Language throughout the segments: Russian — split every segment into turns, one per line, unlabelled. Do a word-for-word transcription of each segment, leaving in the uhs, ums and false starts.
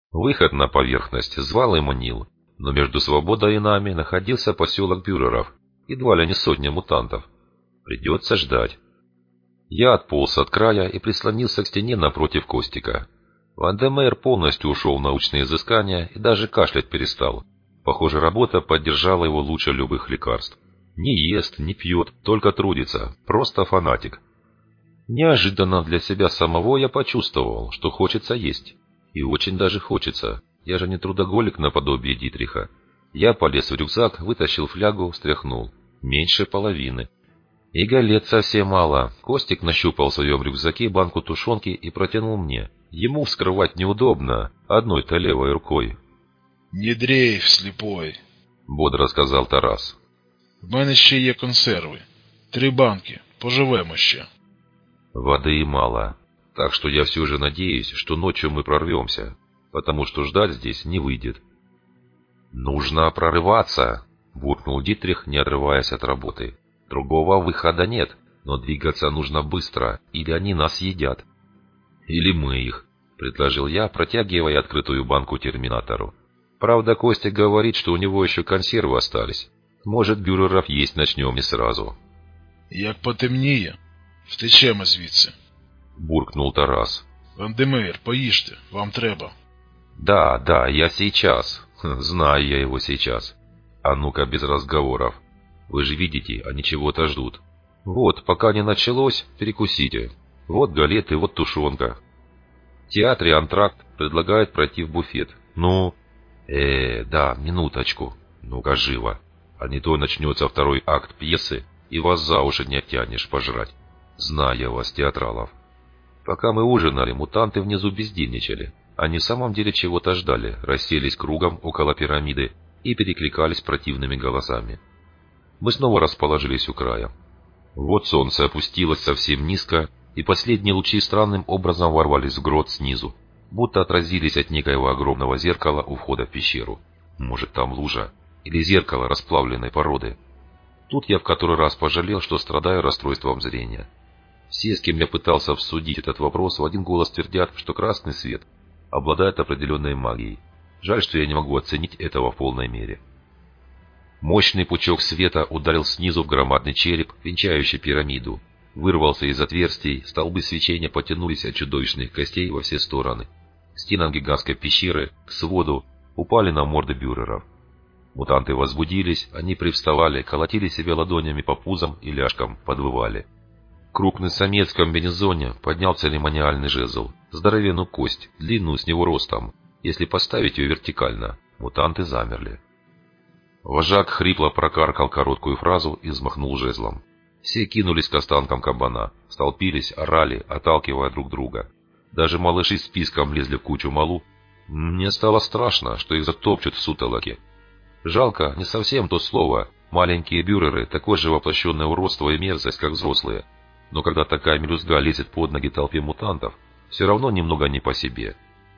Выход на поверхность звал и манил, но между свободой и нами находился поселок бюреров, едва ли не сотня мутантов. Придется ждать. Я отполз от края и прислонился к стене напротив Костика. Ван-де-Мейер полностью ушел в научные изыскания и даже кашлять перестал. Похоже, работа поддержала его лучше любых лекарств. Не ест, не пьет, только трудится. Просто фанатик. Неожиданно для себя самого я почувствовал, что хочется есть. И очень даже хочется. Я же не трудоголик наподобие Дитриха. Я полез в рюкзак, вытащил флягу, встряхнул. Меньше половины. И галет совсем мало. Костик нащупал в своем рюкзаке банку тушенки и протянул мне. Ему вскрывать неудобно, одной-то левой рукой.
«Не дрейф, сліпой»,
— бодро сказал Тарас.
«В мене ще є консерви. Три банки. Поживемо ще».
Воды мало, так что я все же надеюсь, что ночью мы прорвемся, потому что ждать здесь не выйдет. «Нужно прорываться», — буркнул Дитрих, не отрываясь от работы. «Другого выхода нет, но двигаться нужно быстро, или они нас едят». «Или мы их», — предложил я, протягивая открытую банку терминатору. «Правда, Костя говорит, что у него еще консервы остались. Может, бюреров есть начнем не сразу».
«Як потемніє, втечемо звідси»,
— буркнул Тарас.
«Ван-де-Мейер, поїжте, вам треба».
«Да, да, я сейчас. Знаю я его сейчас. А ну-ка, без разговоров. Вы же видите, они чего-то ждут. Вот, пока не началось, перекусите. Вот галеты, вот тушенка. В театре «Антракт» предлагают пройти в буфет. Ну, э, да, минуточку. Ну-ка, живо. А не то начнется второй акт пьесы, и вас за уши не оттянешь пожрать. Знаю я вас, театралов». Пока мы ужинали, мутанты внизу бездельничали. Они в самом деле чего-то ждали, расселись кругом около пирамиды и перекликались противными голосами. Мы снова расположились у края. Вот солнце опустилось совсем низко, и последние лучи странным образом ворвались в грот снизу, будто отразились от некоего огромного зеркала у входа в пещеру. Может, там лужа, или зеркало расплавленной породы. Тут я в который раз пожалел, что страдаю расстройством зрения. Все, с кем я пытался обсудить этот вопрос, в один голос твердят, что красный свет обладает определенной магией. Жаль, что я не могу оценить этого в полной мере. Мощный пучок света ударил снизу в громадный череп, венчающий пирамиду. Вырвался из отверстий, столбы свечения потянулись от чудовищных костей во все стороны. К стенам гигантской пещеры, к своду, упали на морды бюреров. Мутанты возбудились, они привставали, колотили себя ладонями по пузам и ляжкам, подвывали. Крупный самец в комбинезоне поднял церемониальный жезл, здоровенную кость, длинную с него ростом. Если поставить ее вертикально, мутанты замерли. Вожак хрипло прокаркал короткую фразу и взмахнул жезлом. Все кинулись к останкам кабана, столпились, орали, отталкивая друг друга. Даже малыши с писком лезли в кучу малу. Мне стало страшно, что их затопчут в сутолоке. Жалко, не совсем то слово. Маленькие бюреры, такое же воплощенное уродство и мерзость, как взрослые. Но когда такая мелюзга лезет под ноги толпе мутантов, все равно немного не по себе.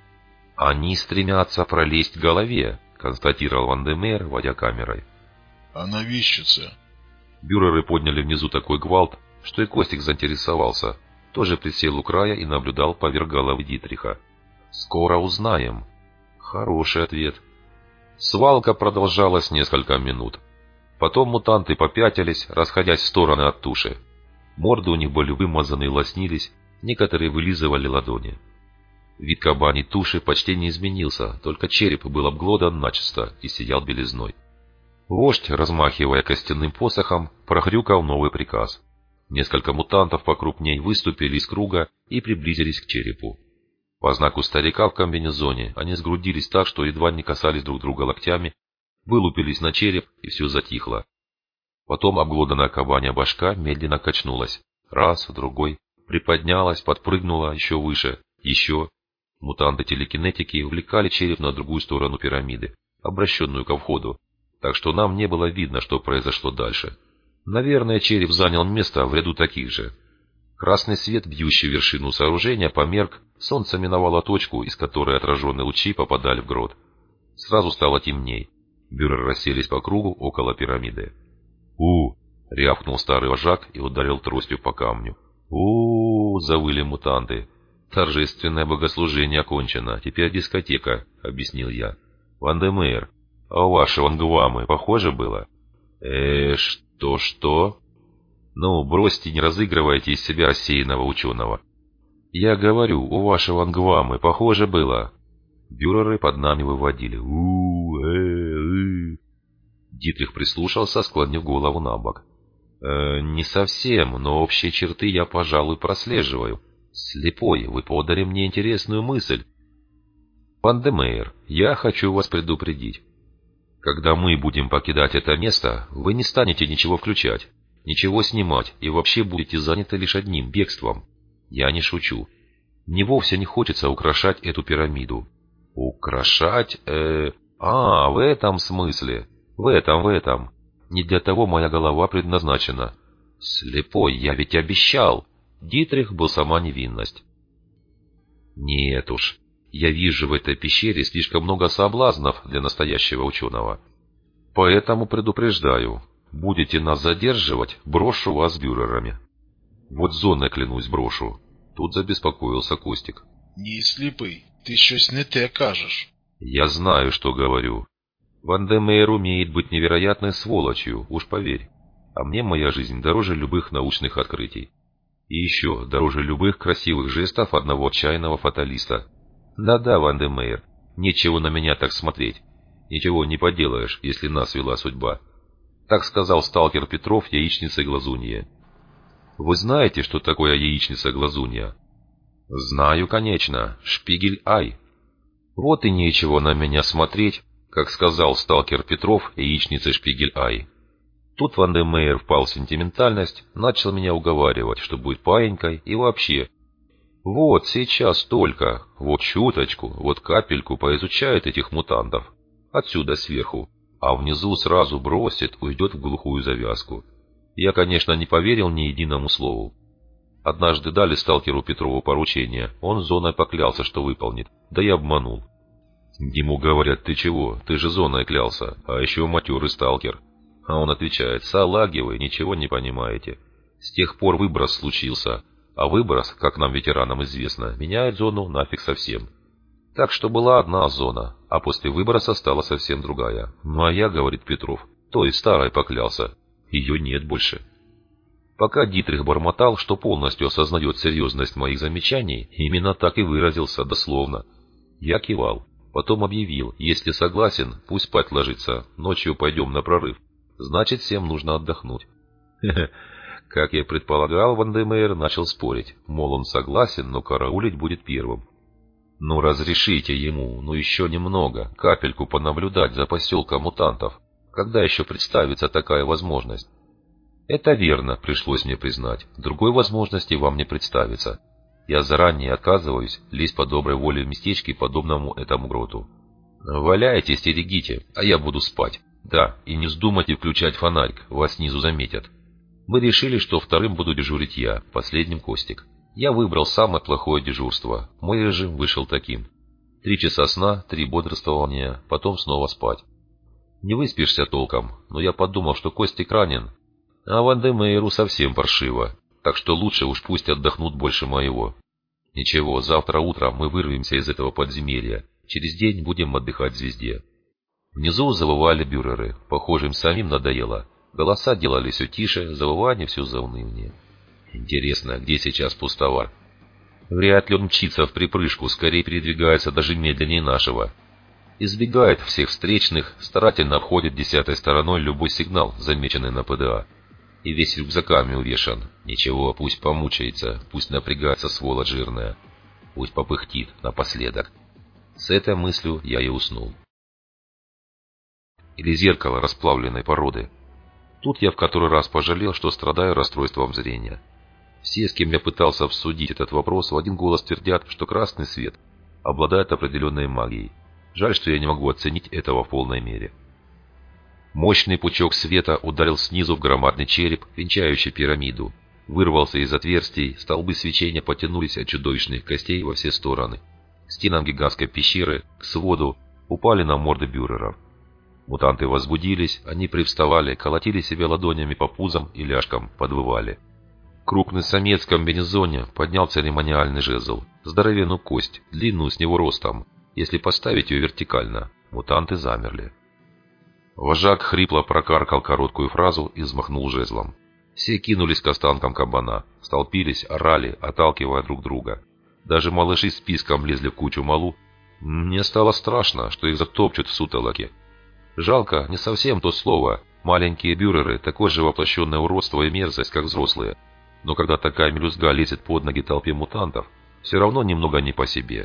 «Они стремятся пролезть к голове», — констатировал Ван-де-Мейер, водя камерой.
«А навіщо це?»
Бюреры подняли внизу такой гвалт, что и Костик заинтересовался. Тоже присел у края и наблюдал поверх головы Дитриха. «Скоро узнаем». Хороший ответ. Свалка продолжалась несколько минут. Потом мутанты попятились, расходясь в стороны от туши. Морды у них были вымазаны и лоснились, некоторые вылизывали ладони. Вид кабаней туши почти не изменился, только череп был обглодан начисто и сиял белизной. Вождь, размахивая костяным посохом, прохрюкал новый приказ. Несколько мутантов покрупней выступили из круга и приблизились к черепу. По знаку старика в комбинезоне они сгрудились так, что едва не касались друг друга локтями, вылупились на череп, и все затихло. Потом обглоданная кабанья башка медленно качнулась. Раз, другой. Приподнялась, подпрыгнула еще выше. Еще. Мутанты-телекинетики увлекали череп на другую сторону пирамиды, обращенную ко входу, так что нам не было видно, что произошло дальше. Наверное, череп занял место в ряду таких же. Красный свет, бьющий в вершину сооружения, померк, солнце миновало точку, из которой отраженные лучи попадали в грот. Сразу стало темней. Бюреры расселись по кругу около пирамиды. «У!» — рявкнул старый вожак и ударил тростью по камню. «У-у-у!» — завыли мутанты. «Торжественное богослужение окончено, теперь дискотека», — объяснил я. «Ван-де-Мейер, а у вашего ангвамы похоже было?» «Э, что-что?» «Ну, бросьте, не разыгрывайте из себя рассеянного ученого». «Я говорю, у вашего ангвамы похоже было». Бюреры под нами выводили. «У-э-э». Дитрих прислушался, склонив голову на бок. «Э, «Не совсем, но общие черты я, пожалуй, прослеживаю. Слепой, вы подали мне интересную мысль. Ван-де-Мейер, я хочу вас предупредить. Когда мы будем покидать это место, вы не станете ничего включать, ничего снимать и вообще будете заняты лишь одним — бегством. Я не шучу. Мне вовсе не хочется украшать эту пирамиду». «Украшать? Э... А, в этом смысле. В этом, в этом. Не для того моя голова предназначена. Слепой, я ведь обещал». Дитрих был сама невинность. «Нет уж, я вижу в этой пещере слишком много соблазнов для настоящего ученого. Поэтому предупреждаю, будете нас задерживать, брошу вас бюрерами». «Вот зоной, клянусь, брошу». Тут забеспокоился Костик.
«Ні, сліпий, ти щось не те кажеш».
«Я знаю, что говорю. Ван-де-Мейер умеет быть невероятной сволочью, уж поверь. А мне моя жизнь дороже любых научных открытий. И еще дороже любых красивых жестов одного отчаянного фаталиста. Да-да, Ван-де-Мейер, нечего на меня так смотреть. Ничего не поделаешь, если нас вела судьба». Так сказал сталкер Петров яичница-глазунья. «Вы знаете, что такое яичница-глазунья?» «Знаю, конечно. Шпигель-ай». «Вот и нечего на меня смотреть, как сказал сталкер Петров яичница Шпигель-ай». Тут Ван-де-Мейер впал в сентиментальность, начал меня уговаривать, что будет паинькой и вообще. Вот сейчас только, вот чуточку, вот капельку поизучает этих мутантов. Отсюда сверху. А внизу сразу бросит, уйдет в глухую завязку. Я, конечно, не поверил ни единому слову. Однажды дали сталкеру Петрову поручение, он зоной поклялся, что выполнит, да я обманул. Ему говорят: «Ты чего? Ты же зоной клялся, а еще матерый сталкер». А он отвечает: «Салаги вы, ничего не понимаете. С тех пор выброс случился, а выброс, как нам ветеранам известно, меняет зону нафиг совсем. Так что была одна зона, а после выброса стала совсем другая. Ну а я, говорит Петров, той старой поклялся, ее нет больше». Пока Дитрих бормотал, что полностью осознает серьезность моих замечаний, именно так и выразился дословно. Я кивал, потом объявил: «Если согласен, пусть спать ложится, ночью пойдем на прорыв. Значит, всем нужно отдохнуть». Как я предполагал, Ван-де-Мейер начал спорить, мол, он согласен, но караулить будет первым. «Ну разрешите ему, ну еще немного, капельку понаблюдать за поселком мутантов. Когда еще представится такая возможность?» «Это верно, пришлось мне признать. Другой возможности вам не представится. Я заранее отказываюсь лезть по доброй воле в местечке, подобному этому гроту. Валяйте, стерегите, а я буду спать. Да, и не вздумайте включать фонарик, вас снизу заметят». Мы решили, что вторым буду дежурить я, последним Костик. Я выбрал самое плохое дежурство. Мой режим вышел таким: три часа сна, три бодрствования, потом снова спать. Не выспишься толком, но я подумал, что Костик ранен, а Ван-де-Мейеру совсем паршиво, так что лучше уж пусть отдохнут больше моего. Ничего, завтра утром мы вырвемся из этого подземелья. Через день будем отдыхать в Звезде. Внизу завывали бюреры. Похоже, им самим надоело. Голоса делали все тише, завывание все заунывнее. Интересно, где сейчас пустовар? Вряд ли он мчится в припрыжку, скорее передвигается даже медленнее нашего. Избегает всех встречных, старательно обходит десятой стороной любой сигнал, замеченный на ПДА. И весь рюкзаками увешан. Ничего, пусть помучается, пусть напрягается сволочь жирная. Пусть попыхтит напоследок. С этой мыслью я и уснул. Или зеркало расплавленной породы. Тут я в который раз пожалел, что страдаю расстройством зрения. Все, с кем я пытался обсудить этот вопрос, в один голос твердят, что красный свет обладает определенной магией. Жаль, что я не могу оценить этого в полной мере. Мощный пучок света ударил снизу в громадный череп, венчающий пирамиду. Вырвался из отверстий, столбы свечения потянулись от чудовищных костей во все стороны. К стенам гигантской пещеры, к своду, упали на морды бюреров. Мутанты возбудились, они привставали, колотили себя ладонями по пузам и ляжкам, подвывали. Крупный самец в комбинезоне поднял церемониальный жезл, здоровенную кость, длинную с него ростом. Если поставить ее вертикально, мутанты замерли. Вожак хрипло прокаркал короткую фразу и взмахнул жезлом. Все кинулись к останкам кабана, столпились, орали, отталкивая друг друга. Даже малыши с писком лезли в кучу малу. Мне стало страшно, что их затопчут в сутолоке. Жалко, не совсем то слово. Маленькие бюреры – такое же воплощенное уродство и мерзость, как взрослые. Но когда такая мелюзга лезет под ноги толпе мутантов, все равно немного не по себе.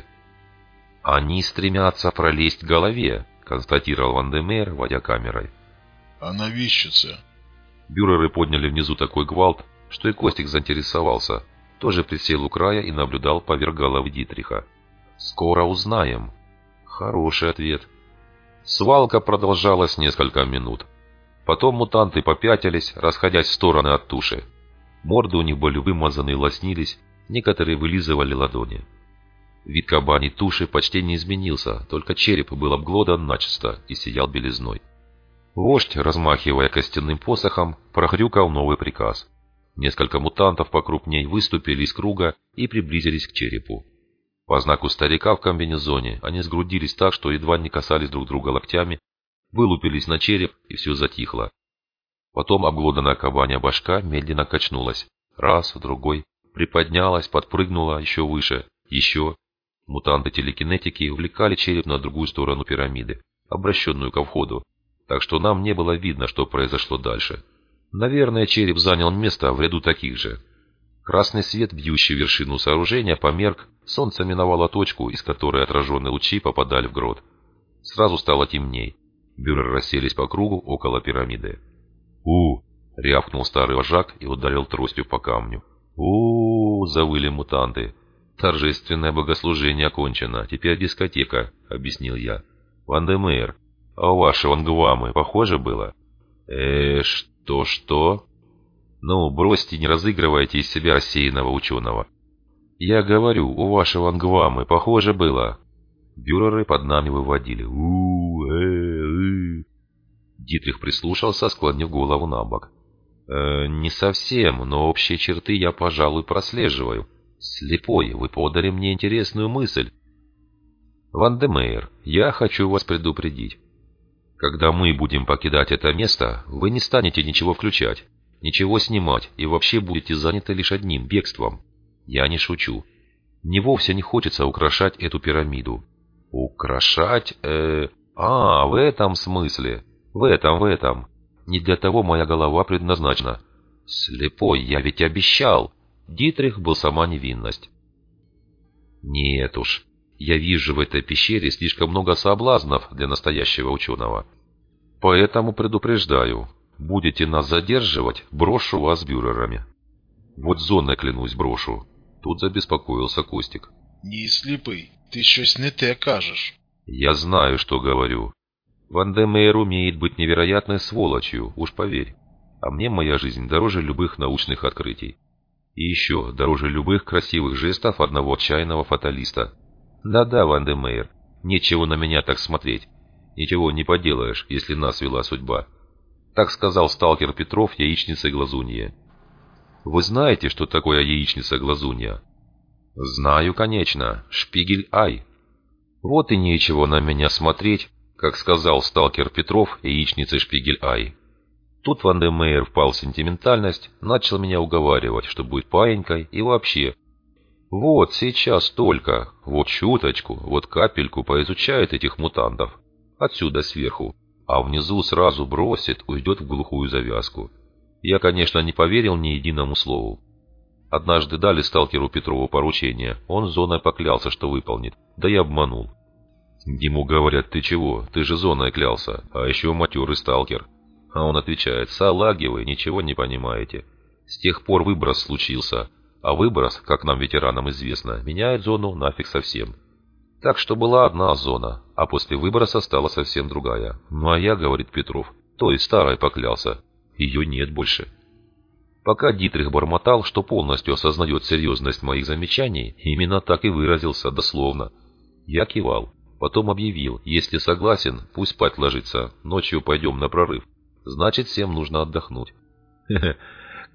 «Они стремятся пролезть к голове», – констатировал Ван-де-Мейер, водя камерой.
«Она вищится».
Бюреры подняли внизу такой гвалт, что и Костик заинтересовался. Тоже присел у края и наблюдал поверх головы Дитриха. «Скоро узнаем». Хороший ответ. Свалка продолжалась несколько минут. Потом мутанты попятились, расходясь в стороны от туши. Морды у них были вымазаны и лоснились, некоторые вылизывали ладони. Вид кабаней туши почти не изменился, только череп был обглодан начисто и сиял белизной. Вождь, размахивая костяным посохом, прохрюкал новый приказ. Несколько мутантов покрупней выступили из круга и приблизились к черепу. По знаку старика в комбинезоне они сгрудились так, что едва не касались друг друга локтями, вылупились на череп, и все затихло. Потом обглоданная кабанья башка медленно качнулась. Раз, другой. Приподнялась, подпрыгнула еще выше. Еще. Мутанты-телекинетики увлекали череп на другую сторону пирамиды, обращенную ко входу, так что нам не было видно, что произошло дальше. Наверное, череп занял место в ряду таких же. Красный свет, бьющий в вершину сооружения, померк, солнце миновало точку, из которой отраженные лучи попадали в грот. Сразу стало темней. Бюреры расселись по кругу около пирамиды. «У!» — рявкнул старый вожак и ударил тростью по камню. «У-у-у!» — завыли мутанты. «Торжественное богослужение окончено, теперь дискотека», — объяснил я. «Ван-де-Мейер, а у вашего нгвамы похоже было?» «Э, что-что?» «Ну, бросьте, не разыгрывайте из себя рассеянного ученого». «Я говорю, у вашего нгвамы похоже было». Бюреры под нами выводили. «У-э-э». Дитрих прислушался, склонив голову на бок. «Э, «Не совсем, но общие черты я, пожалуй, прослеживаю. Слепой, вы подали мне интересную мысль». «Ван-де-Мейер, я хочу вас предупредить. Когда мы будем покидать это место, вы не станете ничего включать, ничего снимать и вообще будете заняты лишь одним – бегством. Я не шучу. Мне вовсе не хочется украшать эту пирамиду». «Украшать? Э, а, в этом смысле. В этом, в этом. Не для того моя голова предназначена». «Слепой, я ведь обещал». Дитрих был сама невинность. «Нет уж, я вижу в этой пещере слишком много соблазнов для настоящего ученого. Поэтому предупреждаю, будете нас задерживать, брошу вас бюрерами». «Вот зоной, клянусь, брошу». Тут забеспокоился Костик.
«Ні, сліпий, ти щось не те кажеш».
«Я знаю, что говорю. Ван-де-Мейер умеет быть невероятной сволочью, уж поверь. А мне моя жизнь дороже любых научных открытий. И еще дороже любых красивых жестов одного отчаянного фаталиста. Да-да, Ван-де-Мейер, нечего на меня так смотреть. Ничего не поделаешь, если нас вела судьба». Так сказал сталкер Петров яичница-глазунья. «Вы знаете, что такое яичница-глазунья?» «Знаю, конечно. Шпигель-ай». «Вот и нечего на меня смотреть, как сказал сталкер Петров яичница Шпигель-ай». Тут Ван-де-Мейер впал в сентиментальность, начал меня уговаривать, что будет паинькой и вообще. Вот сейчас только, вот чуточку, вот капельку поизучает этих мутантов. Отсюда сверху. А внизу сразу бросит, уйдет в глухую завязку. Я, конечно, не поверил ни единому слову. Однажды дали сталкеру Петрову поручение, он зоной поклялся, что выполнит, да я обманул. Ему говорят: «Ты чего? Ты же зоной клялся, а еще матерый сталкер». А он отвечает: «Салаги вы, ничего не понимаете. С тех пор выброс случился, а выброс, как нам ветеранам известно, меняет зону нафиг совсем». Так что была одна зона, а после выброса стала совсем другая. Ну а я, говорит Петров, той старой поклялся, ее нет больше. Пока Дитрих бормотал, что полностью осознает серьезность моих замечаний, именно так и выразился дословно. Я кивал, потом объявил: если согласен, пусть спать ложится, ночью пойдем на прорыв. Значит, всем нужно отдохнуть.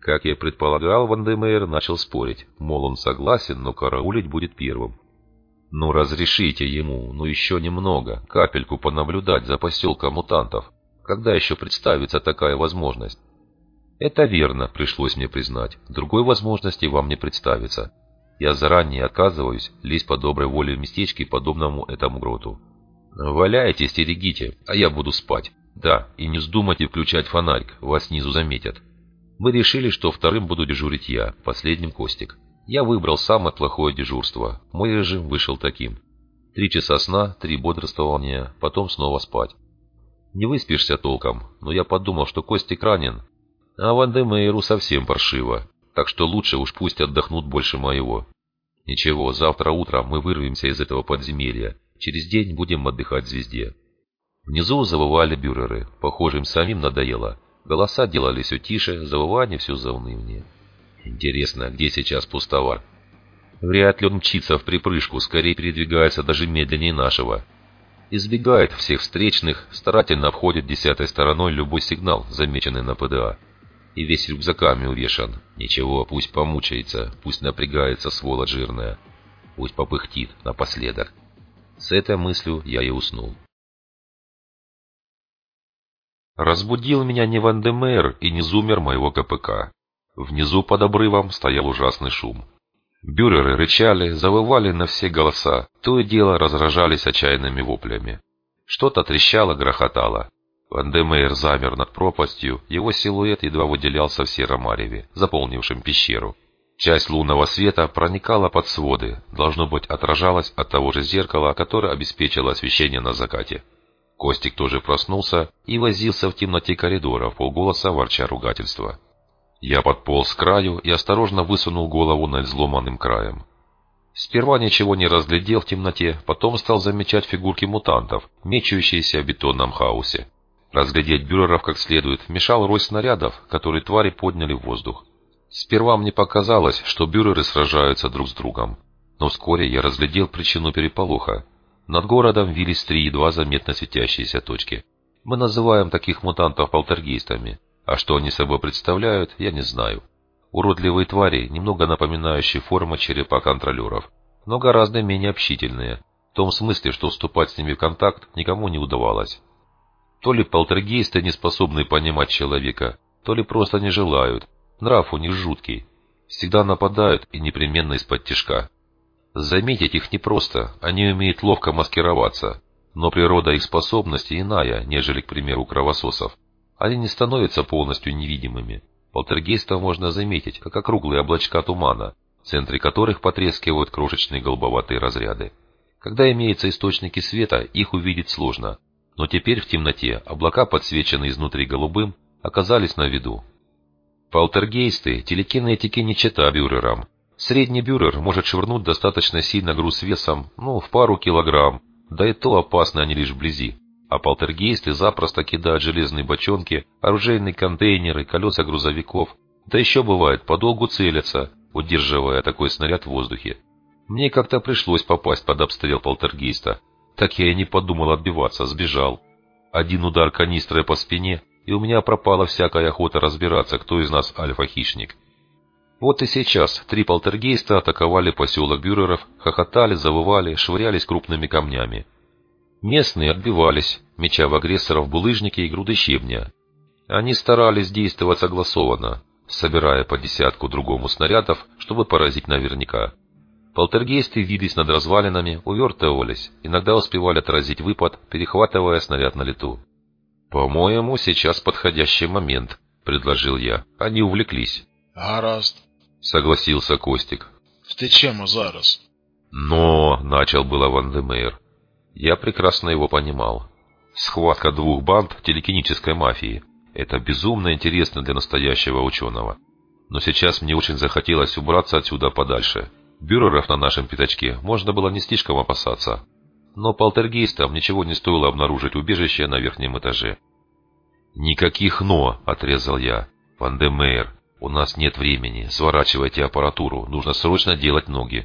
Как я предполагал, Вандемейр начал спорить, мол, он согласен, но караулить будет первым. «Ну, разрешите ему, ну еще немного, капельку понаблюдать за поселком мутантов. Когда еще представится такая возможность?» «Это верно», пришлось мне признать. «Другой возможности вам не представится. Я заранее отказываюсь лезть по доброй воле в местечке, подобному этому гроту. Валяйте, стерегите, а я буду спать. Да, и не вздумайте включать фонарик, вас снизу заметят». Мы решили, что вторым буду дежурить я, последним Костик. Я выбрал самое плохое дежурство. Мой режим вышел таким. Три часа сна, три бодрствования, потом снова спать. Не выспишься толком, но я подумал, что Костик ранен, а Вандемейру совсем паршиво, так что лучше уж пусть отдохнут больше моего. Ничего, завтра утром мы вырвемся из этого подземелья. Через день будем отдыхать в Звезде. Внизу завывали бюреры. Похоже, им самим надоело. Голоса делали все тише, завывание все заунывнее. Интересно, где сейчас пустовар? Вряд ли он мчится в припрыжку, скорее передвигается даже медленнее нашего. Избегает всех встречных, старательно обходит десятой стороной любой сигнал, замеченный на ПДА. И весь рюкзаками увешан. Ничего, пусть помучается, пусть напрягается, сволочь жирная. Пусть попыхтит напоследок. С этой мыслью я и уснул. Разбудил меня не Вандемейр и не зумер моего КПК. Внизу под обрывом стоял ужасный шум. Бюреры рычали, завывали на все голоса, то и дело разражались отчаянными воплями. Что-то трещало, грохотало. Вандемейр замер над пропастью, его силуэт едва выделялся в сером мареве, заполнившем пещеру. Часть лунного света проникала под своды, должно быть, отражалась от того же зеркала, которое обеспечило освещение на закате. Костик тоже проснулся и возился в темноте коридора, вполголоса ворча ругательства. Я подполз к краю и осторожно высунул голову над изломанным краем. Сперва ничего не разглядел в темноте, потом стал замечать фигурки мутантов, мечущиеся в бетонном хаосе. Разглядеть бюреров как следует мешал рой снарядов, которые твари подняли в воздух. Сперва мне показалось, что бюреры сражаются друг с другом, но вскоре я разглядел причину переполоха. Над городом вились три едва заметно светящиеся точки. Мы называем таких мутантов полтергейстами, а что они собой представляют, я не знаю. Уродливые твари, немного напоминающие форму черепа контролеров, но гораздо менее общительные, в том смысле, что вступать с ними в контакт никому не удавалось. То ли полтергейсты не способны понимать человека, то ли просто не желают, нрав у них жуткий, всегда нападают и непременно из-под тишка. Заметить их непросто, они умеют ловко маскироваться, но природа их способностей иная, нежели, к примеру, кровососов. Они не становятся полностью невидимыми. Полтергейстов можно заметить, как округлые облачка тумана, в центре которых потрескивают крошечные голубоватые разряды. Когда имеются источники света, их увидеть сложно, но теперь в темноте облака, подсвеченные изнутри голубым, оказались на виду. Полтергейсты, телекинетики не чета бюрерам. Средний бюрер может швырнуть достаточно сильно груз весом, ну, в пару килограмм, да и то опасны они лишь вблизи. А полтергейсты запросто кидают железные бочонки, оружейные контейнеры, колеса грузовиков, да еще бывает подолгу целятся, удерживая такой снаряд в воздухе. Мне как-то пришлось попасть под обстрел полтергейста. Так я и не подумал отбиваться, сбежал. Один удар канистрой по спине, и у меня пропала всякая охота разбираться, кто из нас альфа-хищник. Вот и сейчас три полтергейста атаковали поселок бюреров, хохотали, завывали, швырялись крупными камнями. Местные отбивались, меча в агрессоров булыжники и груды щебня. Они старались действовать согласованно, собирая по десятку другому снарядов, чтобы поразить наверняка. Полтергейсты вились над развалинами, увертывались, иногда успевали отразить выпад, перехватывая снаряд на лету. «По-моему, сейчас подходящий момент», — предложил я. Они увлеклись.
Гаразд,
— согласился Костик.
«Втечемо зараз».
«Но...» — начал было Вандемейр. Я прекрасно его понимал. Схватка двух банд телекинической мафии — это безумно интересно для настоящего ученого. Но сейчас мне очень захотелось убраться отсюда подальше. Бюреров на нашем пятачке можно было не слишком опасаться. Но полтергейстам ничего не стоило обнаружить убежище на верхнем этаже. «Никаких «но», — отрезал я. «Вандемейр, у нас нет времени. Сворачивайте аппаратуру. Нужно срочно делать ноги».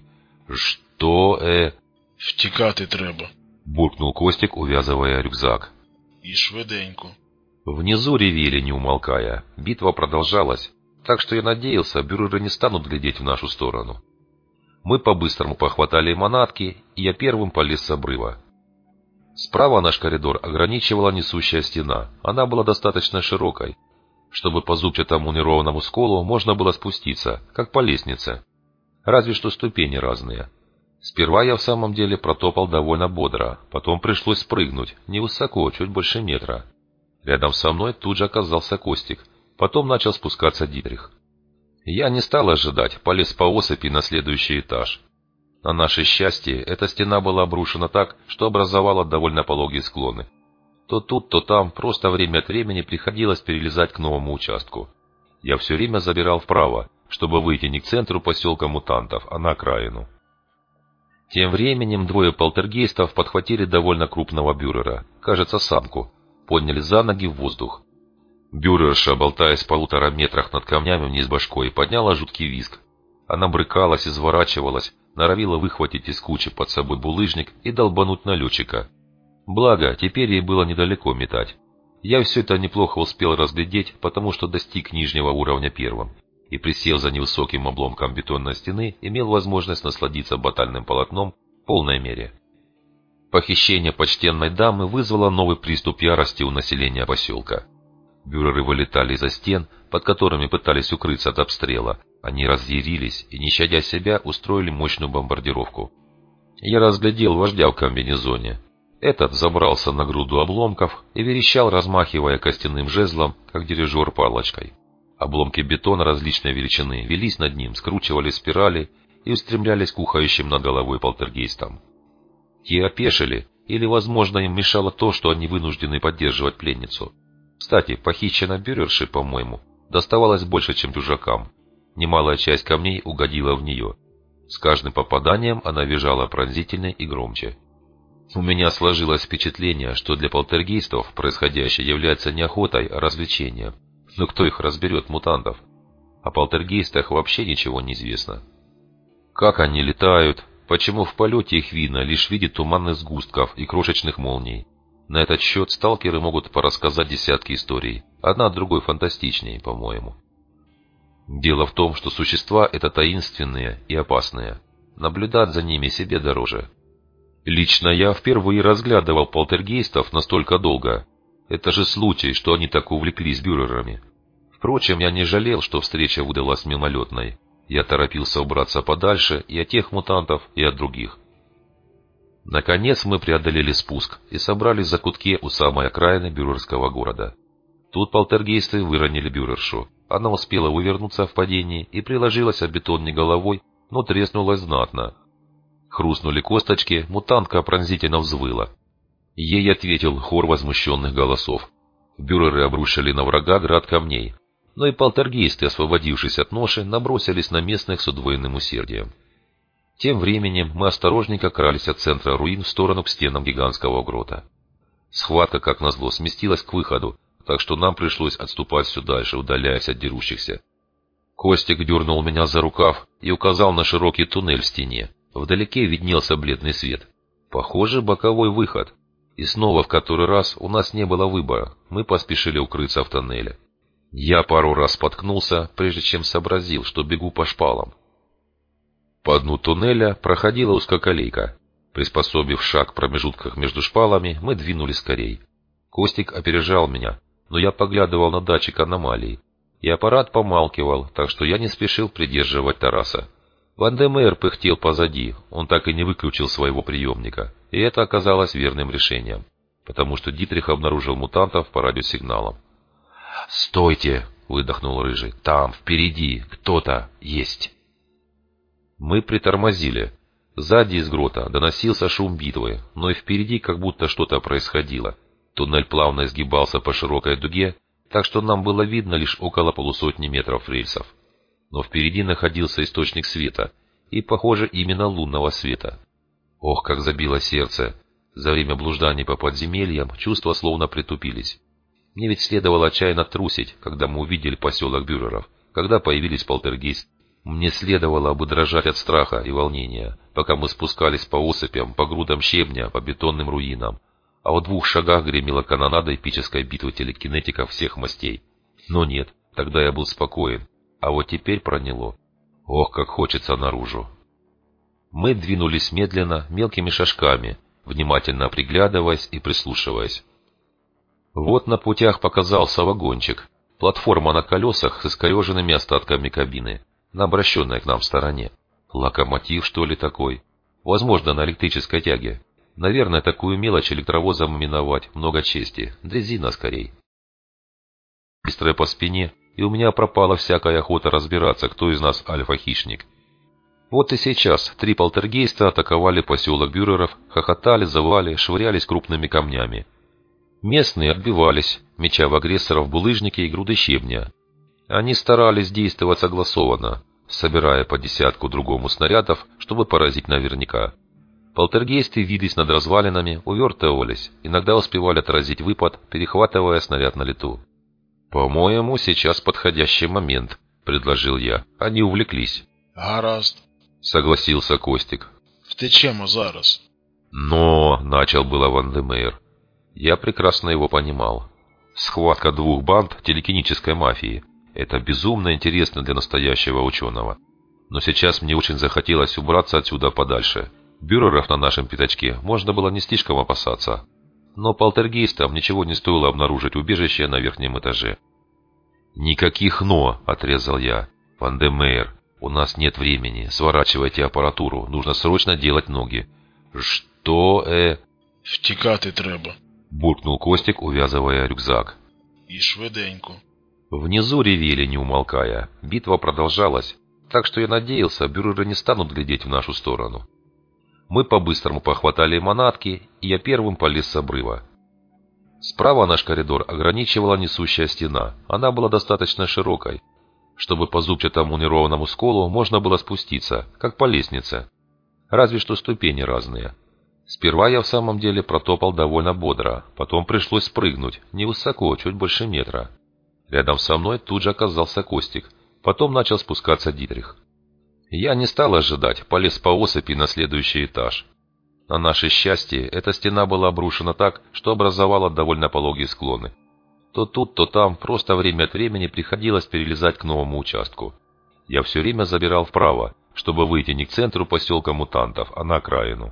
«Что, э...»
«Втікати треба».
Буркнул Костик, увязывая рюкзак.
«І швиденько».
Внизу ревели, не умолкая. Битва продолжалась. так что я надеялся, бюреры не станут глядеть в нашу сторону. Мы по-быстрому похватали манатки, и я первым полез с обрыва. Справа наш коридор ограничивала несущая стена. Она была достаточно широкой, чтобы по зубчатому неровному сколу можно было спуститься, как по лестнице. Разве что ступени разные. Сперва я в самом деле протопал довольно бодро, потом пришлось спрыгнуть, невысоко, чуть больше метра. Рядом со мной тут же оказался Костик, потом начал спускаться Дитрих. Я не стал ожидать, полез по осыпи на следующий этаж. На наше счастье, эта стена была обрушена так, что образовала довольно пологие склоны. То тут, то там, просто время от времени приходилось перелезать к новому участку. Я все время забирал вправо, чтобы выйти не к центру поселка мутантов, а на окраину. Тем временем двое полтергейстов подхватили довольно крупного бюрера, кажется, самку, подняли за ноги в воздух. Бюрерша, болтаясь в полутора метрах над камнями вниз башкой, подняла жуткий визг. Она брыкалась, изворачивалась, норовила выхватить из кучи под собой булыжник и долбануть на летчика. Благо, теперь ей было недалеко метать. Я все это неплохо успел разглядеть, потому что достиг нижнего уровня первым, и, присев за невысоким обломком бетонной стены, имел возможность насладиться батальным полотном в полной мере. Похищение почтенной дамы вызвало новый приступ ярости у населения поселка. Бюреры вылетали из-за стен, под которыми пытались укрыться от обстрела. Они разъярились и, не щадя себя, устроили мощную бомбардировку. Я разглядел вождя в комбинезоне. Этот забрался на груду обломков и верещал, размахивая костяным жезлом, как дирижер палочкой. Обломки бетона различной величины велись над ним, скручивали спирали и устремлялись к ухающим над головой полтергейстам. Те опешили, или, возможно, им мешало то, что они вынуждены поддерживать пленницу. Кстати, похищенной бюрерши, по-моему, доставалось больше, чем чужакам. Немалая часть камней угодила в нее. С каждым попаданием она визжала пронзительнее и громче. У меня сложилось впечатление, что для полтергейстов происходящее является не охотой, а развлечением. Но кто их разберет, мутантов? О полтергейстах вообще ничего не известно. Как они летают? Почему в полете их видно лишь в виде туманных сгустков и крошечных молний? На этот счет сталкеры могут порассказать десятки историй, одна другой фантастичнее, по-моему. Дело в том, что существа это таинственные и опасные. Наблюдать за ними себе дороже. Лично я впервые разглядывал полтергейстов настолько долго. Это же случай, что они так увлеклись бюрерами. Впрочем, я не жалел, что встреча выдалась мимолетной. Я торопился убраться подальше и от тех мутантов, и от других. Наконец мы преодолели спуск и собрались в закутке у самой окраины бюрерского города. Тут полтергейсты выронили бюрершу. Она успела увернуться в падении и приложилась о бетон не головой, но треснулась знатно. Хрустнули косточки, мутантка пронзительно взвыла. Ей ответил хор возмущенных голосов. Бюреры обрушили на врага град камней, но и полтергейсты, освободившись от ноши, набросились на местных с удвоенным усердием. Тем временем мы осторожненько крались от центра руин в сторону к стенам гигантского грота. Схватка, как назло, сместилась к выходу, так что нам пришлось отступать все дальше, удаляясь от дерущихся. Костик дернул меня за рукав и указал на широкий туннель в стене. Вдалеке виднелся бледный свет. Похоже, боковой выход. И снова в который раз у нас не было выбора, мы поспешили укрыться в тоннеле. Я пару раз споткнулся, прежде чем сообразил, что бегу по шпалам. По дну туннеля проходила узкоколейка. Приспособив шаг в промежутках между шпалами, мы двинулись скорей. Костик опережал меня, но я поглядывал на датчик аномалий, и аппарат помалкивал, так что я не спешил придерживать Тараса. Вандемейр пыхтел позади, он так и не выключил своего приемника, и это оказалось верным решением, потому что Дитрих обнаружил мутантов по радиосигналам. «Стойте!» — выдохнул Рыжий. «Там, впереди, кто-то есть!» Мы притормозили. Сзади из грота доносился шум битвы, но и впереди как будто что-то происходило. Туннель плавно изгибался по широкой дуге, так что нам было видно лишь около полусотни метров рельсов. Но впереди находился источник света, и, похоже, именно лунного света. Ох, как забило сердце! За время блужданий по подземельям чувства словно притупились. Мне ведь следовало отчаянно трусить, когда мы увидели поселок бюреров, когда появились полтергейсты. Мне следовало бы дрожать от страха и волнения, пока мы спускались по осыпям, по грудам щебня, по бетонным руинам, а в двух шагах гремела канонада эпической битвы телекинетиков всех мастей. Но нет, тогда я был спокоен, а вот теперь проняло. Ох, как хочется наружу. Мы двинулись медленно, мелкими шажками, внимательно приглядываясь и прислушиваясь. Вот на путях показался вагончик, платформа на колесах с искореженными остатками кабины, на обращенной к нам стороне. Локомотив, что ли, такой? Возможно, на электрической тяге. Наверное, такую мелочь электровозом миновать много чести. Дрезина скорей. Быстрая по спине, и у меня пропала всякая охота разбираться, кто из нас альфа-хищник. Вот и сейчас три полтергейста атаковали поселок бюреров, хохотали, завали, швырялись крупными камнями. Местные отбивались, меча в агрессоров булыжники и груды щебня. Они старались действовать согласованно, собирая по десятку другому снарядов, чтобы поразить наверняка. Полтергейсты вились над развалинами, увертывались, иногда успевали отразить выпад, перехватывая снаряд на лету. «По-моему, сейчас подходящий момент», — предложил я. Они увлеклись.
Гаразд,
— согласился Костик.
«Втечемо зараз».
«Но...» — начал было Ван де Мейер. Я прекрасно его понимал. Схватка двух банд телекинической мафии — это безумно интересно для настоящего ученого. Но сейчас мне очень захотелось убраться отсюда подальше. Бюреров на нашем пятачке можно было не слишком опасаться. Но полтергейстам ничего не стоило обнаружить убежище на верхнем этаже. «Никаких «но», — отрезал я. «Ван де Мейер, у нас нет времени. Сворачивайте аппаратуру. Нужно срочно делать ноги». «Что, э...»
«Втікати треба».
— буркнул Костик, увязывая рюкзак.
«І швиденько».
Внизу ревели, не умолкая. Битва продолжалась, так что я надеялся, бюреры не станут глядеть в нашу сторону. Мы по-быстрому похватали манатки, и я первым полез с обрыва. Справа наш коридор ограничивала несущая стена. Она была достаточно широкой, чтобы по зубчатому неровному сколу можно было спуститься, как по лестнице. Разве что ступени разные. Сперва я в самом деле протопал довольно бодро, потом пришлось спрыгнуть, невысоко, чуть больше метра. Рядом со мной тут же оказался Костик, потом начал спускаться Дитрих. Я не стал ожидать, полез по осыпи на следующий этаж. На наше счастье, эта стена была обрушена так, что образовала довольно пологие склоны. То тут, то там, просто время от времени приходилось перелезать к новому участку. Я все время забирал вправо, чтобы выйти не к центру поселка мутантов, а на окраину.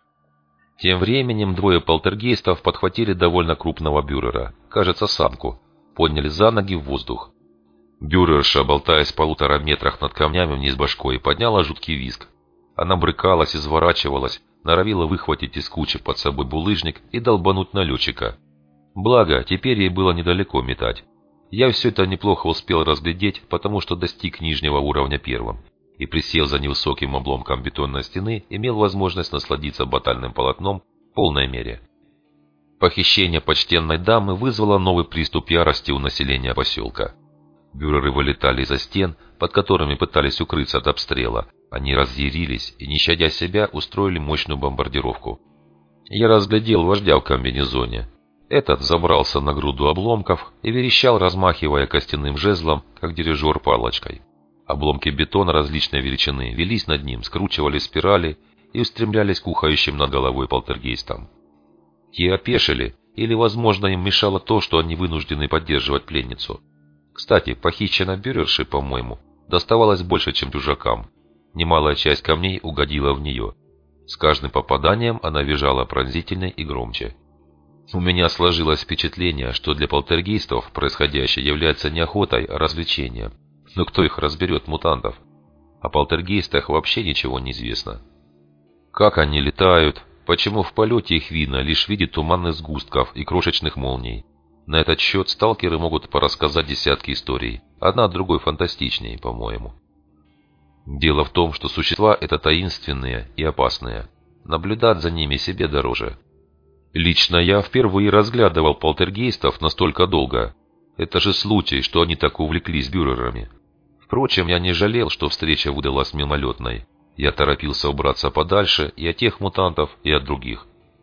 Тем временем двое полтергейстов подхватили довольно крупного бюрера, кажется, самку, подняли за ноги в воздух. Бюрерша, болтаясь в полутора метрах над камнями вниз башкой, подняла жуткий визг. Она брыкалась, изворачивалась, норовила выхватить из кучи под собой булыжник и долбануть на летчика. Благо, теперь ей было недалеко метать. Я все это неплохо успел разглядеть, потому что достиг нижнего уровня первым, и, присев за невысоким обломком бетонной стены, имел возможность насладиться батальным полотном в полной мере. Похищение почтенной дамы вызвало новый приступ ярости у населения поселка. Бюреры вылетали из-за стен, под которыми пытались укрыться от обстрела. Они разъярились и, не щадя себя, устроили мощную бомбардировку. Я разглядел вождя в комбинезоне. Этот забрался на груду обломков и верещал, размахивая костяным жезлом, как дирижер палочкой. Обломки бетона различной величины велись над ним, скручивали спирали и устремлялись к ухающим над головой полтергейстам. Те опешили, или, возможно, им мешало то, что они вынуждены поддерживать пленницу. Кстати, похищенной бюрерши, по-моему, доставалось больше, чем чужакам. Немалая часть камней угодила в нее. С каждым попаданием она визжала пронзительней и громче. У меня сложилось впечатление, что для полтергейстов происходящее является не охотой, а развлечением. Но кто их разберет, мутантов? О полтергейстах вообще ничего не известно. Как они летают? Почему в полете их видно лишь в виде туманных сгустков и крошечных молний? На этот счет сталкеры могут порассказать десятки историй, одна от другой фантастичнее, по-моему. Дело в том, что существа это таинственные и опасные. Наблюдать за ними себе дороже. Лично я впервые разглядывал полтергейстов настолько долго. Это же случай, что они так увлеклись бюрерами. Впрочем, я не жалел, что встреча выдалась мимолетной. Я торопился убраться подальше и от тех мутантов, и от других.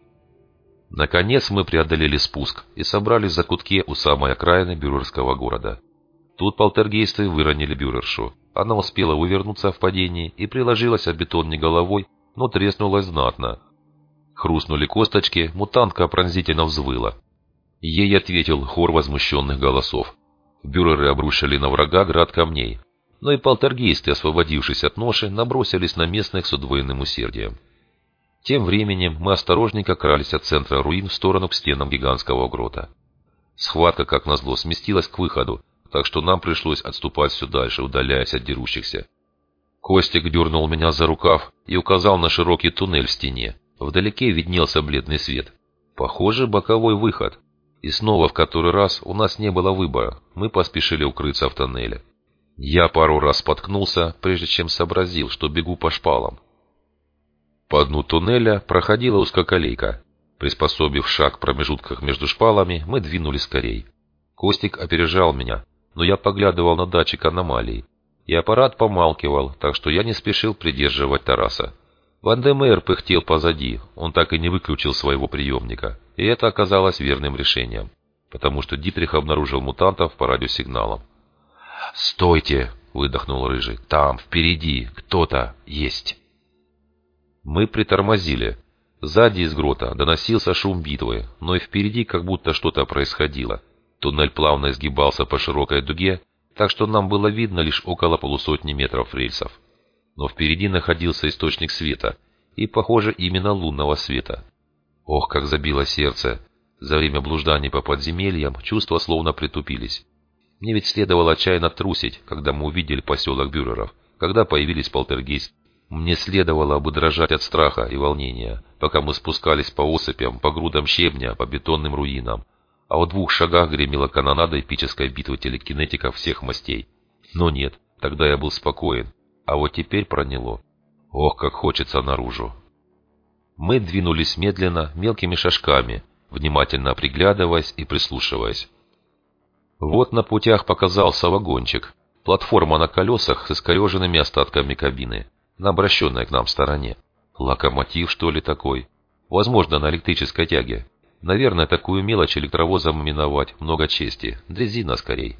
Наконец мы преодолели спуск и собрались в закутке у самой окраины бюрерского города. Тут полтергейсты выронили бюрершу. Она успела вывернуться в падении и приложилась о бетон не головой, но треснулась знатно. Хрустнули косточки, мутантка пронзительно взвыла. Ей ответил хор возмущенных голосов. Бюреры обрушили на врага град камней. но и полтергейсты, освободившись от ноши, набросились на местных с удвоенным усердием. Тем временем мы осторожненько крались от центра руин в сторону к стенам гигантского грота. Схватка, как назло, сместилась к выходу, так что нам пришлось отступать все дальше, удаляясь от дерущихся. Костик дернул меня за рукав и указал на широкий туннель в стене. Вдалеке виднелся бледный свет. Похоже, боковой выход. И снова в который раз у нас не было выбора, мы поспешили укрыться в тоннеле. Я пару раз споткнулся, прежде чем сообразил, что бегу по шпалам. По дну туннеля проходила узкоколейка. Приспособив шаг в промежутках между шпалами, мы двинулись скорей. Костик опережал меня, но я поглядывал на датчик аномалий, и аппарат помалкивал, так что я не спешил придерживать Тараса. Вандемейр пыхтел позади, он так и не выключил своего приемника, и это оказалось верным решением, потому что Дитрих обнаружил мутантов по радиосигналам. «Стойте!» — выдохнул Рыжий. «Там, впереди, кто-то есть!» Мы притормозили. Сзади из грота доносился шум битвы, но и впереди как будто что-то происходило. Туннель плавно изгибался по широкой дуге, так что нам было видно лишь около полусотни метров рельсов. Но впереди находился источник света, и, похоже, именно лунного света. Ох, как забило сердце! За время блужданий по подземельям чувства словно притупились. Мне ведь следовало отчаянно трусить, когда мы увидели поселок бюреров, когда появились полтергейсты. Мне следовало бы дрожать от страха и волнения, пока мы спускались по осыпям, по грудам щебня, по бетонным руинам, а в двух шагах гремела канонада эпической битвы телекинетиков всех мастей. Но нет, тогда я был спокоен, а вот теперь проняло. Ох, как хочется наружу. Мы двинулись медленно, мелкими шажками, внимательно приглядываясь и прислушиваясь. Вот на путях показался вагончик, платформа на колесах с искореженными остатками кабины, на обращенной к нам стороне. Локомотив, что ли, такой? Возможно, на электрической тяге. Наверное, такую мелочь электровозом именовать много чести. Дрезина скорей.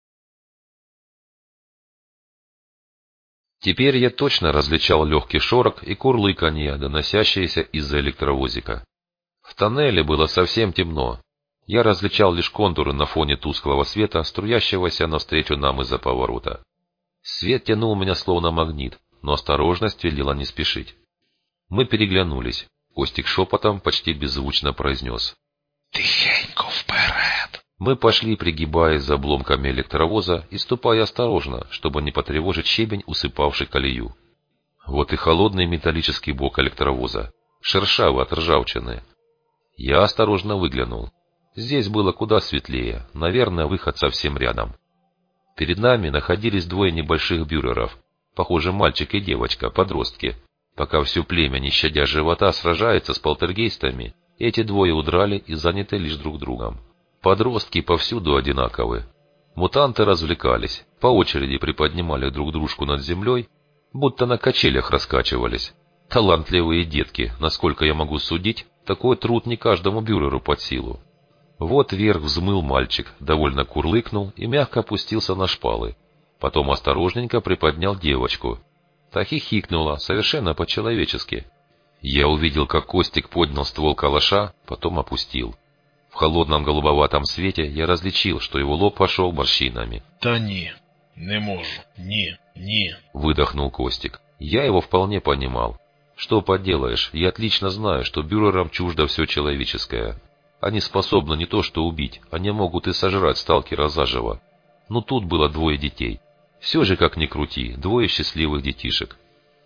Теперь я точно различал легкий шорох и курлыканье, доносящиеся из-за электровозика. В тоннеле было совсем темно. Я различал лишь контуры на фоне тусклого света, струящегося навстречу нам из-за поворота. Свет тянул меня словно магнит, но осторожность велела не спешить. Мы переглянулись. Костик шепотом почти беззвучно произнес: «Тихенько вперед!» Мы пошли, пригибаясь за обломками электровоза и ступая осторожно, чтобы не потревожить щебень, усыпавший колею. Вот и холодный металлический бок электровоза, шершавый от ржавчины. Я осторожно выглянул. Здесь было куда светлее, наверное, выход совсем рядом. Перед нами находились двое небольших бюреров, похоже, мальчик и девочка, подростки. Пока все племя, не щадя живота, сражается с полтергейстами, эти двое удрали и заняты лишь друг другом. Подростки повсюду одинаковы. Мутанты развлекались, по очереди приподнимали друг дружку над землей, будто на качелях раскачивались. Талантливые детки, насколько я могу судить, такой труд не каждому бюреру под силу. Вот вверх взмыл мальчик, довольно курлыкнул и мягко опустился на шпалы. Потом осторожненько приподнял девочку. Та хихикнула, совершенно по-человечески. Я увидел, как Костик поднял ствол калаша, потом опустил. В холодном голубоватом свете я различил, что его лоб пошел морщинами.
«Та ні, не можу, ні, ні», —
выдохнул Костик. Я его вполне понимал. Что поделаешь, я отлично знаю, что бюрерам чуждо все человеческое. Они способны не то что убить, они могут и сожрать сталкера заживо. Но тут было двое детей. Все же, как ни крути, двое счастливых детишек.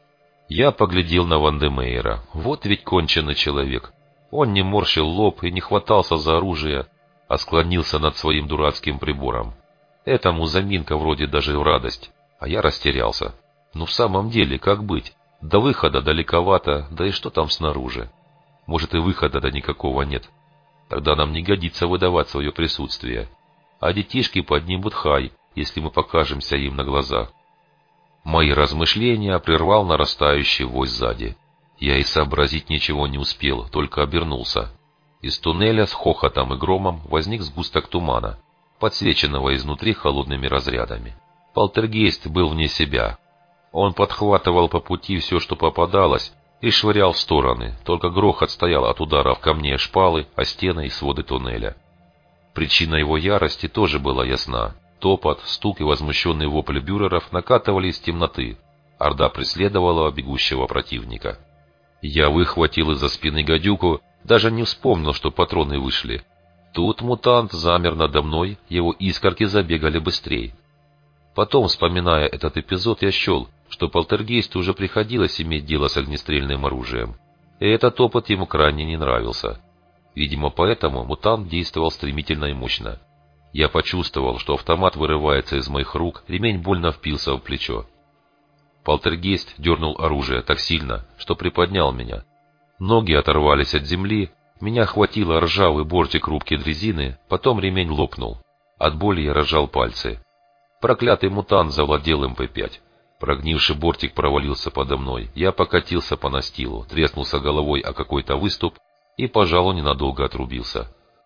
Я поглядел на Вандемейра. Вот ведь конченый человек. Он не морщил лоб и не хватался за оружие, а склонился над своим дурацким прибором. Этому заминка вроде даже в радость, а я растерялся. Ну в самом деле, как быть? До выхода далековато, да и что там снаружи? Может и выхода-то никакого нет. Тогда нам не годится выдавать свое присутствие. А детишки поднимут хай, если мы покажемся им на глазах. Мои размышления прервал нарастающий вой сзади. Я и сообразить ничего не успел, только обернулся. Из туннеля с хохотом и громом возник сгусток тумана, подсвеченного изнутри холодными разрядами. Полтергейст был вне себя. Он подхватывал по пути все, что попадалось, и швырял в стороны, только грохот стоял от ударов камней шпалы, о стены и своды туннеля. Причина его ярости тоже была ясна. Топот, стук и возмущенный вопль бюреров накатывали из темноты. Орда преследовала бегущего противника. Я выхватил из-за спины гадюку, даже не вспомнил, что патроны вышли. Тут мутант замер надо мной, его искорки забегали быстрее. Потом, вспоминая этот эпизод, я счел, что полтергейсту уже приходилось иметь дело с огнестрельным оружием. И этот опыт ему крайне не нравился. Видимо, поэтому мутант действовал стремительно и мощно. Я почувствовал, что автомат вырывается из моих рук, ремень больно впился в плечо. Полтергейст дернул оружие так сильно, что приподнял меня. Ноги оторвались от земли, меня хватило ржавый бортик рубки дрезины, потом ремень лопнул. От боли я разжал пальцы. Проклятый мутант завладел эм пэ пять. Прогнивший бортик провалился подо мной, я покатился по настилу, треснулся головой о какой-то выступ и, пожалуй, ненадолго отрубился.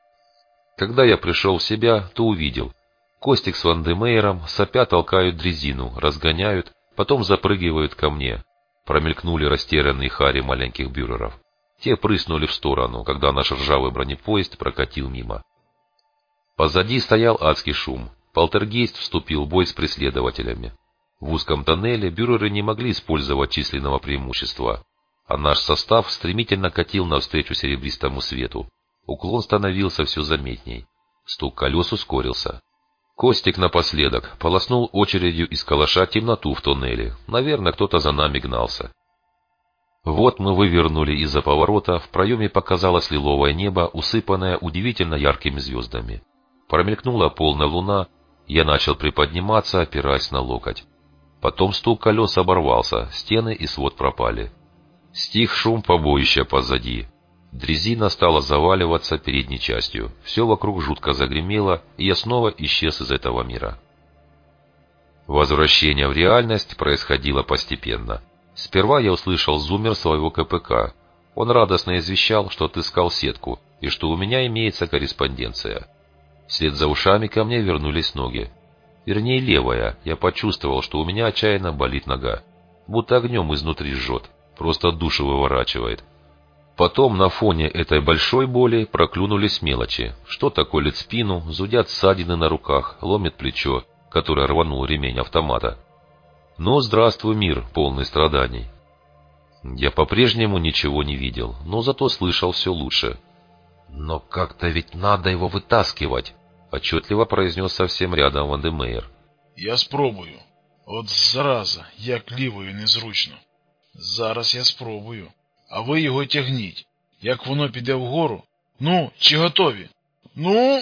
Когда я пришел в себя, то увидел. Костик с Вандемейером сопя толкают дрезину, разгоняют, потом запрыгивают ко мне. Промелькнули растерянные хари маленьких бюреров. Те прыснули в сторону, когда наш ржавый бронепоезд прокатил мимо. Позади стоял адский шум. Полтергейст вступил в бой с преследователями. В узком тоннеле бюреры не могли использовать численного преимущества, а наш состав стремительно катил навстречу серебристому свету. Уклон становился все заметней. Стук колес ускорился. Костик напоследок полоснул очередью из калаша темноту в тоннеле. Наверное, кто-то за нами гнался. Вот мы вывернули из-за поворота, в проеме показалось лиловое небо, усыпанное удивительно яркими звездами. Промелькнула полная луна, я начал приподниматься, опираясь на локоть. Потом стук колес оборвался, стены и свод пропали. Стих шум побоища позади. Дрезина стала заваливаться передней частью. Все вокруг жутко загремело, и я снова исчез из этого мира. Возвращение в реальность происходило постепенно. Сперва я услышал зуммер своего ка пэ ка. Он радостно извещал, что отыскал сетку, и что у меня имеется корреспонденция. Вслед за ушами ко мне вернулись ноги. Вернее, левая. Я почувствовал, что у меня отчаянно болит нога. Будто огнем изнутри жжет. Просто душу выворачивает. Потом на фоне этой большой боли проклюнулись мелочи. Что-то колет спину, зудят ссадины на руках, ломит плечо, которое рванул ремень автомата. Ну, здравствуй, мир, полный страданий. Я по-прежнему ничего не видел, но зато слышал все лучше. «Но как-то ведь надо его вытаскивать», — отчетливо произнес совсем рядом Вандемейер.
«Я спробую. От зараза, як ліво і незручно. Зараз я спробую. А ви його тягніть. Як воно піде вгору? Ну, чи готові? Ну!»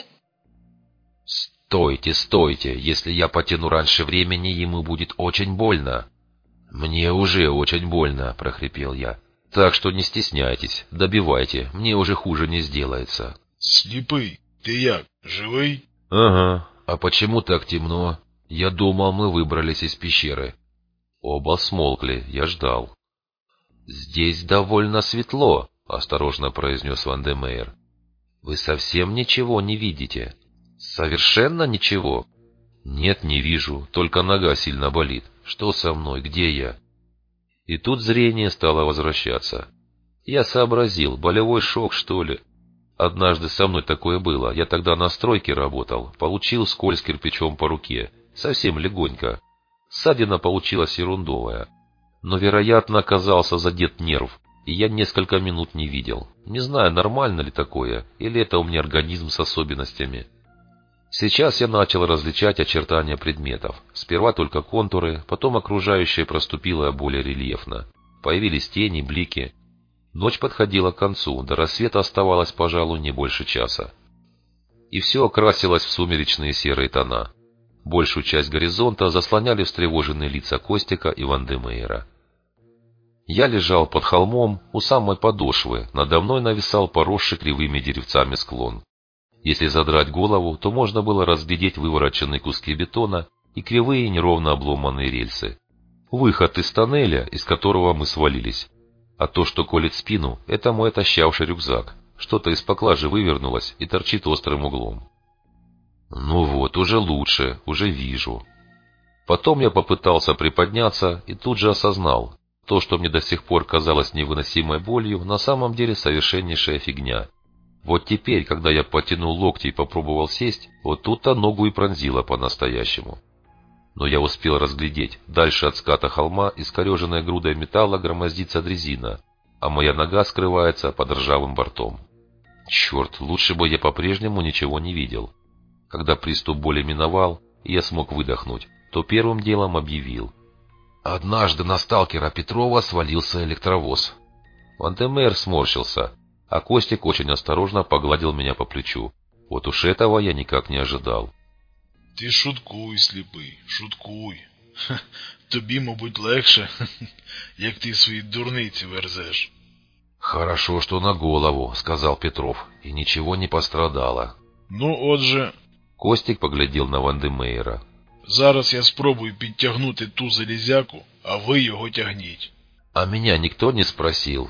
«Стойте, стойте, если я потяну раньше времени, ему будет очень больно». «Мне уже очень больно», — прохрипел я. «Так что не стесняйтесь, добивайте, мне уже хуже не сделается».
«Сліпий, ти як, живий?»
«Ага, а почему так темно? Я думал, мы выбрались из пещеры». Оба смолкли, я ждал. «Здесь довольно светло», — осторожно произнес Вандемейер. «Вы совсем ничего не видите?» «Совершенно ничего?» «Нет, не вижу, только нога сильно болит. Что со мной, где я?» И тут зрение стало возвращаться. Я сообразил, болевой шок, что ли. Однажды со мной такое было. Я тогда на стройке работал, получил скользь кирпичом по руке. Совсем легонько. Ссадина получилась ерундовая. Но, вероятно, оказался задет нерв, и я несколько минут не видел. Не знаю, нормально ли такое, или это у меня организм с особенностями. Сейчас я начал различать очертания предметов. Сперва только контуры, потом окружающее проступило более рельефно. Появились тени, блики. Ночь подходила к концу, до рассвета оставалось, пожалуй, не больше часа. И все окрасилось в сумеречные серые тона. Большую часть горизонта заслоняли встревоженные лица Костика и Вандемейера. Я лежал под холмом у самой подошвы, надо мной нависал поросший кривыми деревцами склон. Если задрать голову, то можно было разглядеть вывороченные куски бетона и кривые неровно обломанные рельсы. Выход из тоннеля, из которого мы свалились. А то, что колет спину, это мой отощавший рюкзак. Что-то из поклажи вывернулось и торчит острым углом. Ну вот, уже лучше, уже вижу. Потом я попытался приподняться и тут же осознал. То, что мне до сих пор казалось невыносимой болью, на самом деле совершеннейшая фигня. Вот теперь, когда я потянул локти и попробовал сесть, вот тут-то ногу и пронзило по-настоящему. Но я успел разглядеть, дальше от ската холма искореженной грудой металла громоздится дрезина, а моя нога скрывается под ржавым бортом. Черт, лучше бы я по-прежнему ничего не видел. Когда приступ боли миновал, и я смог выдохнуть, то первым делом объявил: однажды на сталкера Петрова свалился электровоз. Вандемейр сморщился, а Костик очень осторожно погладил меня по плечу. Вот уж этого я никак не ожидал.
Ти шуткуй, сліпий, шуткуй. Ха, тобі, мабуть, легше, як ти свої дурниці верзеш.
Хорошо, что на голову, сказал Петров, и ничего не пострадало.
Ну, отже...
Костик поглядел на Вандемейра.
Зараз я спробую підтягнути ту залізяку, а ви його тягніть.
А меня никто не спросил.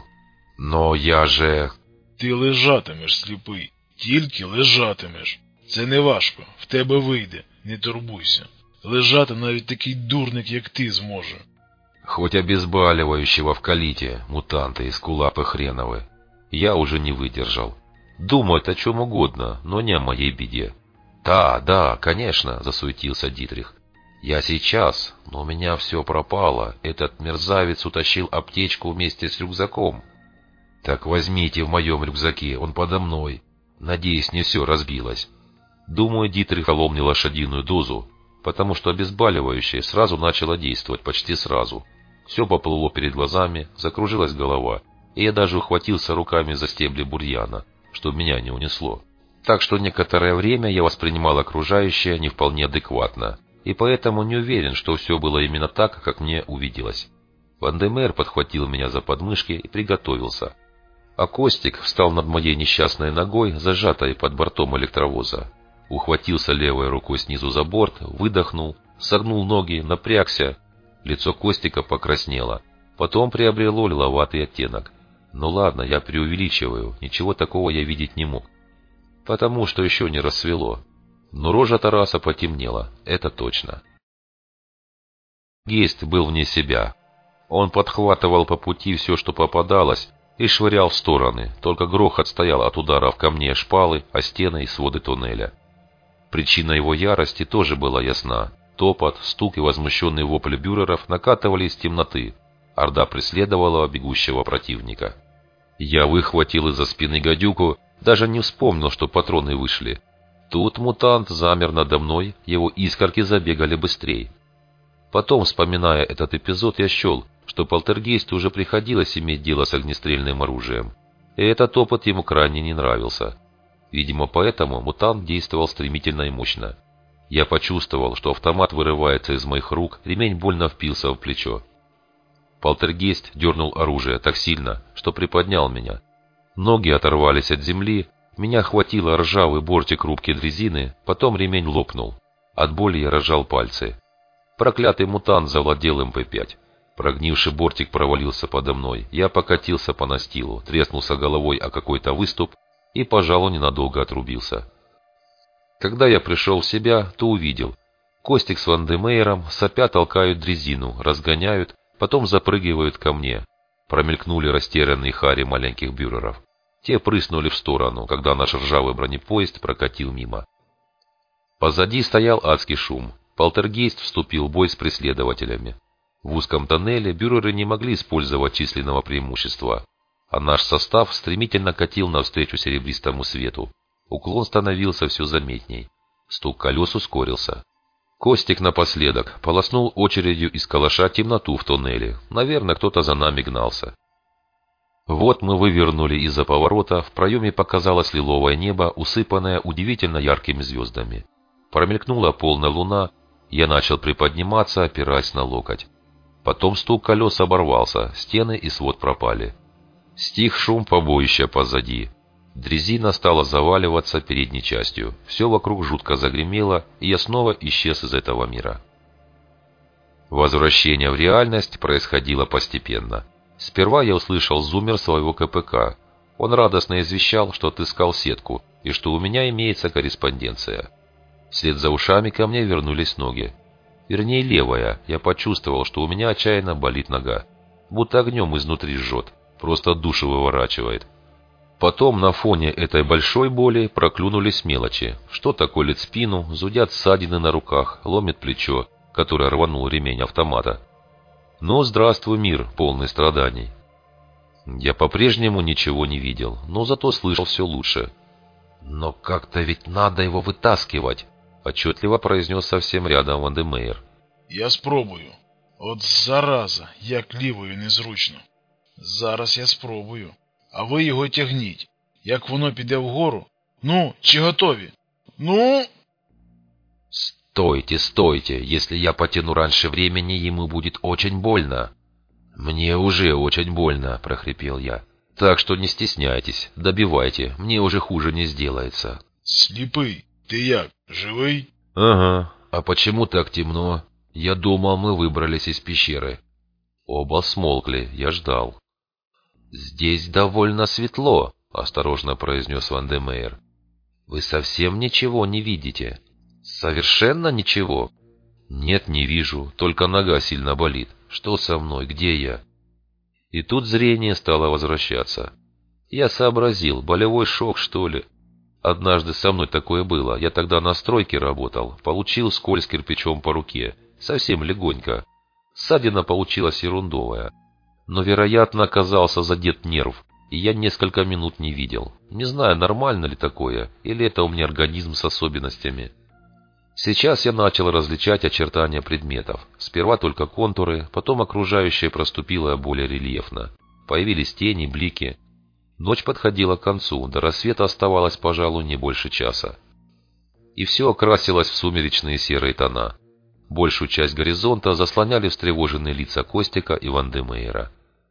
Но я же...
Ти лежатимеш, сліпий, тільки лежатимеш. Це не важко, в тебе вийде, не турбуйся. Лежати навіть такий дурник, як ти, зможе.
Хоть обезболивающего вкалите, мутанты из кулапы хреновы. Я уже не выдержал. Думают о чем угодно, но не о моей беде. Да, да, конечно, засуетился Дитрих. Я сейчас, но у меня все пропало. Этот мерзавец утащил аптечку вместе с рюкзаком. Так возьмите в моем рюкзаке, он подо мной. Надеюсь, не все разбилось. Думаю, Дитрих колол мне лошадиную дозу, потому что обезболивающее сразу начало действовать, почти сразу. Все поплыло перед глазами, закружилась голова, и я даже ухватился руками за стебли бурьяна, чтобы меня не унесло. Так что некоторое время я воспринимал окружающее не вполне адекватно, и поэтому не уверен, что все было именно так, как мне увиделось. Вандемейр подхватил меня за подмышки и приготовился. А Костик встал над моей несчастной ногой, зажатой под бортом электровоза. Ухватился левой рукой снизу за борт, выдохнул, согнул ноги, напрягся. Лицо Костика покраснело, потом приобрело лиловатый оттенок. Ну ладно, я преувеличиваю, ничего такого я видеть не мог, потому что еще не рассвело. Но рожа Тараса потемнела, это точно. Гейст был вне себя. Он подхватывал по пути все, что попадалось, и швырял в стороны, только грохот стоял от ударов камней шпалы, о стены и своды туннеля. Причина его ярости тоже была ясна. Топот, стук и возмущенный вопль бюреров накатывали из темноты. Орда преследовала бегущего противника. Я выхватил из-за спины гадюку, даже не вспомнил, что патроны вышли. Тут мутант замер надо мной, его искорки забегали быстрее. Потом, вспоминая этот эпизод, я счел, что полтергейсту уже приходилось иметь дело с огнестрельным оружием. И этот опыт ему крайне не нравился. Видимо, поэтому мутант действовал стремительно и мощно. Я почувствовал, что автомат вырывается из моих рук, ремень больно впился в плечо. Полтергейст дернул оружие так сильно, что приподнял меня. Ноги оторвались от земли, меня охватило ржавый бортик рубки дрезины, потом ремень лопнул. От боли я разжал пальцы. Проклятый мутант завладел эм пэ пять. Прогнивший бортик провалился подо мной, я покатился по настилу, треснулся головой о какой-то выступ и, пожалуй, ненадолго отрубился. Когда я пришел в себя, то увидел. Костик с Вандемейром сопя толкают дрезину, разгоняют, потом запрыгивают ко мне. Промелькнули растерянные хари маленьких бюреров. Те прыснули в сторону, когда наш ржавый бронепоезд прокатил мимо. Позади стоял адский шум. Полтергейст вступил в бой с преследователями. В узком тоннеле бюреры не могли использовать численного преимущества, а наш состав стремительно катил навстречу серебристому свету. Уклон становился все заметней. Стук колес ускорился. Костик напоследок полоснул очередью из калаша темноту в тоннеле. Наверное, кто-то за нами гнался. Вот мы вывернули из-за поворота, в проеме показалось лиловое небо, усыпанное удивительно яркими звездами. Промелькнула полная луна, я начал приподниматься, опираясь на локоть. Потом стук колес оборвался, стены и свод пропали. Стих шум побоища позади. Дрезина стала заваливаться передней частью. Все вокруг жутко загремело, и я снова исчез из этого мира. Возвращение в реальность происходило постепенно. Сперва я услышал зуммер своего ка пэ ка. Он радостно извещал, что отыскал сетку, и что у меня имеется корреспонденция. Вслед за ушами ко мне вернулись ноги. Вернее, левая. Я почувствовал, что у меня отчаянно болит нога. Будто огнем изнутри жжет. Просто душу выворачивает. Потом на фоне этой большой боли проклюнулись мелочи. Что-то колет спину, зудят ссадины на руках, ломит плечо, которое рванул ремень автомата. Но здравствуй, мир, полный страданий. Я по-прежнему ничего не видел, но зато слышал все лучше. «Но как-то ведь надо его вытаскивать», — отчетливо произнес совсем рядом Вандемейр.
«Я спробую. От зараза, як лівою незручно. Зараз я спробую. А ви його тягніть. Як воно піде вгору? Ну, чи готові? Ну!»
«Стойте, стойте, если я потяну раньше времени, ему будет очень больно». «Мне уже очень больно», — прохрипел я. «Так что не стесняйтесь, добивайте, мне уже хуже не сделается».
«Сліпий, ти як, живий?»
«Ага, а почему так темно? Я думал, мы выбрались из пещеры». Оба смолкли, я ждал. «Здесь довольно светло», — осторожно произнес Вандемейр. «Вы совсем ничего не видите?» «Совершенно ничего?» «Нет, не вижу, только нога сильно болит. Что со мной? Где я?» И тут зрение стало возвращаться. Я сообразил, болевой шок, что ли. Однажды со мной такое было. Я тогда на стройке работал, получил скользь кирпичом по руке. Совсем легонько. Ссадина получилась ерундовая. Но, вероятно, оказался задет нерв, и я несколько минут не видел. Не знаю, нормально ли такое, или это у меня организм с особенностями. Сейчас я начал различать очертания предметов. Сперва только контуры, потом окружающее проступило более рельефно. Появились тени, блики. Ночь подходила к концу, до рассвета оставалось, пожалуй, не больше часа. И все окрасилось в сумеречные серые тона. Большую часть горизонта заслоняли встревоженные лица Костика и Вандемейра.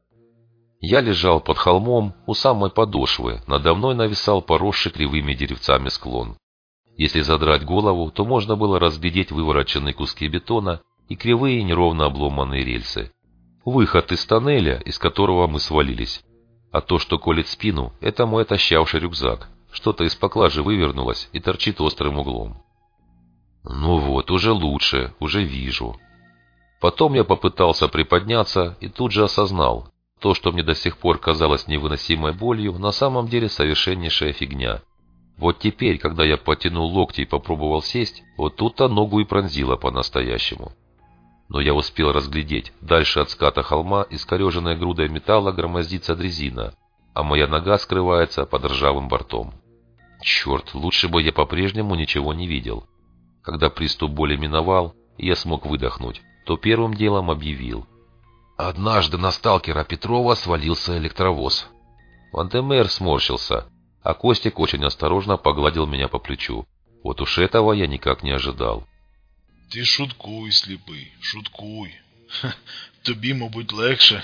Я лежал под холмом у самой подошвы, надо мной нависал поросший кривыми деревцами склон. Если задрать голову, то можно было разглядеть вывороченные куски бетона и кривые неровно обломанные рельсы. Выход из тоннеля, из которого мы свалились. А то, что колет спину, это мой отощавший рюкзак. Что-то из поклажи вывернулось и торчит острым углом. Ну вот, уже лучше, уже вижу. Потом я попытался приподняться и тут же осознал. То, что мне до сих пор казалось невыносимой болью, на самом деле совершеннейшая фигня. Вот теперь, когда я потянул локти и попробовал сесть, вот тут-то ногу и пронзило по-настоящему. Но я успел разглядеть, дальше от ската холма искореженной грудой металла громоздится дрезина, а моя нога скрывается под ржавым бортом. Черт, лучше бы я по-прежнему ничего не видел. Когда приступ боли миновал, и я смог выдохнуть, то первым делом объявил. Однажды на сталкера Петрова свалился электровоз. Вандемейр сморщился, а Костик очень осторожно погладил меня по плечу. Вот уж этого я никак не ожидал.
«Ти шуткуй, сліпий, шуткуй. Ха, тобі, мабуть, легше,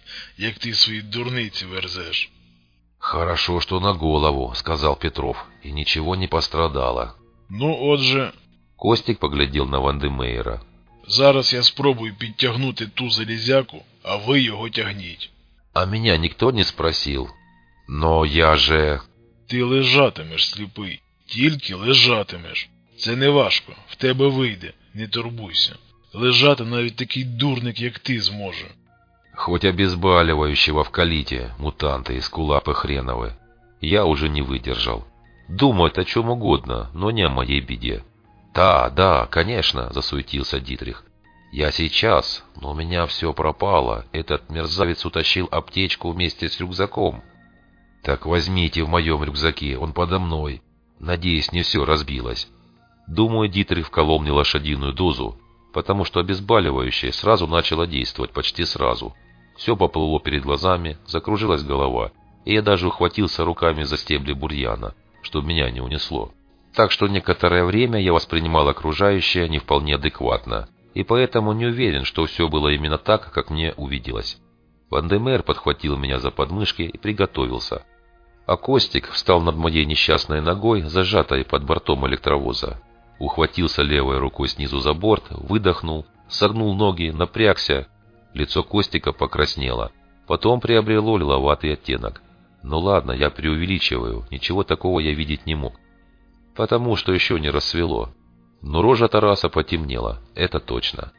як ти свої дурниці верзеш».
«Хорошо, что на голову», — сказал Петров, — «и ничего не пострадало».
«Ну, отже...»
Костик поглядел на Вандемейра.
«Зараз я спробую підтягнути ту залізяку, а ви його тягніть».
«А меня никто не спросил?» «Но я же...»
«Ти лежатимеш, сліпий, тільки лежатимеш. Це не важко, в тебе вийде, не турбуйся. Лежати навіть такий дурник, як ти, зможе».
«Хоть обезболивающего вкалите, мутанты, эскулапы хреновы». Я уже не выдержал. Думают о чем угодно, но не о моей беде. «Да, да, конечно», — засуетился Дитрих. «Я сейчас, но у меня все пропало. Этот мерзавец утащил аптечку вместе с рюкзаком». «Так возьмите в моем рюкзаке, он подо мной. Надеюсь, не все разбилось». Думаю, Дитрих вколол мне лошадиную дозу, потому что обезболивающее сразу начало действовать, почти сразу. Все поплыло перед глазами, закружилась голова, и я даже ухватился руками за стебли бурьяна, чтобы меня не унесло. Так что некоторое время я воспринимал окружающее не вполне адекватно, и поэтому не уверен, что все было именно так, как мне увиделось. Вандемейр подхватил меня за подмышки и приготовился. А Костик встал над моей несчастной ногой, зажатой под бортом электровоза. Ухватился левой рукой снизу за борт, выдохнул, согнул ноги, напрягся. Лицо Костика покраснело, потом приобрело лиловатый оттенок. Ну ладно, я преувеличиваю, ничего такого я видеть не мог, потому что еще не рассвело. Но рожа Тараса потемнела, это точно.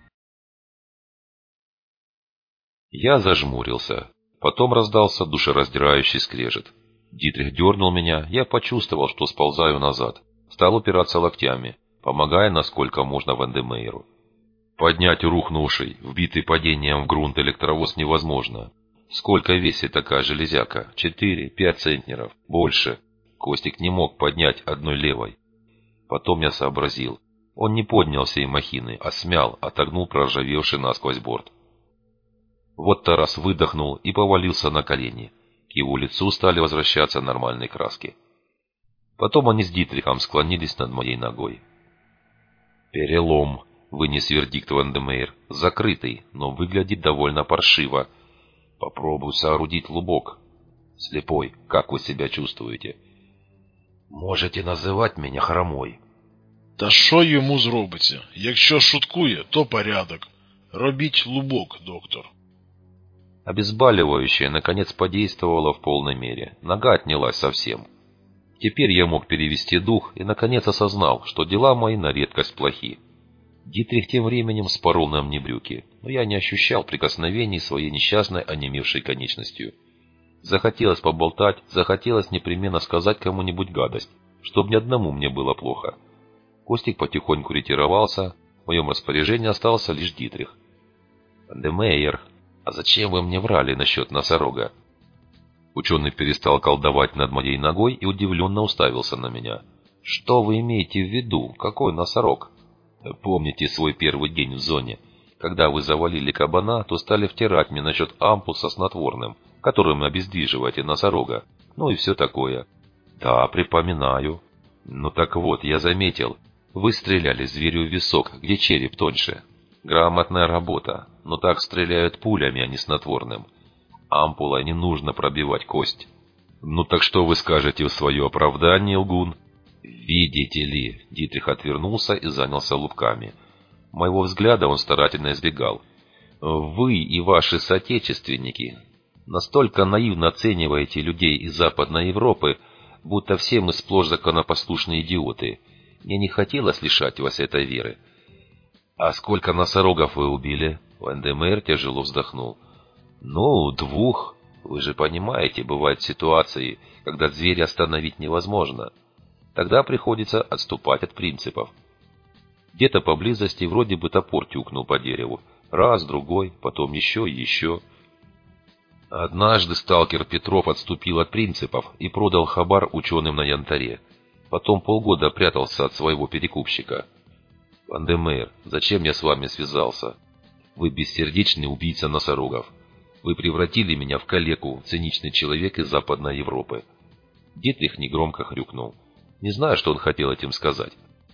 Я зажмурился, потом раздался душераздирающий скрежет. Дитрих дернул меня, я почувствовал, что сползаю назад. Стал упираться локтями, помогая насколько можно Вандемейру. Поднять рухнувший, вбитый падением в грунт электровоз невозможно. Сколько весит такая железяка? Четыре-пять центнеров. Больше. Костик не мог поднять одной левой. Потом я сообразил. Он не поднял всей махины, а смял, отогнул проржавевший насквозь борт. Вот Тарас выдохнул и повалился на колени. К его лицу стали возвращаться нормальные краски. Потом они с Дитрихом склонились над моей ногой. «Перелом», — вынес вердикт Вандемейр. «Закрытый, но выглядит довольно паршиво. Попробую соорудить лубок. Слепой, как вы себя чувствуете?» «Можете називати мене хромой».
Та що йому зробиться? Якщо шуткує, то порядок. Робіть лубок, доктор.
Обезболивающее, наконец, подействовало в полной мере. Нога отнялась совсем. Теперь я мог перевести дух и, наконец, осознал, что дела мои на редкость плохи. Дитрих тем временем спорол на мне брюки, но я не ощущал прикосновений своей несчастной онемевшей конечностью. Захотелось поболтать, захотелось непременно сказать кому-нибудь гадость, чтобы ни одному мне было плохо. Костик потихоньку ретировался, в моем распоряжении остался лишь Дитрих. «Вандемейр, а зачем вы мне врали насчет носорога?» Ученый перестал колдовать над моей ногой и удивленно уставился на меня. «Что вы имеете в виду? Какой носорог?» «Помните свой первый день в зоне? Когда вы завалили кабана, то стали втирать мне насчет ампул со снотворным, которым обездвиживаете носорога, ну и все такое». «Да, припоминаю». «Ну так вот, я заметил, вы стреляли зверю в висок, где череп тоньше. Грамотная работа, но так стреляют пулями, а не снотворным. Ампулой не нужно пробивать кость». «Ну так что вы скажете в свое оправдание, лгун?» «Видите ли», — Дитрих отвернулся и занялся лупками. Моего взгляда он старательно избегал. «Вы и ваши соотечественники настолько наивно оцениваете людей из Западной Европы, будто все мы сплошь законопослушные идиоты. Мне не хотелось лишать вас этой веры». «А сколько носорогов вы убили?» Вандемейр тяжело вздохнул. «Ну, двух. Вы же понимаете, бывают ситуации, когда зверя остановить невозможно. Тогда приходится отступать от принципов». Где-то поблизости вроде бы топор тюкнул по дереву. Раз, другой, потом еще и еще. Однажды сталкер Петров отступил от принципов и продал хабар ученым на янтаре. Потом полгода прятался от своего перекупщика. «Вандемейр, зачем я с вами связался? Вы бессердечный убийца носорогов. Вы превратили меня в калеку, циничный человек из Западной Европы». Дитрих негромко хрюкнул. Не знаю, что он хотел этим сказать.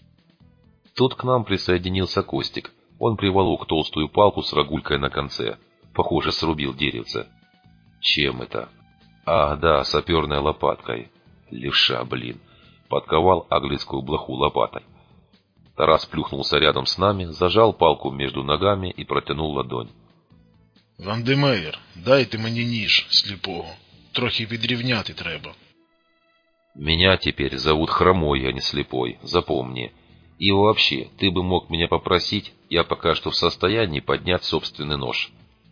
Тут к нам присоединился Костик. Он приволок толстую палку с рогулькой на конце. Похоже, срубил деревце. Чем это? Ах, да, саперной лопаткой. Левша, блин. Подковал аглицкую блоху лопатой. Тарас плюхнулся рядом с нами, зажал палку между ногами и протянул ладонь.
«Вандемейр, дайте мені ніж, сліпого. Трохи підрівняти треба».
«Меня теперь зовут Хромой, а не Слепой, запомни. И вообще, ты бы мог меня попросить, я пока что в состоянии поднять собственный нож».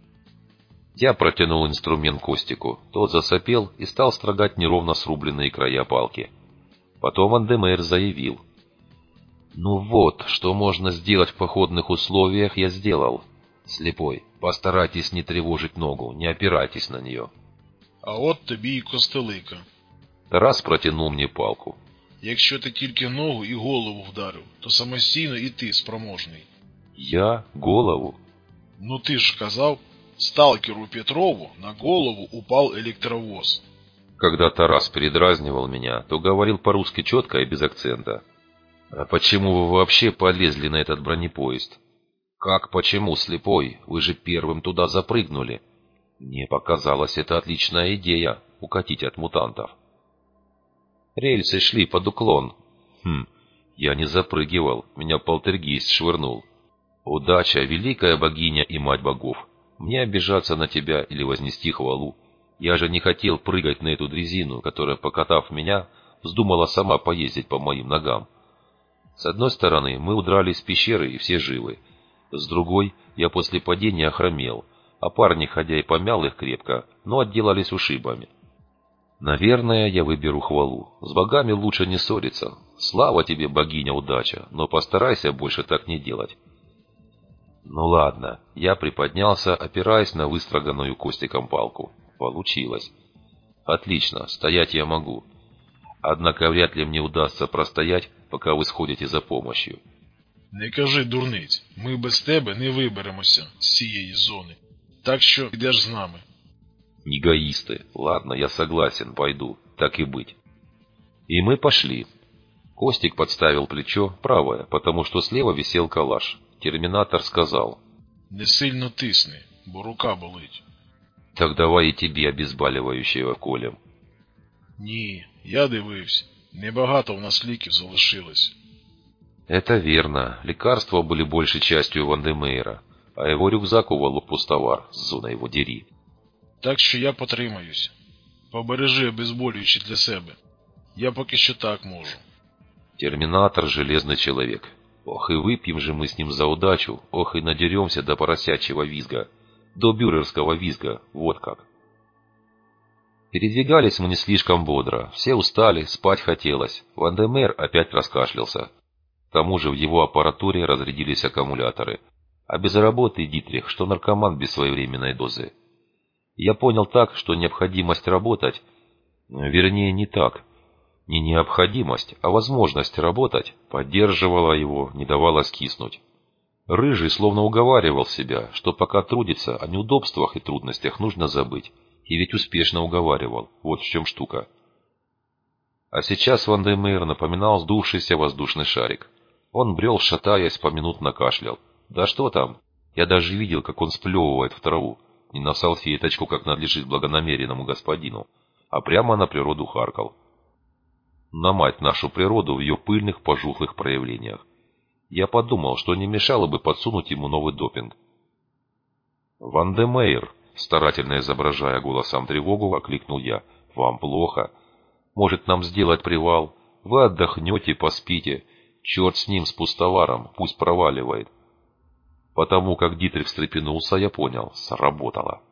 Я протянул инструмент Костику, тот засопел и стал строгать неровно срубленные края палки. Потом Вандемейр заявил. «Ну вот, что можно сделать в походных условиях, я сделал. Слепой, постарайтесь не тревожить ногу, не опирайтесь на нее».
«А от тобі і костелика».
Тарас протянул мне палку.
«Якщо ти тільки ногу і голову вдарив, то самостійно і ти спроможний».
«Я? Голову?»
«Ну ти ж казав, сталкеру Петрову на голову упал электровоз».
Когда Тарас передразнивал меня, то говорил по-русски четко и без акцента. «А почему вы вообще полезли на этот бронепоезд?» «Как почему, Слепой? Вы же первым туда запрыгнули». Мне показалось, это отличная идея — укатить от мутантов. Рельсы шли под уклон. Хм, я не запрыгивал, меня полтергейст швырнул. Удача, великая богиня и мать богов. Мне обижаться на тебя или вознести хвалу. Я же не хотел прыгать на эту дрезину, которая, покатав меня, вздумала сама поездить по моим ногам. С одной стороны, мы удрали из пещеры и все живы. С другой, я после падения охромел, а парни, ходя и помял их крепко, но отделались ушибами. Наверное, я выберу хвалу. С богами лучше не ссориться. Слава тебе, богиня удача, но постарайся больше так не делать. Ну ладно, я приподнялся, опираясь на выстроганную Костиком палку. Получилось. Отлично, стоять я могу. Однако вряд ли мне удастся простоять, пока вы сходите за помощью.
Не кажи дурниць, ми без тебе не виберемося з цієї зони. Так що йдеш з нами.
Эгоисты. Ладно, я согласен, пойду. Так и быть. И мы пошли. Костик подставил плечо, правое, потому что слева висел калаш. Терминатор сказал:
Не сильно тисни, бо рука болить.
Так давай и тебе обезболивающего колем.
Ні, я дивився. Небагато в нас ліків залишилось.
Это верно. Лекарства были большей частью Вандемейра, а его рюкзак уволок пустовар, зона его дери.
Так що я потримаюсь. Побережи обезболюючі для себе. Я поки що так можу.
Терминатор — железный человек. Ох, и выпьем же мы с ним за удачу, ох, и надеремся до поросячьего визга, до бюрерского визга, вот как. Передвигались мы не слишком бодро, все устали, спать хотелось. Вандемейр опять раскашлялся. К тому же в его аппаратуре разрядились аккумуляторы, а без работы Дитрих, что наркоман без своевременной дозы. Я понял так, что необходимость работать, вернее не так, не необходимость, а возможность работать поддерживала его, не давала скиснуть. Рыжий словно уговаривал себя, что пока трудится, о неудобствах и трудностях нужно забыть, и ведь успешно уговаривал, вот в чем штука. А сейчас Вандемейр напоминал сдувшийся воздушный шарик. Он брел, шатаясь, поминутно кашлял. Да что там, я даже видел, как он сплевывает в траву. Не на салфеточку, как надлежит благонамеренному господину, а прямо на природу харкал. На мать нашу природу в ее пыльных пожухлых проявлениях. Я подумал, что не мешало бы подсунуть ему новый допинг. «Вандемейр», старательно изображая голосом тревогу, окликнул я, — «вам плохо? Может, нам сделать привал? Вы отдохнете, поспите. Черт с ним, с пустоваром, пусть проваливает». Потому как Дитрих встрепенулся, я понял — сработало.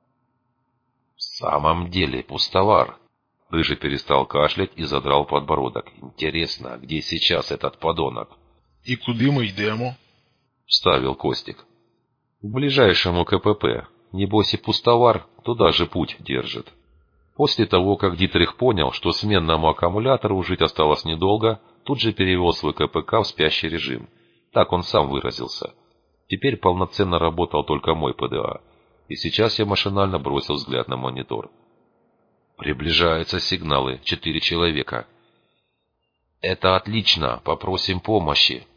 «В самом деле, пустовар!» Рыжий перестал кашлять и задрал подбородок. «Интересно, где сейчас этот подонок?»
«И куди мы йдемо?»
— вставил Костик. «К ближайшему КПП. Небось и пустовар туда же путь держит». После того, как Дитрих понял, что сменному аккумулятору жить осталось недолго, тут же перевел свой КПК в спящий режим. Так он сам выразился. Теперь полноценно работал только мой ПДА, и сейчас я машинально бросил взгляд на монитор. Приближаются сигналы. Четыре человека. Это отлично. Попросим помощи.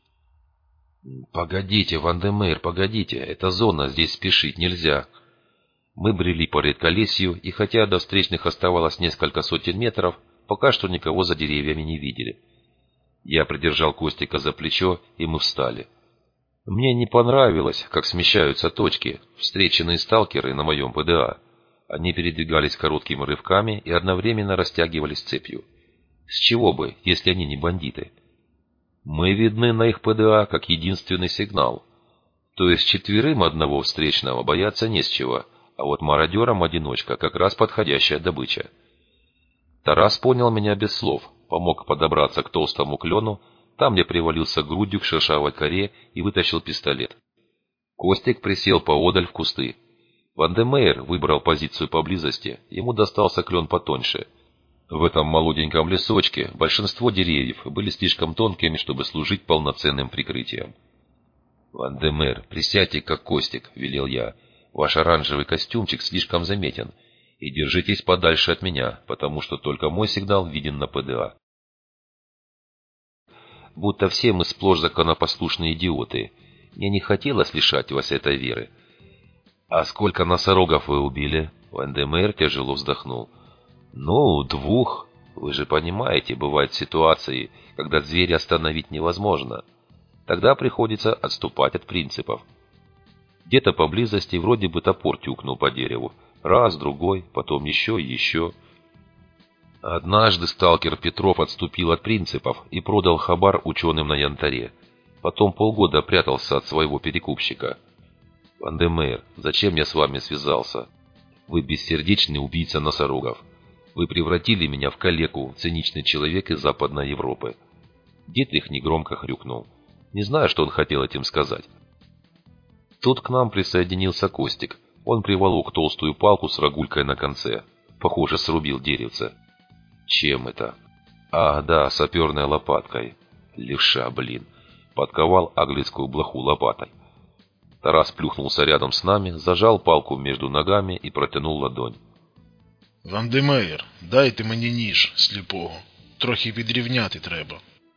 Погодите, Вандемейр, погодите. Это зона, здесь спешить нельзя. Мы брели по редколесью, и хотя до встречных оставалось несколько сотен метров, пока что никого за деревьями не видели. Я придержал Костика за плечо, и мы встали. Мне не понравилось, как смещаются точки, встреченные сталкеры на моем ПДА. Они передвигались короткими рывками и одновременно растягивались цепью. С чего бы, если они не бандиты? Мы видны на их ПДА как единственный сигнал. То есть четверым одного встречного бояться не с чего, а вот мародерам одиночка как раз подходящая добыча. Тарас понял меня без слов, помог подобраться к толстому клену, там я привалился грудью к шершавой коре и вытащил пистолет. Костик присел поодаль в кусты. Вандемейр выбрал позицию поблизости, ему достался клен потоньше. В этом молоденьком лесочке большинство деревьев были слишком тонкими, чтобы служить полноценным прикрытием. «Вандемейр, присядьте как Костик», — велел я. «Ваш оранжевый костюмчик слишком заметен, и держитесь подальше от меня, потому что только мой сигнал виден на ПДА». Будто все мы сплошь законопослушные идиоты. Мне не хотелось лишать вас этой веры. «А сколько носорогов вы убили?» Вандемейр тяжело вздохнул. «Ну, двух. Вы же понимаете, бывают ситуации, когда зверя остановить невозможно. Тогда приходится отступать от принципов. Где-то поблизости вроде бы топор тюкнул по дереву. Раз, другой, потом еще и еще». Однажды сталкер Петров отступил от принципов и продал хабар ученым на янтаре. Потом полгода прятался от своего перекупщика. «Вандемейр, зачем я с вами связался? Вы бессердечный убийца носорогов. Вы превратили меня в калеку, циничный человек из Западной Европы». Дитрих негромко хрюкнул. Не знаю, что он хотел этим сказать. Тут к нам присоединился Костик. Он приволок толстую палку с рогулькой на конце. Похоже, срубил деревце. Чем это? Ах, да, саперной лопаткой. Левша, блин. Подковал аглицкую блоху лопатой. Тарас плюхнулся рядом с нами, зажал палку между ногами и протянул ладонь.
Вандемеєр, дайте мені ніж, сліпого. Трохи підрівняти треба.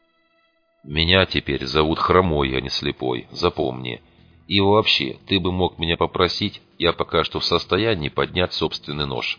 Меня теперь зовут Хромой, а не Слепой, запомни. И вообще, ты бы мог меня попросить, я пока что в состоянии поднять собственный нож.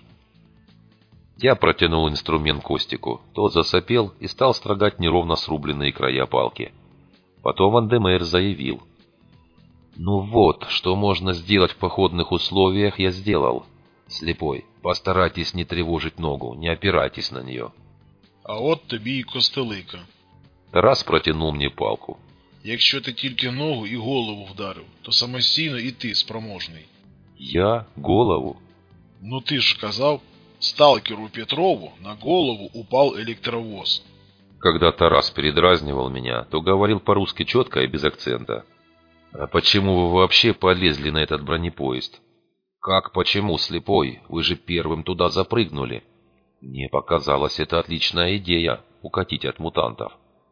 Я протянул инструмент Костику. Тот засопел и стал строгать неровно срубленные края палки. Потом Вандемеер заявил. «Ну вот, что можно сделать в походных условиях, я сделал. Слепой, постарайтесь не тревожить ногу, не опирайтесь на нее».
А от тобі і костелика.
Тарас протянул мне палку.
Якщо ти тільки ногу і голову вдарив, то самостійно і ти спроможний.
Я? Голову?
Ну ти ж казав, сталкеру Петрову на голову упал электровоз.
Когда Тарас передразнивал меня, то говорил по-русски четко и без акцента. «А почему вы вообще полезли на этот бронепоезд?» «Как почему, Слепой? Вы же первым туда запрыгнули». Мне показалось, это отличная идея — укатить от мутантов.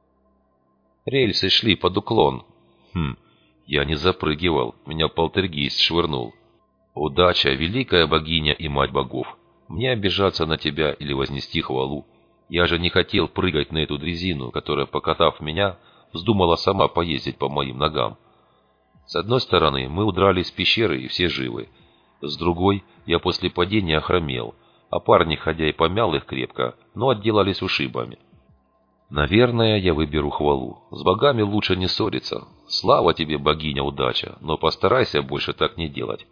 Рельсы шли под уклон. Хм, я не запрыгивал, меня полтергейст швырнул. Удача, великая богиня и мать богов. Мне обижаться на тебя или вознести хвалу. Я же не хотел прыгать на эту дрезину, которая, покатав меня, вздумала сама поездить по моим ногам. С одной стороны, мы удрали из пещеры и все живы. С другой, я после падения охромел, а парни, ходя и помял их крепко, но отделались ушибами. Наверное, я выберу хвалу. С богами лучше не ссориться. Слава тебе, богиня удача, но постарайся больше так не делать.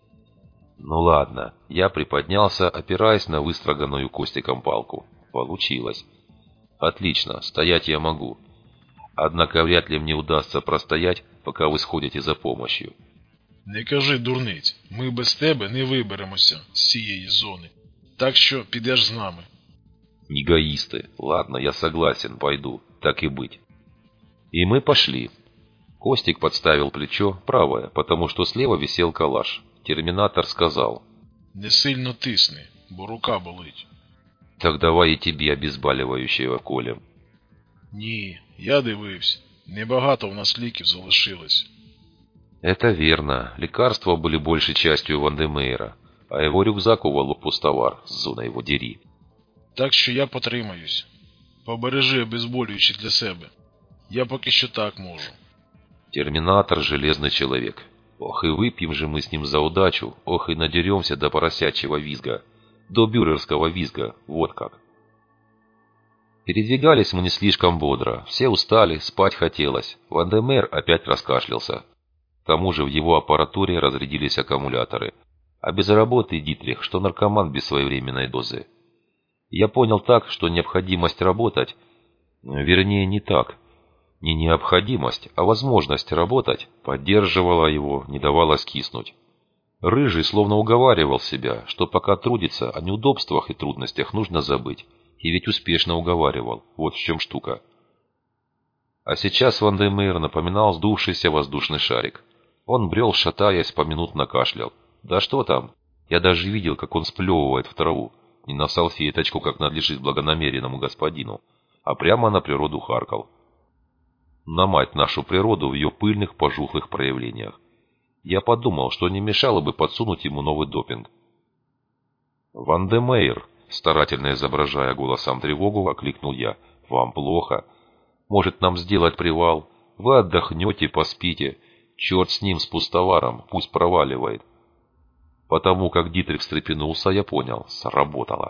Ну ладно, я приподнялся, опираясь на выстроганную Костиком палку. Получилось. Отлично, стоять я могу. Однако вряд ли мне удастся простоять, пока вы сходите за помощью.
Не кажи дурниць, ми без тебе не виберемося з цієї зони. Так що підеш з нами.
Эгоисты. Ладно, я согласен, пойду. Так и быть. И мы пошли. Костик подставил плечо, правое, потому что слева висел калаш. Терминатор сказал.
Не сильно тисни, бо рука болить.
Так давай и тебе обезболивающего колем.
Ні, я дивився. Небагато в нас ліків залишилось.
Это верно. Лекарства были большей частью Вандемеера, а его рюкзак уволок пустовар, зона его дери.
Так що я потримаюсь. Побережи обезболюючі для себе. Я поки що так можу.
Терминатор — железный человек. Ох, и выпьем же мы с ним за удачу, ох, и надеремся до поросячьего визга. До бюрерского визга, вот как. Передвигались мы не слишком бодро, все устали, спать хотелось. Вандемеер опять раскашлялся. К тому же в его аппаратуре разрядились аккумуляторы. А без работы Дитрих, что наркоман без своевременной дозы. Я понял так, что необходимость работать, вернее не так, не необходимость, а возможность работать поддерживала его, не давала скиснуть. Рыжий словно уговаривал себя, что пока трудится, о неудобствах и трудностях нужно забыть, и ведь успешно уговаривал, вот в чем штука. А сейчас Вандемеер напоминал сдувшийся воздушный шарик. Он брел, шатаясь, поминутно кашлял. Да что там, я даже видел, как он сплевывает в траву. Не на салфеточку, как надлежит благонамеренному господину, а прямо на природу харкал. На мать нашу природу в ее пыльных пожухлых проявлениях. Я подумал, что не мешало бы подсунуть ему новый допинг. «Вандемеер», старательно изображая голосом тревогу, окликнул я. «Вам плохо? Может, нам сделать привал? Вы отдохнете, поспите. Черт с ним, с пустоваром, пусть проваливает». Потому как Дитрих встрепенулся, я понял, сработало.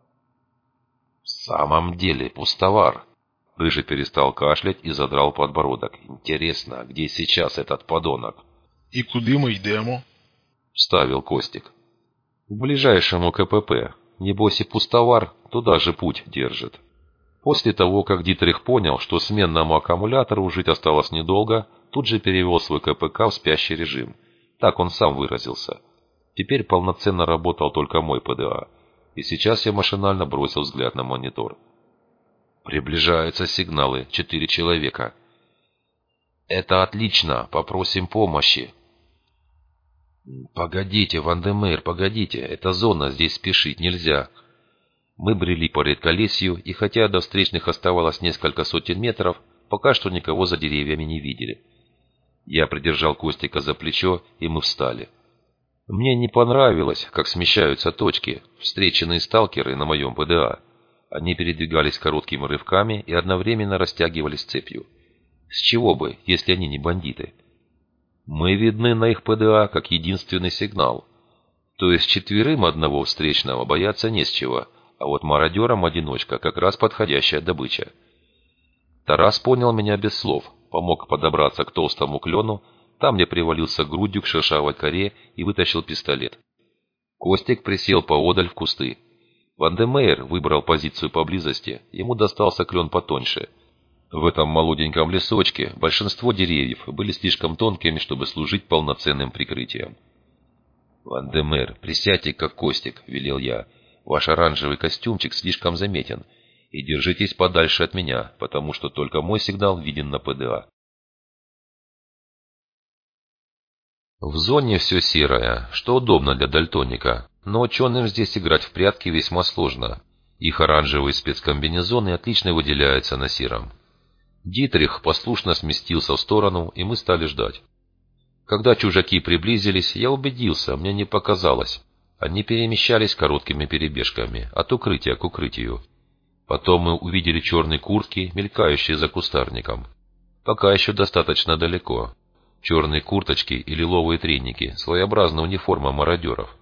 «В самом деле, пустовар!» Рыжий перестал кашлять и задрал подбородок. «Интересно, где сейчас этот подонок?»
«И куди мы йдемо?»
Вставил Костик. «К ближайшему КПП. Небось и пустовар туда же путь держит». После того, как Дитрих понял, что сменному аккумулятору жить осталось недолго, тут же перевел свой КПК в спящий режим. Так он сам выразился. Теперь полноценно работал только мой ПДА. И сейчас я машинально бросил взгляд на монитор. Приближаются сигналы. Четыре человека. Это отлично. Попросим помощи. Погодите, Ван-де-Мейр, погодите. Это зона, здесь спешить нельзя. Мы брели по редколесью, и хотя до встречных оставалось несколько сотен метров, пока что никого за деревьями не видели. Я придержал Костика за плечо, и мы встали. Мне не понравилось, как смещаются точки, встреченные сталкеры на моем ПДА. Они передвигались короткими рывками и одновременно растягивались цепью. С чего бы, если они не бандиты? Мы видны на их ПДА как единственный сигнал. То есть четверым одного встречного бояться не с чего, а вот мародерам одиночка как раз подходящая добыча. Тарас понял меня без слов, помог подобраться к толстому клену, там я привалился грудью к шершавой коре и вытащил пистолет. Костик присел поодаль в кусты. Ван-де-Мейр выбрал позицию поблизости, ему достался клен потоньше. В этом молоденьком лесочке большинство деревьев были слишком тонкими, чтобы служить полноценным прикрытием. «Ван-де-Мейр, присядьте, как Костик», — велел я. «Ваш оранжевый костюмчик слишком заметен. И держитесь подальше от меня, потому что только мой сигнал виден на ПДА». В зоне все серое, что удобно для дальтоника, но ученым здесь играть в прятки весьма сложно. Их оранжевые спецкомбинезоны отлично выделяются на сером. Дитрих послушно сместился в сторону, и мы стали ждать. Когда чужаки приблизились, я убедился, мне не показалось. Они перемещались короткими перебежками, от укрытия к укрытию. Потом мы увидели черные куртки, мелькающие за кустарником. Пока еще достаточно далеко. Черные курточки и лиловые треники – своеобразная униформа мародеров.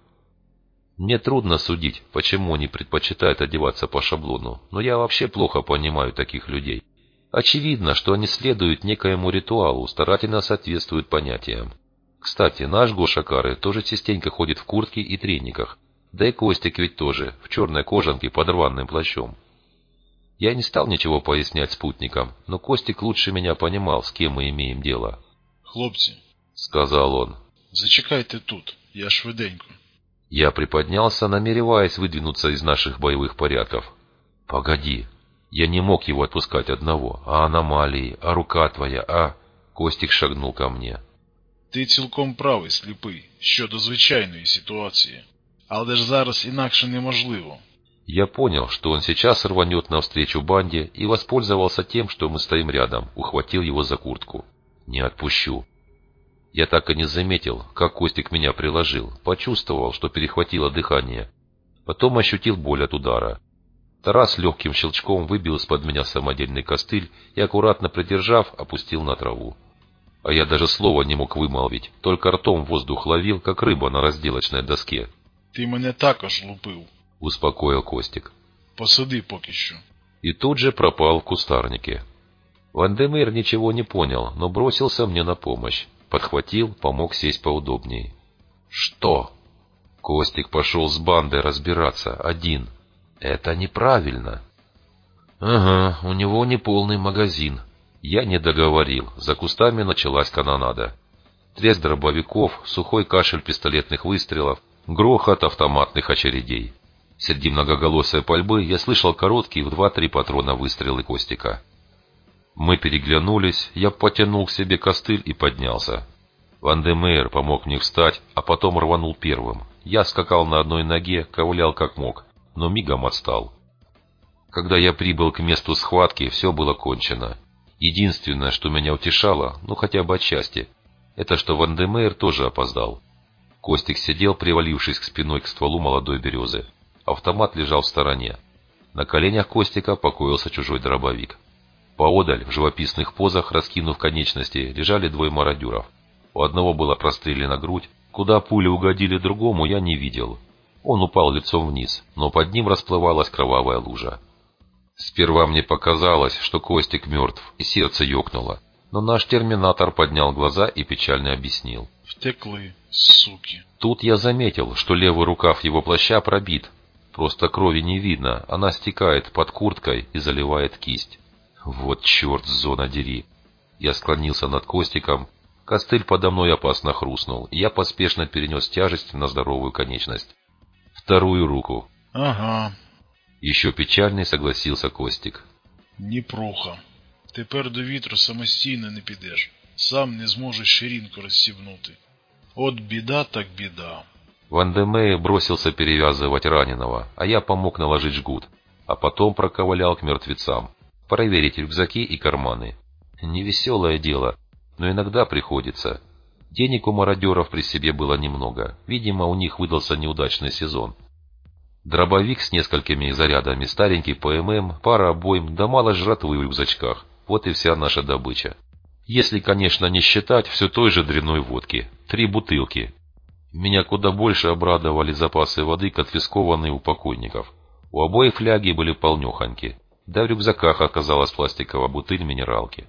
Мне трудно судить, почему они предпочитают одеваться по шаблону, но я вообще плохо понимаю таких людей. Очевидно, что они следуют некоему ритуалу, старательно соответствуют понятиям. Кстати, наш Гоша Кары тоже частенько ходит в куртке и трениках. Да и Костик ведь тоже, в черной кожанке под рваным плащом. Я не стал ничего пояснять спутникам, но Костик лучше меня понимал, с кем мы имеем дело.
«Хлопці», —
сказал он,
— «зачекайте тут, я швиденько».
Я приподнялся, намереваясь выдвинуться из наших боевых порядков. «Погоди, я не мог его отпускать одного. А аномалии, а рука твоя, а...» Костик шагнул ко мне.
«Ти цілком правий, сліпий, щодо звичайної ситуації. Але ж зараз інакше неможливо».
Я понял, что он сейчас рванет навстречу банде, и воспользовался тем, что мы стоим рядом, ухватил его за куртку. «Не отпущу». Я так и не заметил, как Костик меня приложил, почувствовал, что перехватило дыхание. Потом ощутил боль от удара. Тарас легким щелчком выбил из-под меня самодельный костыль и, аккуратно придержав, опустил на траву. А я даже слова не мог вымолвить, только ртом воздух ловил, как рыба на разделочной доске.
«Ти мене також лупив», —
успокоил Костик.
«Посиди поки що».
И тут же пропал в кустарнике. Ван-де-Мейр ничего не понял, но бросился мне на помощь. Подхватил, помог сесть поудобнее. «Что?» Костик пошел с бандой разбираться, один. «Это неправильно». «Ага, у него неполный магазин». Я не договорил, за кустами началась канонада. Треск дробовиков, сухой кашель пистолетных выстрелов, грохот автоматных очередей. Среди многоголосой пальбы я слышал короткие в два-три патрона выстрелы Костика. Мы переглянулись, я потянул к себе костыль и поднялся. Ван-де-Мейр помог мне встать, а потом рванул первым. Я скакал на одной ноге, ковылял как мог, но мигом отстал. Когда я прибыл к месту схватки, все было кончено. Единственное, что меня утешало, ну хотя бы отчасти, это что Ван-де-Мейр тоже опоздал. Костик сидел, привалившись к спиной к стволу молодой березы. Автомат лежал в стороне. На коленях Костика покоился чужой дробовик. Поодаль, в живописных позах, раскинув конечности, лежали двое мародеров. У одного была прострелена грудь, куда пули угодили другому, я не видел. Он упал лицом вниз, но под ним расплывалась кровавая лужа. Сперва мне показалось, что Костик мертв, и сердце ёкнуло, но наш терминатор поднял глаза и печально объяснил.
«Втекли, суки». Тут
я заметил, что левый рукав его плаща пробит. Просто крови не видно, она стекает под курткой и заливает кисть. Вот черт, зона дери. Я склонился над Костиком. Костыль подо мной опасно хрустнул, и я поспешно перенес тяжесть на здоровую конечность. Вторую руку.
Ага.
Еще печальний согласился Костик.
Непруха. Тепер до вітру самостійно не підеш. Сам не зможеш ширинку розстібнути. От біда так біда.
Ван-де-Мейер бросился перевязывать раненого, а я помог наложить жгут, а потом проковылял к мертвецам, проверить рюкзаки и карманы. Невеселое дело, но иногда приходится. Денег у мародеров при себе было немного, видимо, у них выдался неудачный сезон. Дробовик с несколькими зарядами, старенький ПММ, пара обойм, да мало жратвы в рюкзачках. Вот и вся наша добыча. Если, конечно, не считать все той же дрянной водки. Три бутылки. Меня куда больше обрадовали запасы воды, конфискованные у покойников. У обоих фляги были полнехоньки. Да в рюкзаках оказалась пластиковая бутыль минералки.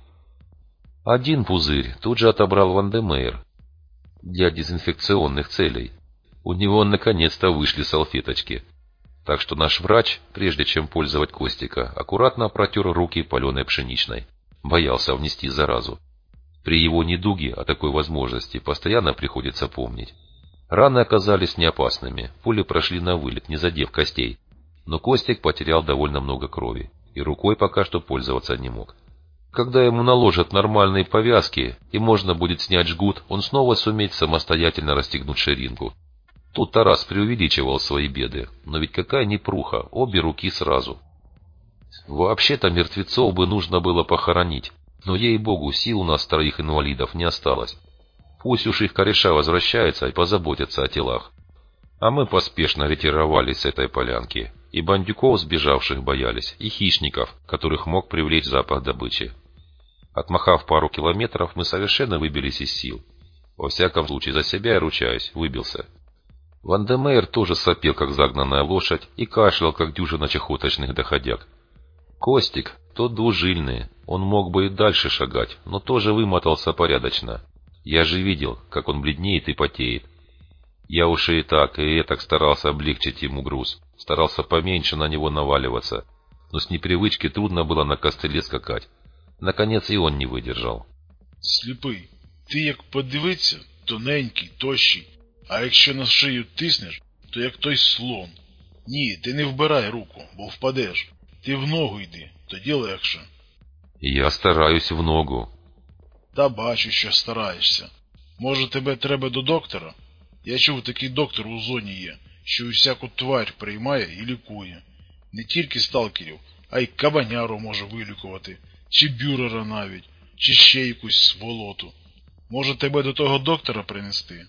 Один пузырь тут же отобрал Ван-де-Мейер. Для дезинфекционных целей. У него наконец-то вышли салфеточки. Так что наш врач, прежде чем пользовать Костика, аккуратно протер руки паленой пшеничной. Боялся внести заразу. При его недуге о такой возможности постоянно приходится помнить. Раны оказались неопасными, пули прошли на вылет, не задев костей. Но Костик потерял довольно много крови, и рукой пока что пользоваться не мог. Когда ему наложат нормальные повязки, и можно будет снять жгут, он снова сумеет самостоятельно расстегнуть ширинку. Тут Тарас преувеличивал свои беды, но ведь какая непруха, обе руки сразу. Вообще-то мертвецов бы нужно было похоронить, но, ей-богу, сил у нас троих инвалидов не осталось. Пусть уж их кореша возвращаются и позаботятся о телах. А мы поспешно ретировались с этой полянки, и бандюков, сбежавших, боялись, и хищников, которых мог привлечь запах добычи. Отмахав пару километров, мы совершенно выбились из сил. Во всяком случае, за себя я ручаюсь, выбился. Ван-де-Мейер тоже сопел, как загнанная лошадь, и кашлял, как дюжина чахоточных доходяг. Костик, тот двужильный, он мог бы и дальше шагать, но тоже вымотался порядочно. Я же видел, как он бледнеет и потеет. Я уж и так, и этак старался облегчить ему груз, старался поменьше на него наваливаться, но с непривычки трудно было на костыле скакать. Наконец и он не выдержал.
Сліпий, ти як подивиться, тоненький, тощий, а якщо на шию тиснеш, то як той слон. Ні, ти не вбирай руку, бо впадеш. Ти в ногу йди, тоді легше.
Я стараюсь в ногу.
Та бачу, що стараєшся. Може, тебе треба до доктора? Я чув, такий доктор у зоні є, що усяку тварь приймає і лікує. Не тільки сталкерів, а й кабаняру може вилікувати, чи бюрера навіть, чи ще якусь сволоту. Може, тебе до того доктора принести?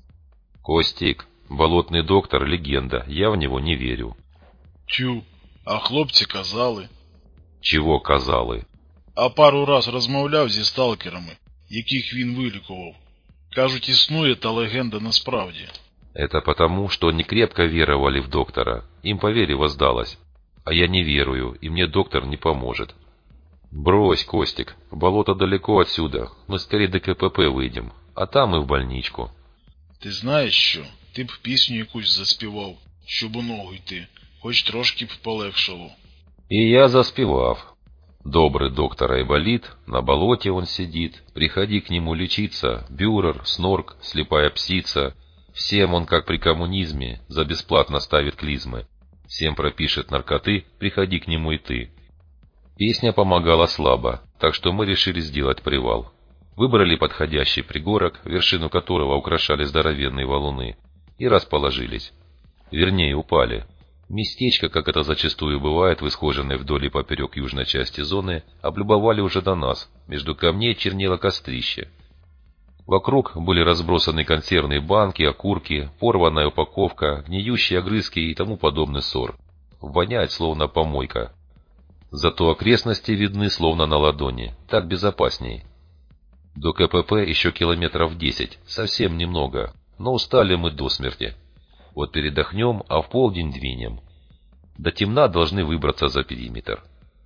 Костик, болотный доктор — легенда, я в него не верю.
Тю, а хлопці казали.
Чего казали?
А пару раз розмовляв зі сталкерами, яких він вилікував. Кажуть, існує та легенда насправді.
Это потому, что они крепко веровали в доктора. Им по вере воздалось. А я не верую, и мне доктор не поможет. Брось, Костик, болото далеко отсюда. Мы скорее до КПП выйдем, а там и в больничку.
Ти знаєш що? Ти б пісню якусь заспівав, щоб у ногу йти, хоч трошки б полегшало.
И я заспевав. Добрый доктор Айболит, на болоте он сидит, приходи к нему лечиться, бюрер, снорк, слепая псица. Всем он, как при коммунизме, за бесплатно ставит клизмы. Всем пропишет наркоты, приходи к нему и ты. Песня помогала слабо, так что мы решили сделать привал. Выбрали подходящий пригорок, вершину которого украшали здоровенные валуны, и расположились. Вернее, упали. Местечко, как это зачастую бывает в исхоженной вдоль и поперек южной части зоны, облюбовали уже до нас. Между камней чернело кострище. Вокруг были разбросаны консервные банки, окурки, порванная упаковка, гниющие огрызки и тому подобный ссор. Воняет, словно помойка. Зато окрестности видны, словно на ладони. Так безопасней. До КПП еще километров десять, совсем немного, но устали мы до смерти. Вот передохнем, а в полдень двинем. До темна должны выбраться за периметр.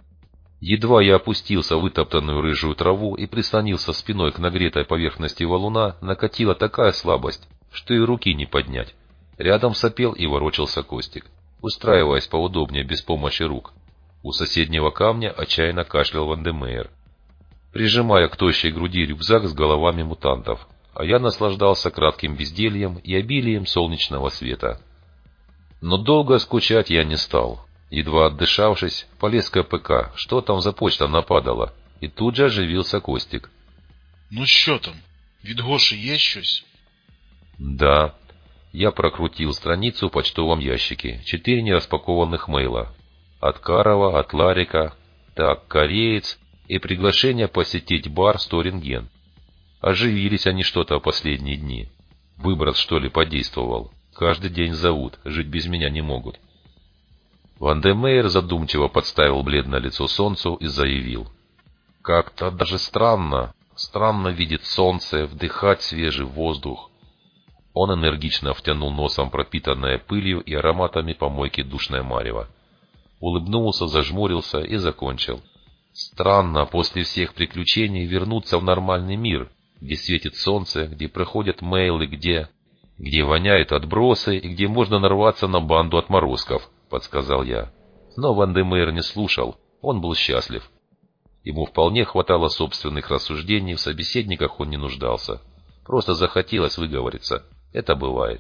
Едва я опустился в вытоптанную рыжую траву и прислонился спиной к нагретой поверхности валуна, накатила такая слабость, что и руки не поднять. Рядом сопел и ворочался Костик, устраиваясь поудобнее без помощи рук. У соседнего камня отчаянно кашлял Ван-де-Мейер, прижимая к тощей груди рюкзак с головами мутантов, а я наслаждался кратким бездельем и обилием солнечного света. Но долго скучать я не стал. Едва отдышавшись, полез к КПК, что там за почта нападала, и тут же оживился Костик.
Ну що там? Від Гоши є щось?
Да. Я прокрутил страницу в почтовом ящике. Четыре нераспакованных мейла. От Карова, от Ларика, так, кореец и приглашение посетить бар «Сторинген». Оживились они что-то в последние дни. Выброс, что ли, подействовал. Каждый день зовут, жить без меня не могут. Ван де Мейер задумчиво подставил бледное лицо солнцу и заявил. Как-то даже странно, странно видеть солнце, вдыхать свежий воздух. Он энергично втянул носом пропитанное пылью и ароматами помойки душное марево. Улыбнулся, зажмурился и закончил. Странно после всех приключений вернуться в нормальный мир, где светит солнце, где проходят мейлы, где... где воняют отбросы и где можно нарваться на банду отморозков, подсказал я. Но Ван де Мейер не слушал, он был счастлив. Ему вполне хватало собственных рассуждений, в собеседниках он не нуждался. Просто захотелось выговориться. Это бывает.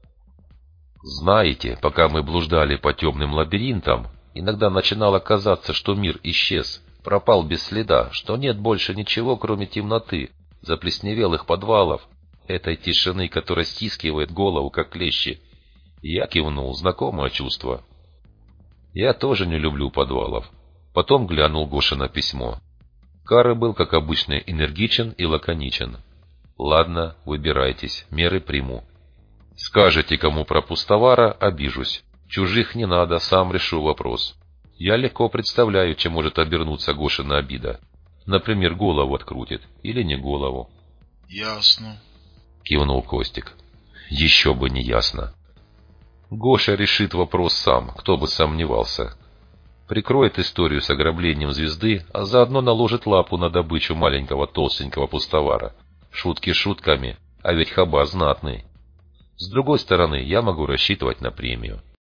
Знаете, пока мы блуждали по темным лабиринтам, иногда начинало казаться, что мир исчез, пропал без следа, что нет больше ничего, кроме темноты, заплесневелых подвалов, этой тишины, которая стискивает голову, как клещи. Я кивнул, знакомое чувство. Я тоже не люблю подвалов. Потом глянул Гошина письмо. Кары был, как обычно, энергичен и лаконичен. Ладно, выбирайтесь, меры приму. Скажете кому про пустовара, обижусь. Чужих не надо, сам решу вопрос. Я легко представляю, чем может обернуться Гошина обида. Например, голову открутит, или не голову.
Ясно,
кивнул Костик. Еще бы не ясно. Гоша решит вопрос сам, кто бы сомневался. Прикроет историю с ограблением звезды, а заодно наложит лапу на добычу маленького толстенького пустовара. Шутки шутками, а ведь хаба знатный. С другой стороны, я могу рассчитывать на премию.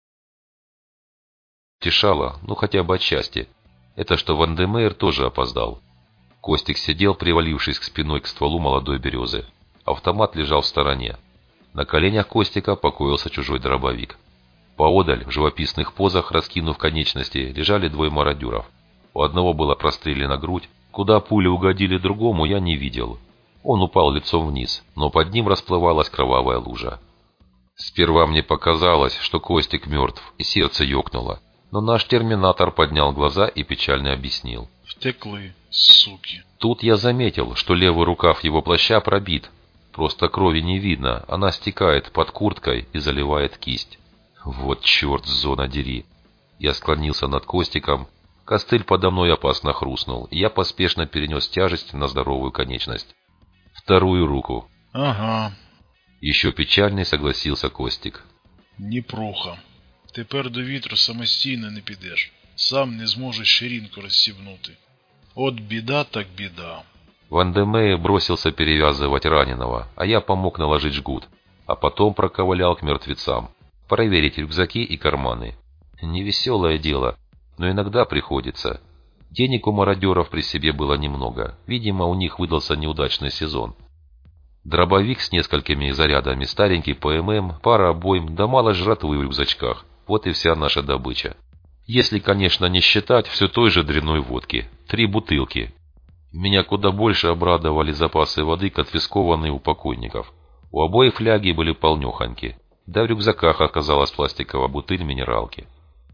Тешало, ну хотя бы отчасти. Это что Ван де Мейер тоже опоздал. Костик сидел, привалившись к спиной к стволу молодой березы. Автомат лежал в стороне. На коленях Костика покоился чужой дробовик. Поодаль, в живописных позах, раскинув конечности, лежали двое мародеров. У одного была прострелена грудь. Куда пули угодили другому, я не видел. Он упал лицом вниз, но под ним расплывалась кровавая лужа. Сперва мне показалось, что Костик мертв, и сердце ёкнуло. Но наш терминатор поднял глаза и печально объяснил.
Втекли, суки.
Тут я заметил, что левый рукав его плаща пробит. Просто крови не видно, она стекает под курткой и заливает кисть. Вот черт, зона дери. Я склонился над Костиком. Костыль подо мной опасно хрустнул, и я поспешно перенес тяжесть на здоровую конечность. Вторую руку.
Ага.
Еще печальней согласился Костик.
Непруха. Тепер до вітру самостійно не підеш. Сам не зможеш ширинку розсібнути. От біда так біда.
Ван де Мейер бросился перевязывать раненого, а я помог наложить жгут, а потом проковылял к мертвецам, проверить рюкзаки и карманы. Невеселое дело, но иногда приходится. Денег у мародеров при себе было немного, видимо, у них выдался неудачный сезон. Дробовик с несколькими зарядами, старенький ПММ, пара обойм, да мало жратвы в рюкзачках. Вот и вся наша добыча. Если, конечно, не считать все той же дрянной водки. Три бутылки. Меня куда больше обрадовали запасы воды, конфискованные у покойников. У обоих фляги были полнёхоньки. Да в рюкзаках оказалась пластиковая бутыль минералки.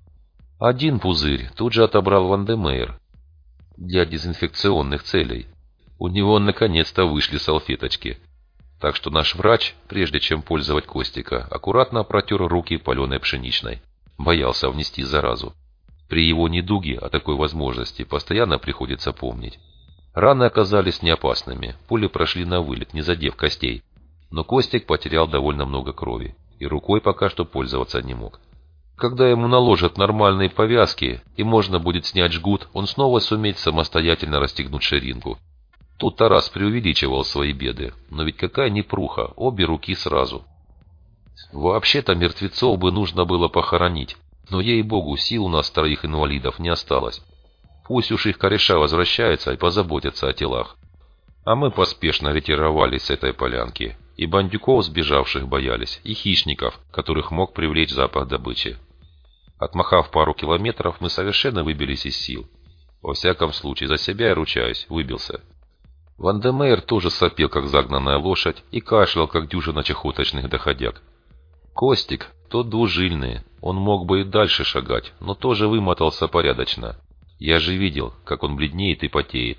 Один пузырь тут же отобрал Ван де Мейер. Для дезинфекционных целей. У него наконец-то вышли салфеточки. Так что наш врач, прежде чем пользовать Костика, аккуратно протер руки паленой пшеничной. Боялся внести заразу. При его недуге о такой возможности постоянно приходится помнить. Раны оказались неопасными, пули прошли на вылет, не задев костей. Но Костик потерял довольно много крови, и рукой пока что пользоваться не мог. Когда ему наложат нормальные повязки, и можно будет снять жгут, он снова сумеет самостоятельно расстегнуть ширинку. Тут Тарас преувеличивал свои беды, но ведь какая непруха, обе руки сразу. Вообще-то мертвецов бы нужно было похоронить, но, ей-богу, сил у нас троих инвалидов не осталось. Пусть уж их кореша возвращаются и позаботятся о телах. А мы поспешно ретировались с этой полянки. И бандюков, сбежавших, боялись, и хищников, которых мог привлечь запах добычи. Отмахав пару километров, мы совершенно выбились из сил. Во всяком случае, за себя я ручаюсь, выбился. Ван де Мейер тоже сопел, как загнанная лошадь, и кашлял, как дюжина чахоточных доходяг. Костик, тот двужильный, он мог бы и дальше шагать, но тоже вымотался порядочно. Я же видел, как он бледнеет и потеет.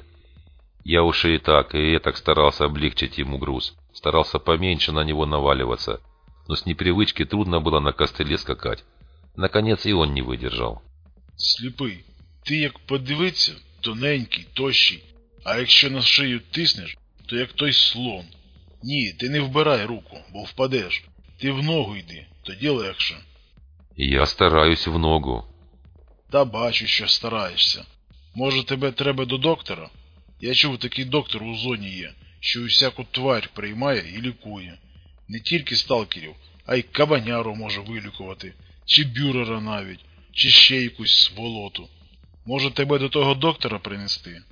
Я уж и так, и так старался облегчить ему груз, старался поменьше на него наваливаться, но с непривычки трудно было на костыле скакать. Наконец и он не выдержал.
Сліпий, ти як подивиться, тоненький, тощий, а якщо на шию тиснеш, то як той слон. Ні, ти не вбирай руку, бо впадеш. Ти в ногу йди, тоді легше.
Я стараюсь в ногу.
Та бачу, що стараєшся. Може, тебе треба до доктора? Я чув, такий доктор у зоні є, що усяку тварь приймає і лікує. Не тільки сталкерів, а й кабаняру може вилікувати, чи бюрера навіть, чи ще якусь сволоту. Може, тебе до того доктора принести?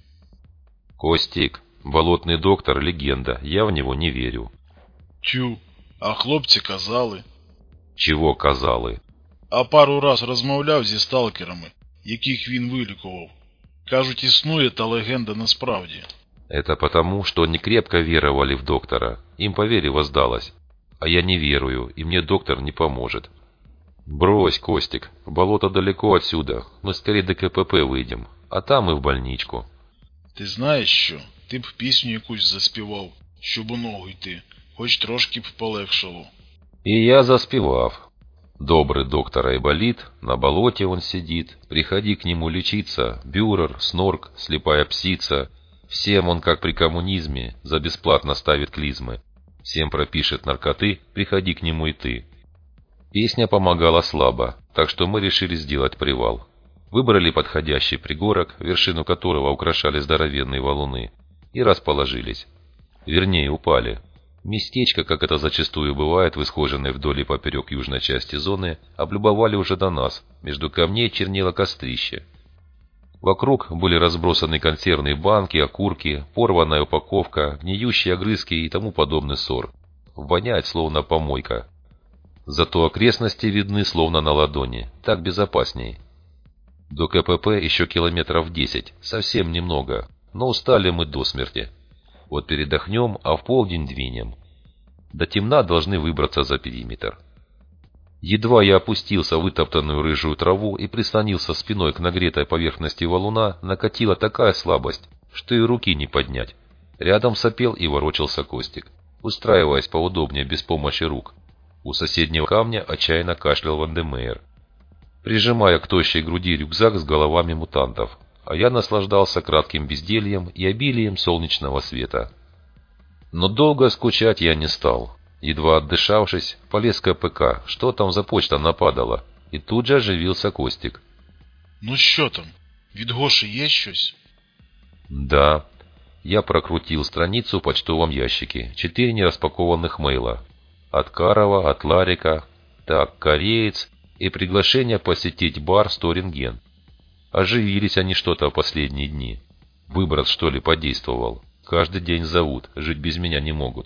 Костик, болотный доктор – легенда, я в него не верю.
Тю, а хлопці казали.
Чего казали?
А пару раз розмовляв зі сталкерами, яких він вилікував. Кажуть, існує та легенда насправді.
Это потому, что они крепко веровали в доктора. Им по вере воздалось. А я не верую, и мне доктор не поможет. Брось, Костик, болото далеко отсюда. Мы скорее до КПП выйдем, а там и в больничку.
Ти знаєш що? Ти б пісню якусь заспівав, щоб у ногу йти. Хоч трошки б полегшало.
И я заспевав. Добрый доктор Айболит, на болоте он сидит. Приходи к нему лечиться, бюрер, снорк, слепая псица. Всем он, как при коммунизме, за бесплатно ставит клизмы. Всем пропишет наркоты, приходи к нему и ты. Песня помогала слабо, так что мы решили сделать привал. Выбрали подходящий пригорок, вершину которого украшали здоровенные валуны, и расположились. Вернее, упали. Местечко, как это зачастую бывает в исхоженной вдоль и поперек южной части зоны, облюбовали уже до нас. Между камней чернело кострище. Вокруг были разбросаны консервные банки, окурки, порванная упаковка, гниющие огрызки и тому подобный ссор. Воняет, словно помойка. Зато окрестности видны, словно на ладони. Так безопасней. До КПП еще километров десять, совсем немного, но устали мы до смерти. Вот передохнем, а в полдень двинем. До темна должны выбраться за периметр. Едва я опустился в вытоптанную рыжую траву и прислонился спиной к нагретой поверхности валуна, накатила такая слабость, что и руки не поднять. Рядом сопел и ворочался Костик, устраиваясь поудобнее без помощи рук. У соседнего камня отчаянно кашлял Ван де Мейер, прижимая к тощей груди рюкзак с головами мутантов, а я наслаждался кратким бездельем и обилием солнечного света. Но долго скучать я не стал. Едва отдышавшись, полез к КПК, что там за почта нападала, и тут же оживился Костик.
Ну що там, від Гоши є щось?
Да. Я прокрутил страницу в почтовом ящике, четыре нераспакованных мейла. От Карова, от Ларика, так, кореец и приглашение посетить бар «Сторинген». Оживились они что-то в последние дни. Выброс, что ли, подействовал. Каждый день зовут, жить без меня не могут.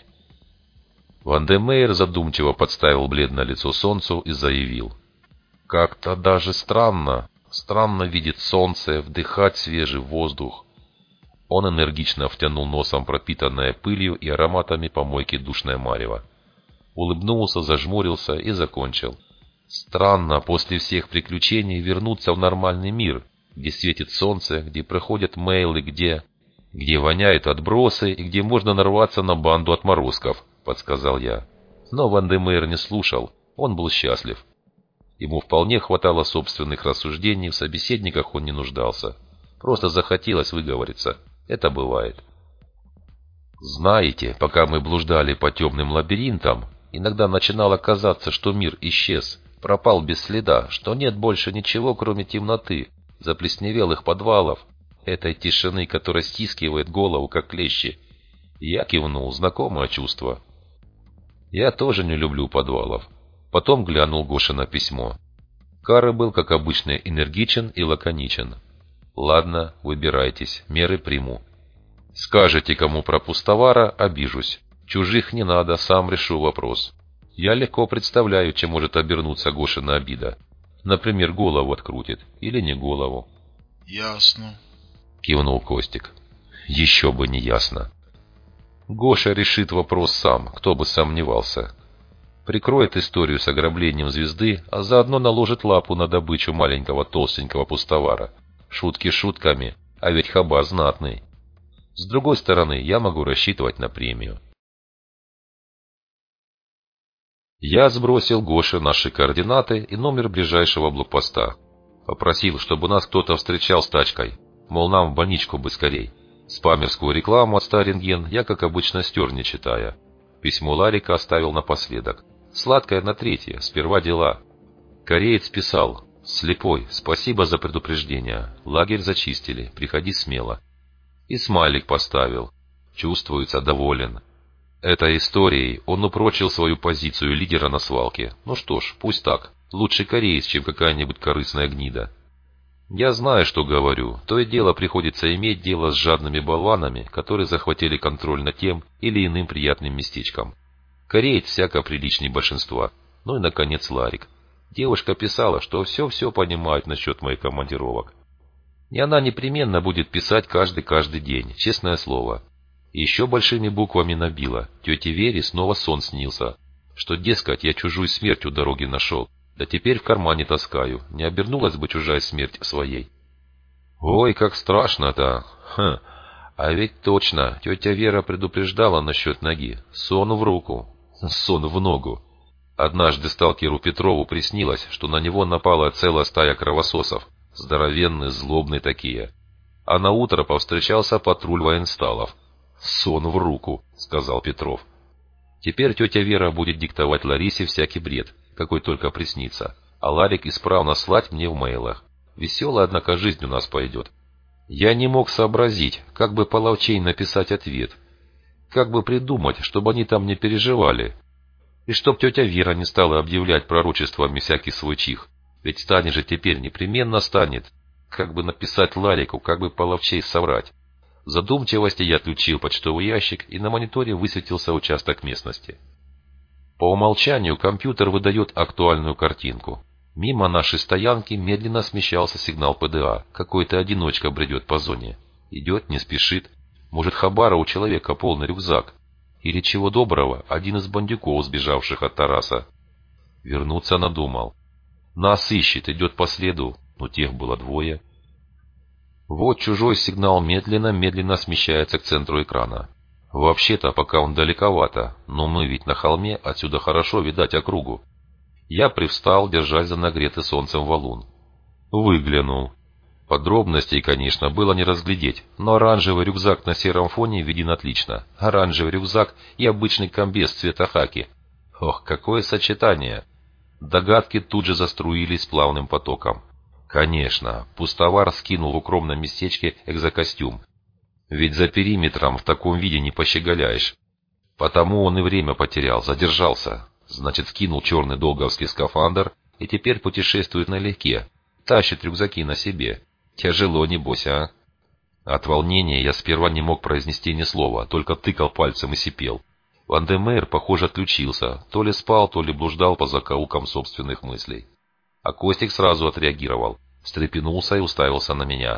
Ван де Мейер задумчиво подставил бледное лицо солнцу и заявил. Как-то даже странно, странно видеть солнце, вдыхать свежий воздух. Он энергично втянул носом пропитанное пылью и ароматами помойки душное марево. Улыбнулся, зажмурился и закончил. Странно после всех приключений вернуться в нормальный мир, где светит солнце, где проходят мейлы, где... где воняют отбросы и где можно нарваться на банду отморозков, подсказал я. Но Ван де Мейер не слушал, он был счастлив. Ему вполне хватало собственных рассуждений, в собеседниках он не нуждался. Просто захотелось выговориться. Это бывает. Знаете, пока мы блуждали по темным лабиринтам, иногда начинало казаться, что мир исчез, пропал без следа, что нет больше ничего, кроме темноты, заплесневелых подвалов, этой тишины, которая стискивает голову, как клещи. Я кивнул, знакомое чувство. Я тоже не люблю подвалов. Потом глянул Гошина письмо. Кары был, как обычно, энергичен и лаконичен. Ладно, выбирайтесь, меры приму. Скажете кому про пустовара, обижусь. Чужих не надо, сам решу вопрос. Я легко представляю, чем может обернуться Гошина обида. Например, голову открутит или не голову.
Ясно.
Кивнул Костик. Еще бы не ясно. Гоша решит вопрос сам, кто бы сомневался. Прикроет историю с ограблением звезды, а заодно наложит лапу на добычу маленького толстенького пустовара. Шутки шутками, а ведь хабар знатный. С другой стороны, я могу рассчитывать на премию. Я сбросил Гоше наши координаты и номер ближайшего блокпоста. Попросил, чтобы нас кто-то встречал с тачкой, мол, нам в больничку бы скорей. Спамерскую рекламу от Старинген я, как обычно, стер, не читая. Письмо Ларика оставил напоследок. Сладкое на третье, сперва дела. Кореец писал: «Слепой, спасибо за предупреждение. Лагерь зачистили, приходи смело». И смайлик поставил. Чувствуется доволен. Этой историей он упрочил свою позицию лидера на свалке. Ну что ж, пусть так. Лучше кореец, чем какая-нибудь корыстная гнида. Я знаю, что говорю. То и дело приходится иметь дело с жадными болванами, которые захватили контроль над тем или иным приятным местечком. Кореец всяко приличней большинства. Ну и, наконец, Ларик. Девушка писала, что все-все понимает насчет моих командировок. И она непременно будет писать каждый-каждый день, честное слово. И еще большими буквами набила: тете Вере снова сон снился, что, дескать, я чужую смерть у дороги нашел, да теперь в кармане таскаю, не обернулась бы чужая смерть своей. Ой, как страшно-то! Хм, а ведь точно, тетя Вера предупреждала насчет ноги. Сон в руку, сон в ногу. Однажды сталкеру Петрову приснилось, что на него напала целая стая кровососов, здоровенные, злобные такие. А на утро повстречался патруль военсталов. «Сон в руку», — сказал Петров. Теперь тетя Вера будет диктовать Ларисе всякий бред, какой только приснится, а Ларик исправно слать мне в мейлах. Веселая, однако, жизнь у нас пойдет. Я не мог сообразить, как бы половчей написать ответ, как бы придумать, чтобы они там не переживали, и чтоб тетя Вера не стала объявлять пророчествами всякий свой чих, ведь станет же теперь, непременно станет. Как бы написать Ларику, как бы половчей соврать. В задумчивости я отключил почтовый ящик, и на мониторе высветился участок местности. По умолчанию компьютер выдает актуальную картинку. Мимо нашей стоянки медленно смещался сигнал ПДА. Какой-то одиночка бредет по зоне. Идет, не спешит. Может, хабара у человека полный рюкзак. Или, чего доброго, один из бандюков, сбежавших от Тараса. Вернуться надумал. Нас ищет, идет по следу, но тех было двое. Вот чужой сигнал медленно-медленно смещается к центру экрана. Вообще-то, пока он далековато, но мы ведь на холме, отсюда хорошо видать округу. Я привстал, держась за нагретый солнцем валун. Выглянул. Подробностей, конечно, было не разглядеть, но оранжевый рюкзак на сером фоне виден отлично. Оранжевый рюкзак и обычный комбез цвета хаки. Ох, какое сочетание! Догадки тут же заструились плавным потоком. Конечно, пустовар скинул в укромном местечке экзокостюм. Ведь за периметром в таком виде не пощеголяешь. Потому он и время потерял, задержался. Значит, скинул черный долговский скафандр и теперь путешествует налегке. Тащит рюкзаки на себе. Тяжело, небось, а? От волнения я сперва не мог произнести ни слова, только тыкал пальцем и сипел. Вандемейр, похоже, отключился. То ли спал, то ли блуждал по закоулкам собственных мыслей. А Костик сразу отреагировал. Встрепенулся и уставился на меня.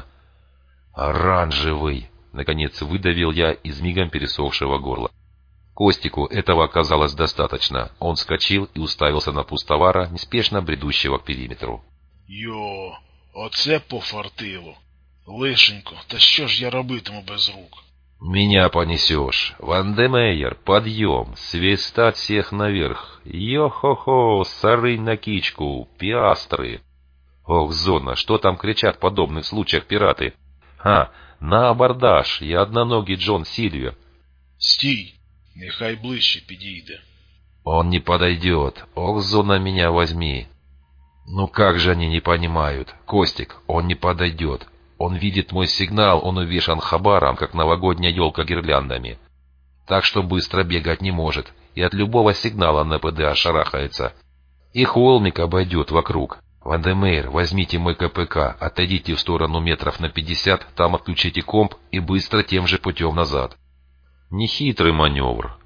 «Оранжевый!» — наконец выдавил я из мигом пересохшего горла. Костику этого оказалось достаточно. Он вскочил и уставился на пустовара, неспешно бредущего к периметру.
Йо, оце пофартило. Лишенько, та що ж я робитиму без рук?
«Меня понесешь. Вандемейер, подъем, свистать всех наверх. Йо-хо-хо, сары на кичку, пиастры». Ох, зона, что там кричат в подобных случаях пираты? А, на абордаж, я одноногий Джон Сильвер.
Стій, нехай ближче підійде.
Он не подойдет. Ох, зона, меня возьми. Ну как же они не понимают? Костик, он не подойдет. Он видит мой сигнал, он увешан хабаром, как новогодняя елка гирляндами. Так что быстро бегать не может, и от любого сигнала на ПДА шарахается. И холмик обойдет вокруг. Вандемейр, возьмите мой КПК, отойдите в сторону метров на пятьдесят, там отключите комп и быстро тем же путем назад. Нехитрый маневр.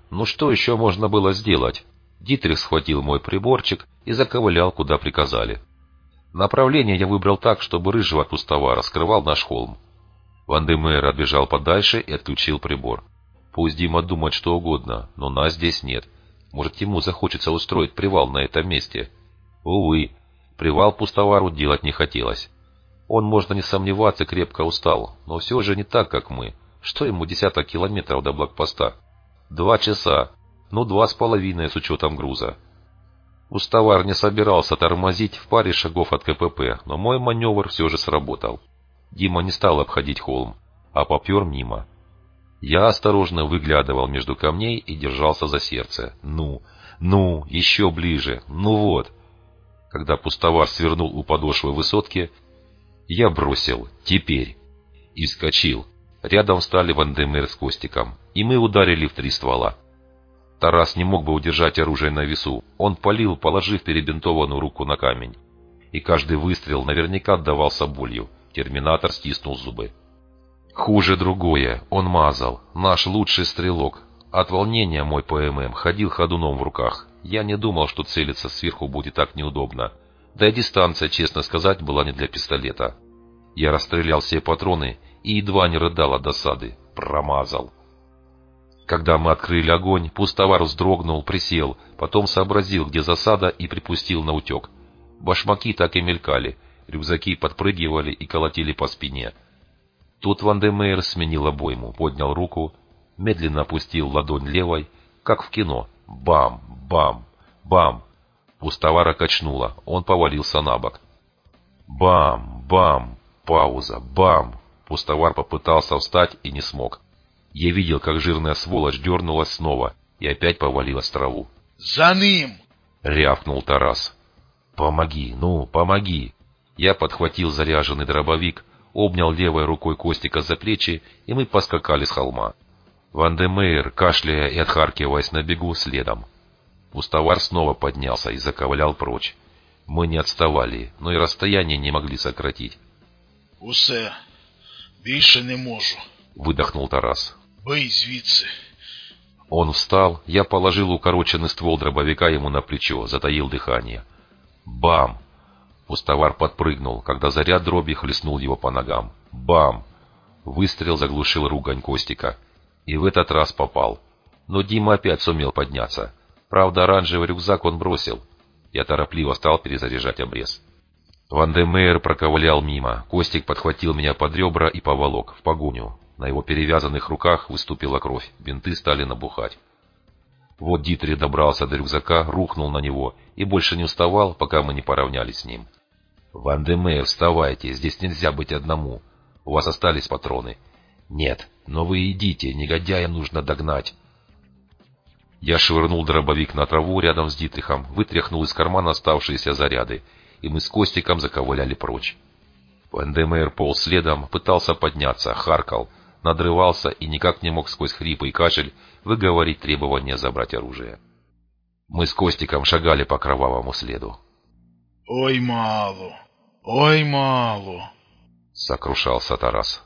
Ну что еще можно было сделать? Дитрих схватил мой приборчик и заковылял, куда приказали. Направление я выбрал так, чтобы рыжего от пустовара скрывал наш холм. Ван-де-Мейер отбежал подальше и отключил прибор. Пусть Дима думает что угодно, но нас здесь нет. Может, ему захочется устроить привал на этом месте. Увы, привал пустовару делать не хотелось. Он, можно не сомневаться, крепко устал, но все же не так, как мы. Что ему десяток километров до блокпоста? Два часа. Ну, два с половиной с учетом груза. Пустовар не собирался тормозить в паре шагов от КПП, но мой маневр все же сработал. Дима не стал обходить холм, а попер мимо. Я осторожно выглядывал между камней и держался за сердце. Ну, ну, еще ближе, ну вот. Когда пустовар свернул у подошвы высотки, я бросил «теперь» и вскочил. Рядом встали Ван-де-Мейер с Костиком, и мы ударили в три ствола. Тарас не мог бы удержать оружие на весу. Он палил, положив перебинтованную руку на камень. И каждый выстрел наверняка отдавался болью. Терминатор стиснул зубы. Хуже другое. Он мазал. Наш лучший стрелок. От волнения мой ПММ ходил ходуном в руках. Я не думал, что целиться сверху будет так неудобно. Да и дистанция, честно сказать, была не для пистолета. Я расстрелял все патроны и едва не рыдал от досады. Промазал. Когда мы открыли огонь, пустовар вздрогнул, присел, потом сообразил, где засада, и припустил наутек. Башмаки так и мелькали, рюкзаки подпрыгивали и колотили по спине. Тут Ван-де-Мейер сменил обойму, поднял руку, медленно опустил ладонь левой, как в кино. Бам, бам, бам. Пустовара качнуло, он повалился на бок. Бам, бам, пауза, бам. Пустовар попытался встать и не смог. Я видел, как жирная сволочь дернулась снова и опять повалилась в траву.
«За ним!» —
рявкнул Тарас. «Помоги, ну, помоги!» Я подхватил заряженный дробовик, обнял левой рукой Костика за плечи, и мы поскакали с холма. Ван-де-Мейер, кашляя и отхаркиваясь на бегу, следом. Пустовар снова поднялся и заковылял прочь. Мы не отставали, но и расстояние не могли сократить.
«Усе, більше не можу», —
выдохнул Тарас.
«Бий звідси».
Он встал, я положил укороченный ствол дробовика ему на плечо, затаил дыхание. Бам! Пустовар подпрыгнул, когда заряд дроби хлестнул его по ногам. Бам! Выстрел заглушил ругань Костика. И в этот раз попал. Но Дима опять сумел подняться. Правда, оранжевый рюкзак он бросил. Я торопливо стал перезаряжать обрез. Ван-де-Мейер проковылял мимо. Костик подхватил меня под ребра и поволок в погоню. На его перевязанных руках выступила кровь. Бинты стали набухать. Вот Дитрих добрался до рюкзака, рухнул на него и больше не вставал, пока мы не поравнялись с ним. «Ван-де-Мейер, вставайте, здесь нельзя быть одному. У вас остались патроны». «Нет, но вы идите, негодяя нужно догнать». Я швырнул дробовик на траву рядом с Дитрихом, вытряхнул из кармана оставшиеся заряды, и мы с Костиком заковыляли прочь. Ван-де-Мейер полз следом, пытался подняться, харкал, надрывался и никак не мог сквозь хрипы и кашель выговорить требование забрать оружие. Мы с Костиком шагали по кровавому следу.
«Ой, мало, ой, мало», —
сокрушался Тарас.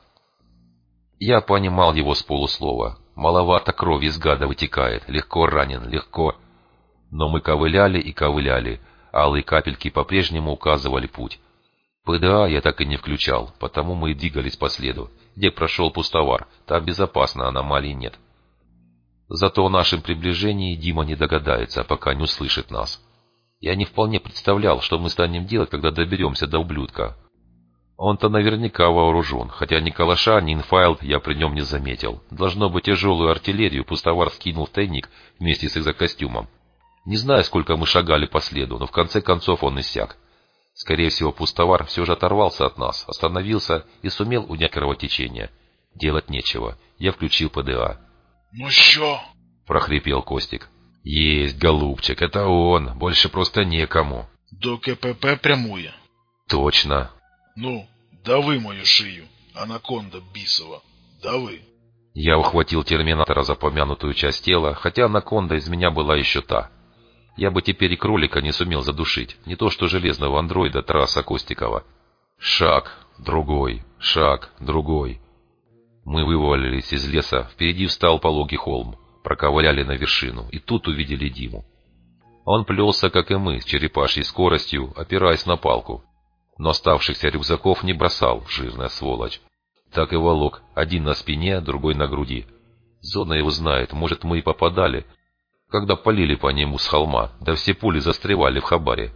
Я понимал его с полуслова. Маловато крови из гада вытекает, легко ранен, легко. Но мы ковыляли и ковыляли, алые капельки по-прежнему указывали путь. ПДА я так и не включал, потому мы и двигались по следу. Где прошел пустовар, там безопасно, аномалий нет. Зато о нашем приближении Дима не догадается, пока не услышит нас. Я не вполне представлял, что мы станем делать, когда доберемся до ублюдка. Он-то наверняка вооружен, хотя ни калаша, ни инфайлд я при нем не заметил. Должно быть, тяжелую артиллерию пустовар скинул в тайник вместе с экзокостюмом. Не знаю, сколько мы шагали по следу, но в конце концов он иссяк. Скорее всего, пустовар все же оторвался от нас, остановился и сумел унять кровотечение. Делать нечего. Я включил ПДА.
«Ну що?»
— прохрипел Костик. «Есть, голубчик, это он. Больше просто некому».
«До КПП прямує».
«Точно».
«Ну, дави мою шию, анаконда бисова, дави».
Я ухватил терминатора за помянутую часть тела, хотя анаконда из меня была еще та. Я бы теперь и кролика не сумел задушить, не то что железного андроида Тараса Костикова. Шаг, другой, шаг, другой. Мы вывалились из леса, впереди встал пологий холм. Проковыляли на вершину, и тут увидели Диму. Он плелся, как и мы, с черепашьей скоростью, опираясь на палку. Но оставшихся рюкзаков не бросал, жирная сволочь. Так и волок, один на спине, другой на груди. Зона его знает, может, мы и попадали, когда палили по нему с холма, да все пули застревали в хабаре.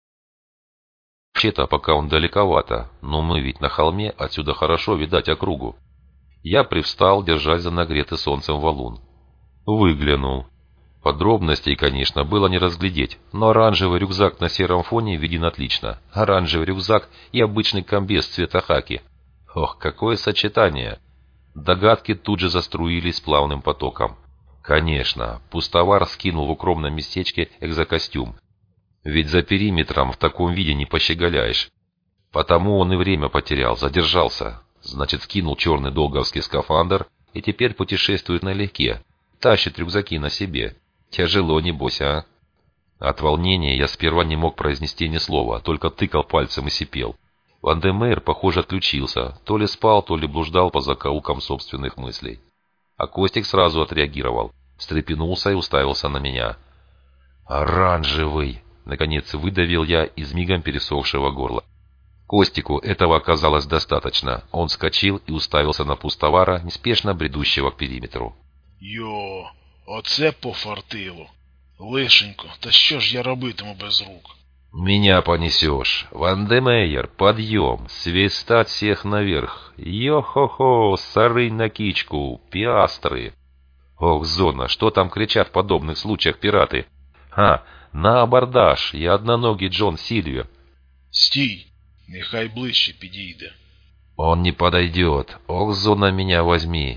Вообще-то, пока он далековато, но мы ведь на холме, отсюда хорошо видать округу. Я привстал, держась за нагретый солнцем валун. Выглянул. Подробностей, конечно, было не разглядеть, но оранжевый рюкзак на сером фоне виден отлично. Оранжевый рюкзак и обычный комбез цвета хаки. Ох, какое сочетание! Догадки тут же заструились плавным потоком. Конечно, пустовар скинул в укромном местечке экзокостюм. Ведь за периметром в таком виде не пощеголяешь. Потому он и время потерял, задержался. Значит, скинул черный долговский скафандр и теперь путешествует налегке. Тащит рюкзаки на себе. Тяжело, небось, а? От волнения я сперва не мог произнести ни слова, только тыкал пальцем и сипел. Ван-де-Мейер, похоже, отключился. То ли спал, то ли блуждал по закоулкам собственных мыслей. А Костик сразу отреагировал. Встрепенулся и уставился на меня. «Оранжевый!» — наконец выдавил я из мигом пересохшего горла. Костику этого оказалось достаточно. Он вскочил и уставился на пустовара, неспешно бредущего к периметру.
Йо, оце пофартило. Лишенько, та що ж я робитиму без рук?
«Меня понесешь. Ван-де-Мейер, подъем, свистать всех наверх. Йо-хо-хо, сары на кичку, пиастры». Ох, Зона, что там кричат в подобных случаях пираты? А, на абордаж, я одноногий Джон Сильвер.
Стій, нехай ближче підійде.
Он не подойдет. Ох, Зона, меня возьми.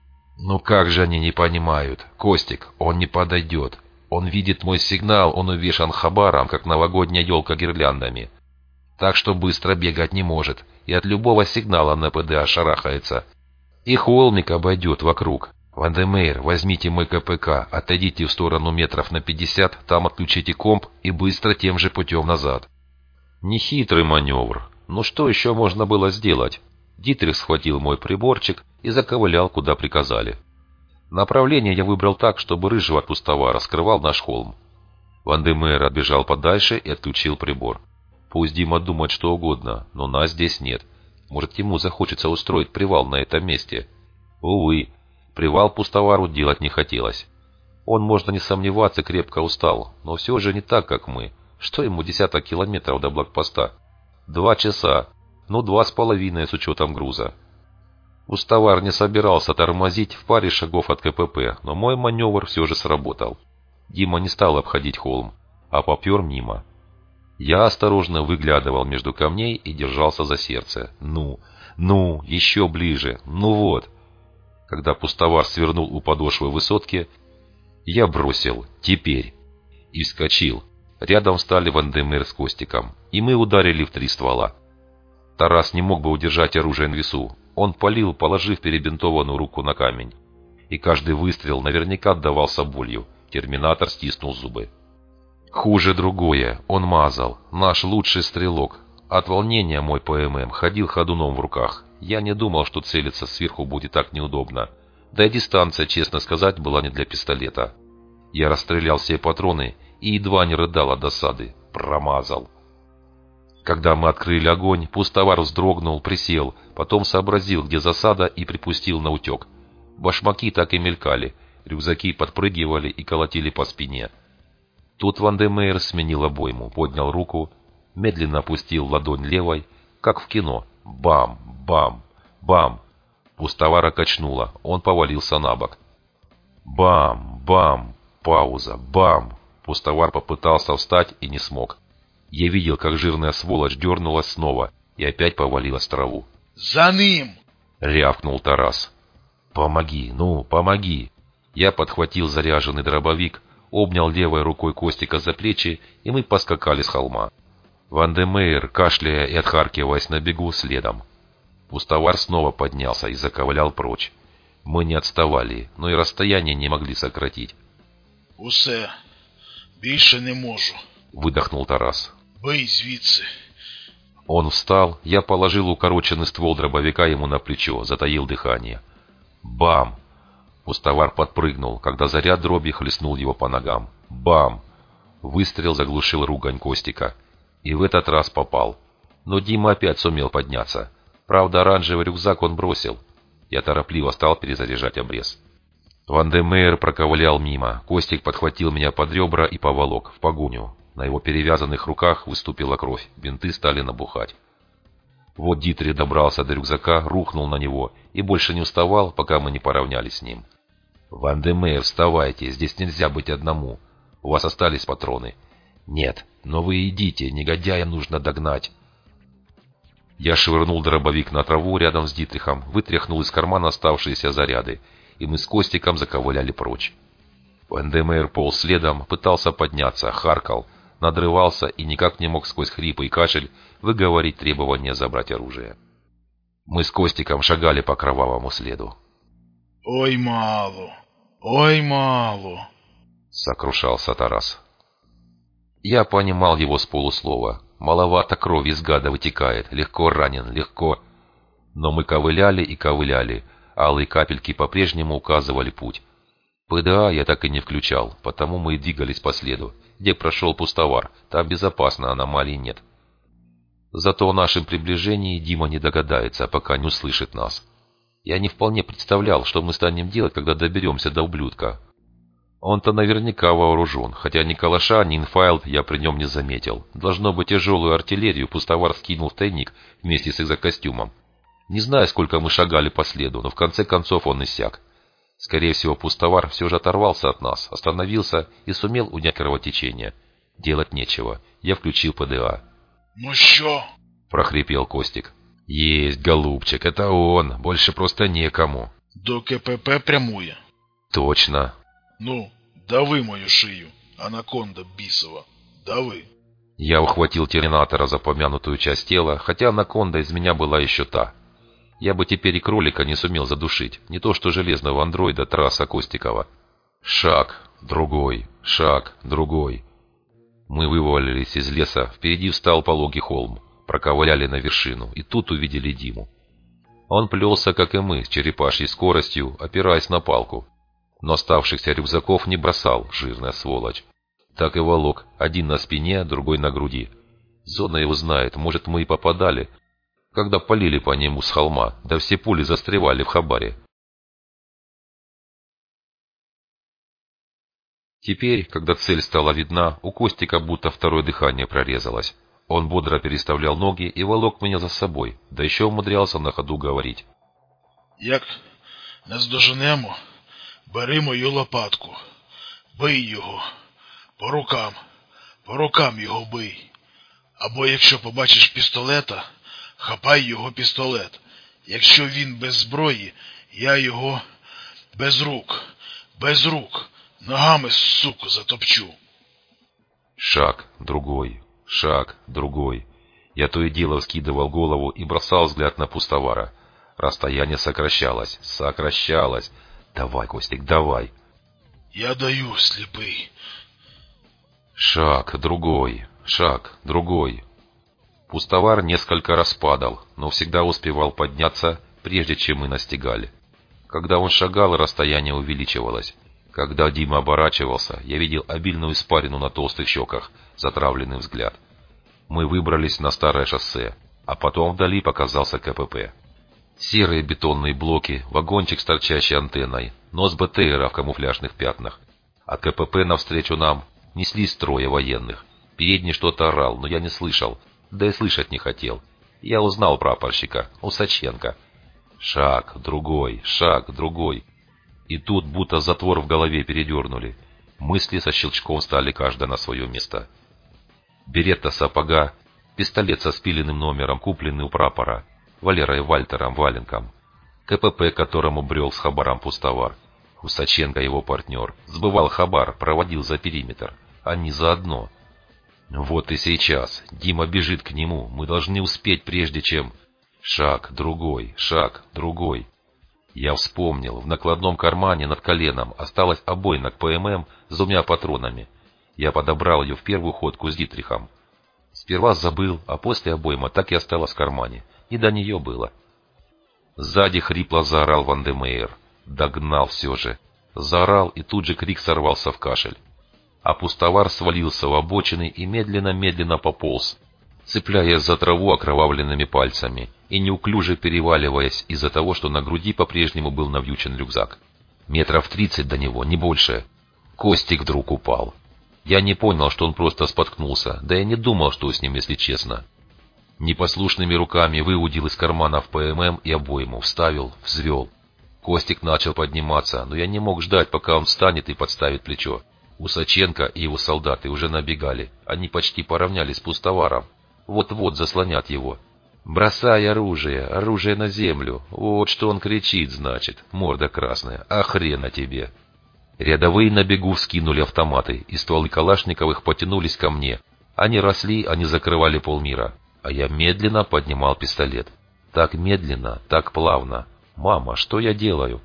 Ну как же они не понимают? Костик, он не подойдет. Он видит мой сигнал, он увешан хабаром, как новогодняя елка гирляндами. Так что быстро бегать не может, и от любого сигнала на ПДА шарахается. И холмик обойдет вокруг. Ван-де-Мейер, возьмите мой КПК, отойдите в сторону метров на пятьдесят, там отключите комп и быстро тем же путем назад. Нехитрый маневр. Ну что еще можно было сделать? Дитрих схватил мой приборчик и заковылял, куда приказали. Направление я выбрал так, чтобы рыжего от пустовара скрывал наш холм. Ван-де-Мейер отбежал подальше и отключил прибор. Пусть Дима думает что угодно, но нас здесь нет. Может, ему захочется устроить привал на этом месте. Увы, привал пустовару делать не хотелось. Он, можно не сомневаться, крепко устал, но все же не так, как мы. Что ему десяток километров до блокпоста? Два часа. Ну, два с половиной с учетом груза. Пустовар не собирался тормозить в паре шагов от КПП, но мой маневр все же сработал. Дима не стал обходить холм, а попер мимо. Я осторожно выглядывал между камней и держался за сердце. Ну, ну, еще ближе, ну вот. Когда пустовар свернул у подошвы высотки, я бросил «теперь» и вскочил. Рядом встали Ван-де-Мейер с Костиком, и мы ударили в три ствола. Тарас не мог бы удержать оружие на весу. Он палил, положив перебинтованную руку на камень. И каждый выстрел наверняка отдавался болью. Терминатор стиснул зубы. Хуже другое. Он мазал. Наш лучший стрелок. От волнения мой ПММ ходил ходуном в руках. Я не думал, что целиться сверху будет так неудобно. Да и дистанция, честно сказать, была не для пистолета. Я расстрелял все патроны и едва не рыдал от досады. Промазал. Когда мы открыли огонь, пустовар вздрогнул, присел, потом сообразил, где засада, и припустил наутек. Башмаки так и мелькали, рюкзаки подпрыгивали и колотили по спине. Тут Ван-де-Мейер сменил обойму, поднял руку, медленно опустил ладонь левой, как в кино. Бам, бам, бам. Пустовара качнуло, он повалился на бок. Бам, бам, пауза, бам. Пустовар попытался встать и не смог. Я видел, как жирная сволочь дернулась снова и опять повалилась в траву.
«За ним!» —
рявкнул Тарас. «Помоги, ну, помоги!» Я подхватил заряженный дробовик, обнял левой рукой Костика за плечи, и мы поскакали с холма. Ван-де-Мейер, кашляя и отхаркиваясь на бегу, следом. Пустовар снова поднялся и заковылял прочь. Мы не отставали, но и расстояние не могли сократить.
«Усе, більше не можу», —
выдохнул Тарас.
«Бий звідси».
Он встал, я положил укороченный ствол дробовика ему на плечо, затаил дыхание. Бам! Пустовар подпрыгнул, когда заряд дроби хлестнул его по ногам. Бам! Выстрел заглушил ругань Костика. И в этот раз попал. Но Дима опять сумел подняться. Правда, оранжевый рюкзак он бросил. Я торопливо стал перезаряжать обрез. Ван-де-Мейер проковылял мимо. Костик подхватил меня под ребра и поволок в погоню. На его перевязанных руках выступила кровь. Бинты стали набухать. Вот Дитрих добрался до рюкзака, рухнул на него и больше не вставал, пока мы не поравнялись с ним. «Ван-де-Мейер, вставайте, здесь нельзя быть одному. У вас остались патроны». «Нет, но вы идите, негодяя нужно догнать». Я швырнул дробовик на траву рядом с Дитрихом, вытряхнул из кармана оставшиеся заряды, и мы с Костиком заковыляли прочь. Ван-де-Мейер полз следом, пытался подняться, харкал, надрывался и никак не мог сквозь хрипы и кашель выговорить требование забрать оружие. Мы с Костиком шагали по кровавому следу.
«Ой, мало! Ой, мало!» —
сокрушался Тарас. Я понимал его с полуслова. Маловато крови из гада вытекает, легко ранен, легко. Но мы ковыляли и ковыляли, алые капельки по-прежнему указывали путь. ПДА я так и не включал, потому мы и двигались по следу. Где прошел Пустовар, там безопасно, аномалий нет. Зато о нашем приближении Дима не догадается, пока не услышит нас. Я не вполне представлял, что мы станем делать, когда доберемся до ублюдка. Он-то наверняка вооружен, хотя ни калаша, ни инфайлд я при нем не заметил. Должно быть, тяжелую артиллерию Пустовар скинул в тайник вместе с экзокостюмом. Не знаю, сколько мы шагали по следу, но в конце концов он иссяк. Скорее всего, Пустовар все же оторвался от нас, остановился и сумел унять кровотечение. Делать нечего. Я включил ПДА.
«Ну що?»
— прохрипел Костик. «Есть, голубчик, это он. Больше просто некому».
«До КПП прямує?»
«Точно».
«Ну, дави мою шию, анаконда бисова, дави».
Я ухватил терминатора за помянутую часть тела, хотя анаконда из меня была еще та. Я бы теперь и кролика не сумел задушить, не то что железного андроида Тараса Костикова. Шаг, другой, шаг, другой. Мы вывалились из леса, впереди встал пологий холм, проковыляли на вершину, и тут увидели Диму. Он плелся, как и мы, с черепашьей скоростью, опираясь на палку. Но оставшихся рюкзаков не бросал, жирная сволочь. Так и волок, один на спине, другой на груди. Зона его знает, может, мы и попадали, когда полили по нему с холма, да все пули застревали в хабаре. Теперь, когда цель стала видна, у Костика будто второе дыхание прорезалось. Он бодро переставлял ноги и волок меня за собой, да еще умудрялся на ходу говорить.
«Як наздоженемо, бери мою лопатку, бий його, по рукам, по рукам його бий. Або якщо побачиш пістолета, хапай його пістолет. Якщо він без зброї, я його без рук, без рук, ногами, суку, затопчу».
Шаг, другой, шаг, другой. Я то и дело вскидывал голову и бросал взгляд на Пустовара. Расстояние сокращалось, сокращалось. «Давай, Костик, давай!»
«Я даю, слепый».
Шаг, другой, шаг, другой. Пустовар несколько раз падал, но всегда успевал подняться, прежде чем мы настигали. Когда он шагал, расстояние увеличивалось. Когда Дима оборачивался, я видел обильную испарину на толстых щеках, затравленный взгляд. Мы выбрались на старое шоссе, а потом вдали показался КПП. Серые бетонные блоки, вагончик с торчащей антенной, нос БТРа в камуфляжных пятнах. От КПП навстречу нам неслись трое военных. Передний что-то орал, но я не слышал, да и слышать не хотел. Я узнал прапорщика, Усаченко. Шаг, другой, шаг, другой. И тут будто затвор в голове передернули. Мысли со щелчком стали каждая на свое место. Беретта сапога, пистолет со спиленным номером, купленный у прапора, Валерой Вальтером Валенком, КПП, которому брел с хабаром Пустовар. Усаченко, его партнер, сбывал хабар, проводил за периметр. Они заодно. Вот и сейчас. Дима бежит к нему. Мы должны успеть, прежде чем... Шаг, другой, шаг, другой. Я вспомнил. В накладном кармане над коленом осталась обойна к ПММ с двумя патронами. Я подобрал ее в первую ходку с Дитрихом. Сперва забыл, а после обойма так и осталась в кармане. И до нее было. Сзади хрипло заорал Ван-де-Мейер. Догнал все же. Заорал, и тут же крик сорвался в кашель. А пустовар свалился в обочины и медленно-медленно пополз, цепляясь за траву окровавленными пальцами и неуклюже переваливаясь из-за того, что на груди по-прежнему был навьючен рюкзак. Метров тридцать до него, не больше. Костик вдруг упал. Я не понял, что он просто споткнулся, да я не думал, что с ним, если честно. Непослушными руками выудил из карманов ПММ и обойму, вставил, взвел. Костик начал подниматься, но я не мог ждать, пока он встанет и подставит плечо. Усаченко и его солдаты уже набегали. Они почти поравнялись с пустоваром. Вот-вот заслонят его. «Бросай оружие! Оружие на землю!» Вот что он кричит, значит. Морда красная. А хрена тебе! Рядовые на бегу вскинули автоматы, и стволы калашниковых потянулись ко мне. Они росли, они закрывали полмира. А я медленно поднимал пистолет. Так медленно, так плавно. «Мама, что я делаю?»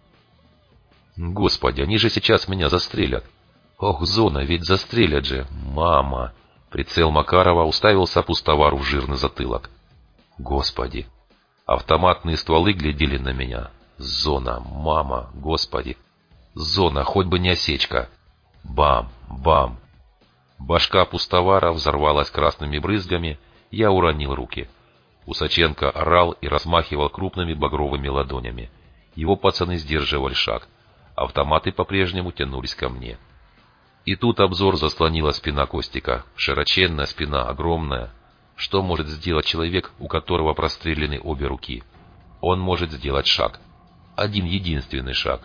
«Господи, они же сейчас меня застрелят!» «Ох, зона, ведь застрелят же! Мама!» Прицел Макарова уставился пустовару в жирный затылок. «Господи!» Автоматные стволы глядели на меня. «Зона! Мама! Господи!» «Зона! Хоть бы не осечка!» Бам! Бам! Башка пустовара взорвалась красными брызгами, я уронил руки. Усаченко орал и размахивал крупными багровыми ладонями. Его пацаны сдерживали шаг. Автоматы по-прежнему тянулись ко мне. И тут обзор заслонила спина Костика. Широченная спина, огромная. Что может сделать человек, у которого прострелены обе руки? Он может сделать шаг. Один единственный шаг.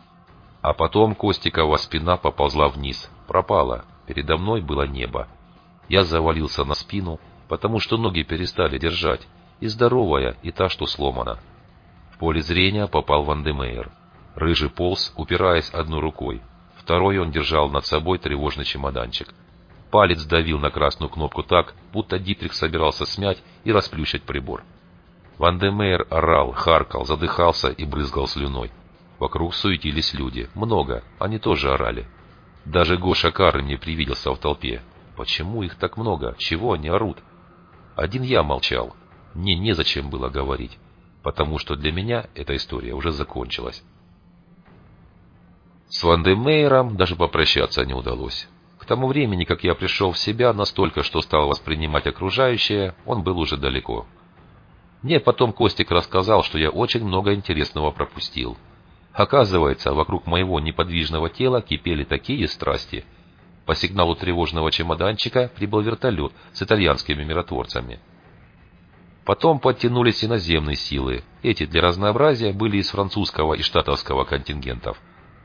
А потом Костикова спина поползла вниз. Пропала. Передо мной было небо. Я завалился на спину, потому что ноги перестали держать. И здоровая, и та, что сломана. В поле зрения попал Вандемейр. Рыжий полз, упираясь одной рукой. Второй он держал над собой тревожный чемоданчик. Палец давил на красную кнопку так, будто Дитрих собирался смять и расплющить прибор. Вандемейр орал, харкал, задыхался и брызгал слюной. Вокруг суетились люди. Много. Они тоже орали. Даже Гоша Кары мне привиделся в толпе. Почему их так много? Чего они орут? Один я молчал. Мне незачем было говорить, потому что для меня эта история уже закончилась. С Вандемейром даже попрощаться не удалось. К тому времени, как я пришел в себя настолько, что стал воспринимать окружающее, он был уже далеко. Мне потом Костик рассказал, что я очень много интересного пропустил. Оказывается, вокруг моего неподвижного тела кипели такие страсти. По сигналу тревожного чемоданчика прибыл вертолет с итальянскими миротворцами. Потом подтянулись иноземные силы. Эти для разнообразия были из французского и штатовского контингентов.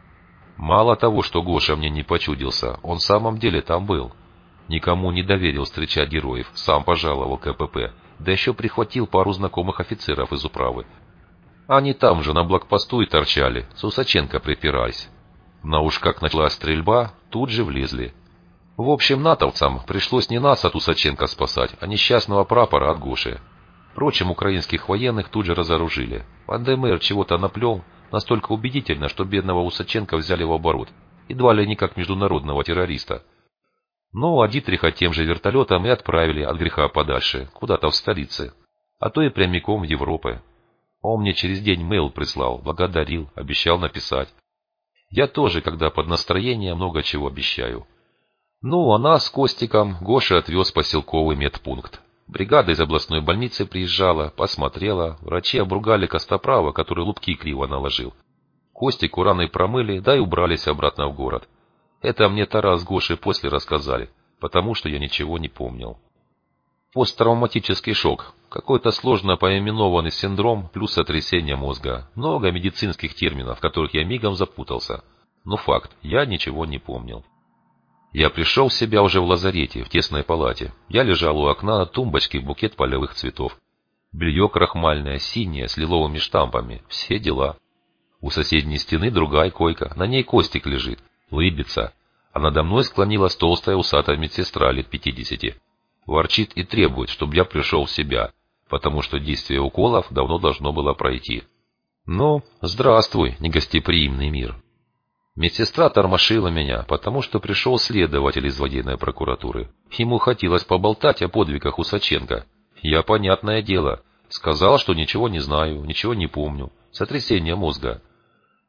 Мало того, что Гоша мне не почудился, он в самом деле там был. Никому не доверил встречать героев, сам пожаловал КПП, да еще прихватил пару знакомых офицеров из управы. Они там же на блокпосту и торчали, с Усаченко припираясь. На уж как началась стрельба, тут же влезли. В общем, натовцам пришлось не нас от Усаченко спасать, а несчастного прапора от Гоши. Впрочем, украинских военных тут же разоружили. Вандемейр чего-то наплел, настолько убедительно, что бедного Усаченко взяли в оборот, едва ли не как международного террориста. Ну, а Дитриха тем же вертолетом и отправили от греха подальше, куда-то в столице, а то и прямиком в Европу. Он мне через день мейл прислал, благодарил, обещал написать. Я тоже, когда под настроение, много чего обещаю. Ну, а нас с Костиком Гоша отвез в поселковый медпункт. Бригада из областной больницы приезжала, посмотрела, врачи обругали Костоправа, который лупки криво наложил. Костику раны промыли, да и убрались обратно в город. Это мне Тарас с Гошей после рассказали, потому что я ничего не помнил. Посттравматический шок, какой-то сложно поименованный синдром плюс сотрясение мозга, много медицинских терминов, в которых я мигом запутался. Но факт, я ничего не помнил. Я пришел в себя уже в лазарете, в тесной палате. Я лежал у окна на тумбочке букет полевых цветов. Белье крахмальное, синее, с лиловыми штампами. Все дела. У соседней стены другая койка. На ней Костик лежит. Лыбится. А надо мной склонилась толстая усатая медсестра лет пятидесяти. Ворчит и требует, чтобы я пришел в себя, потому что действие уколов давно должно было пройти. Ну, здравствуй, негостеприимный мир. Медсестра тормошила меня, потому что пришел следователь из военной прокуратуры. Ему хотелось поболтать о подвигах Усаченко. Я, понятное дело, сказал, что ничего не знаю, ничего не помню. Сотрясение мозга.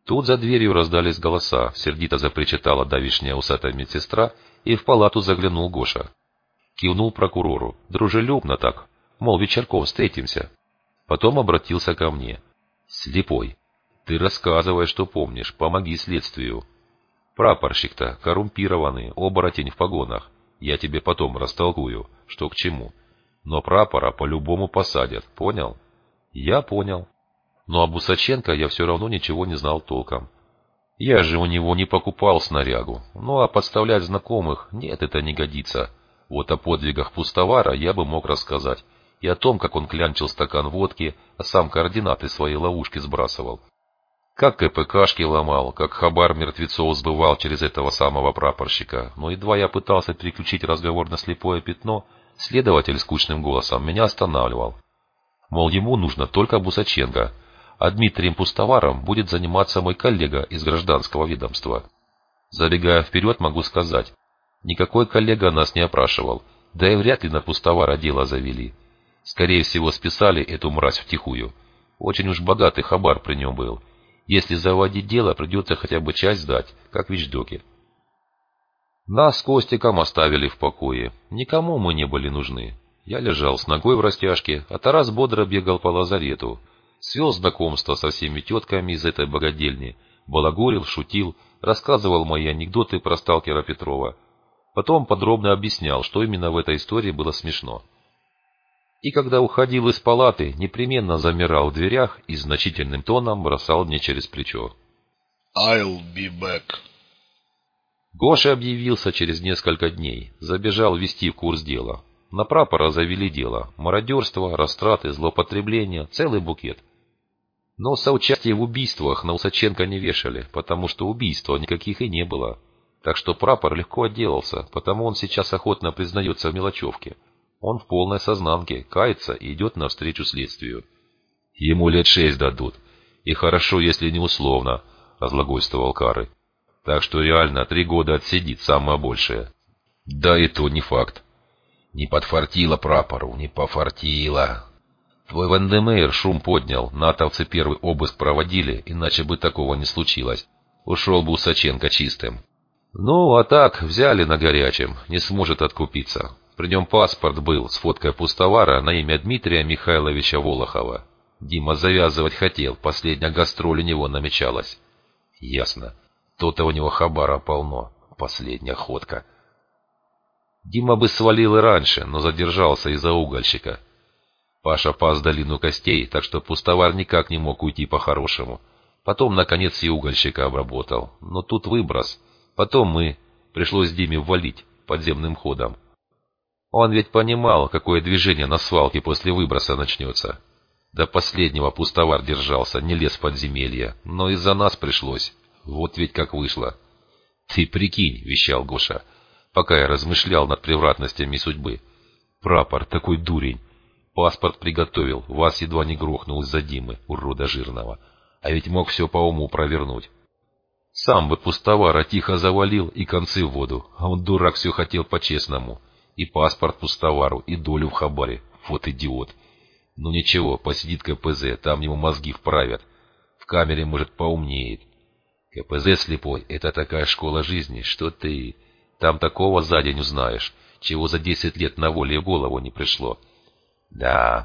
Тут за дверью раздались голоса, сердито запричитала давишняя усатая медсестра, и в палату заглянул Гоша. Кивнул прокурору, дружелюбно так, мол, вечерком встретимся. Потом обратился ко мне. «Слепой, ты рассказывай, что помнишь, помоги следствию. Прапорщик-то коррумпированный, оборотень в погонах. Я тебе потом растолкую, что к чему. Но прапора по-любому посадят, понял?» Я понял. Но об Усаченко я все равно ничего не знал толком. Я же у него не покупал снарягу. Ну а подставлять знакомых, нет, это не годится. Вот о подвигах пустовара я бы мог рассказать. И о том, как он клянчил стакан водки, а сам координаты своей ловушки сбрасывал. Как КПКшки ломал, как хабар мертвецов сбывал через этого самого прапорщика. Но едва я пытался переключить разговор на слепое пятно, следователь скучным голосом меня останавливал. Мол, ему нужно только Бусаченко, а Дмитрием Пустоваром будет заниматься мой коллега из гражданского ведомства. Забегая вперед, могу сказать, никакой коллега нас не опрашивал, да и вряд ли на Пустовара дело завели. Скорее всего, списали эту мразь втихую. Очень уж богатый хабар при нем был. Если заводить дело, придется хотя бы часть сдать, как вещдоки. Нас с Костиком оставили в покое. Никому мы не были нужны. Я лежал с ногой в растяжке, а Тарас бодро бегал по лазарету. Свел знакомство со всеми тетками из этой богадельни, балагурил, шутил, рассказывал мои анекдоты про сталкера Петрова. Потом подробно объяснял, что именно в этой истории было смешно. И когда уходил из палаты, непременно замирал в дверях и значительным тоном бросал мне через плечо:
«I'll be back».
Гоша объявился через несколько дней, забежал вести в курс дела. На прапора завели дело: мародерство, растраты, злоупотребление, целый букет. Но соучастие в убийствах на Усаченко не вешали, потому что убийства никаких и не было. Так что прапор легко отделался, потому он сейчас охотно признается в мелочевке. Он в полной сознанке, кается и идет навстречу следствию. Ему лет шесть дадут. И хорошо, если не условно, разглагольствовал Кары. Так что реально три года отсидит, самое большее. Да и то не факт. Не подфартило прапору, не пофартило. Твой Вандемейр шум поднял, натовцы первый обыск проводили, иначе бы такого не случилось. Ушел бы Усаченко чистым. Ну, а так, взяли на горячем, не сможет откупиться. При нем паспорт был с фоткой Пустовара на имя Дмитрия Михайловича Волохова. Дима завязывать хотел, последняя гастроль у него намечалась. Ясно. То-то у него хабара полно. Последняя ходка. Дима бы свалил и раньше, но задержался из-за угольщика. Паша пас долину костей, так что Пустовар никак не мог уйти по-хорошему. Потом, наконец, и угольщика обработал. Но тут выброс. Потом мы... Пришлось Диме ввалить подземным ходом. Он ведь понимал, какое движение на свалке после выброса начнется. До последнего Пустовар держался, не лез в подземелье. Но из-за нас пришлось. Вот ведь как вышло. «Ты прикинь», — вещал Гоша, пока я размышлял над превратностями судьбы. «Прапор такой дурень. Паспорт приготовил, вас едва не грохнул из-за Димы, урода жирного. А ведь мог все по уму провернуть. Сам бы Пустовара тихо завалил и концы в воду, а он, дурак, все хотел по-честному. И паспорт Пустовару, и долю в хабаре. Вот идиот. Ну ничего, посидит КПЗ, там ему мозги вправят. В камере, может, поумнеет. КПЗ слепой — это такая школа жизни, что ты... Там такого за день узнаешь, чего за десять лет на воле в голову не пришло. Да.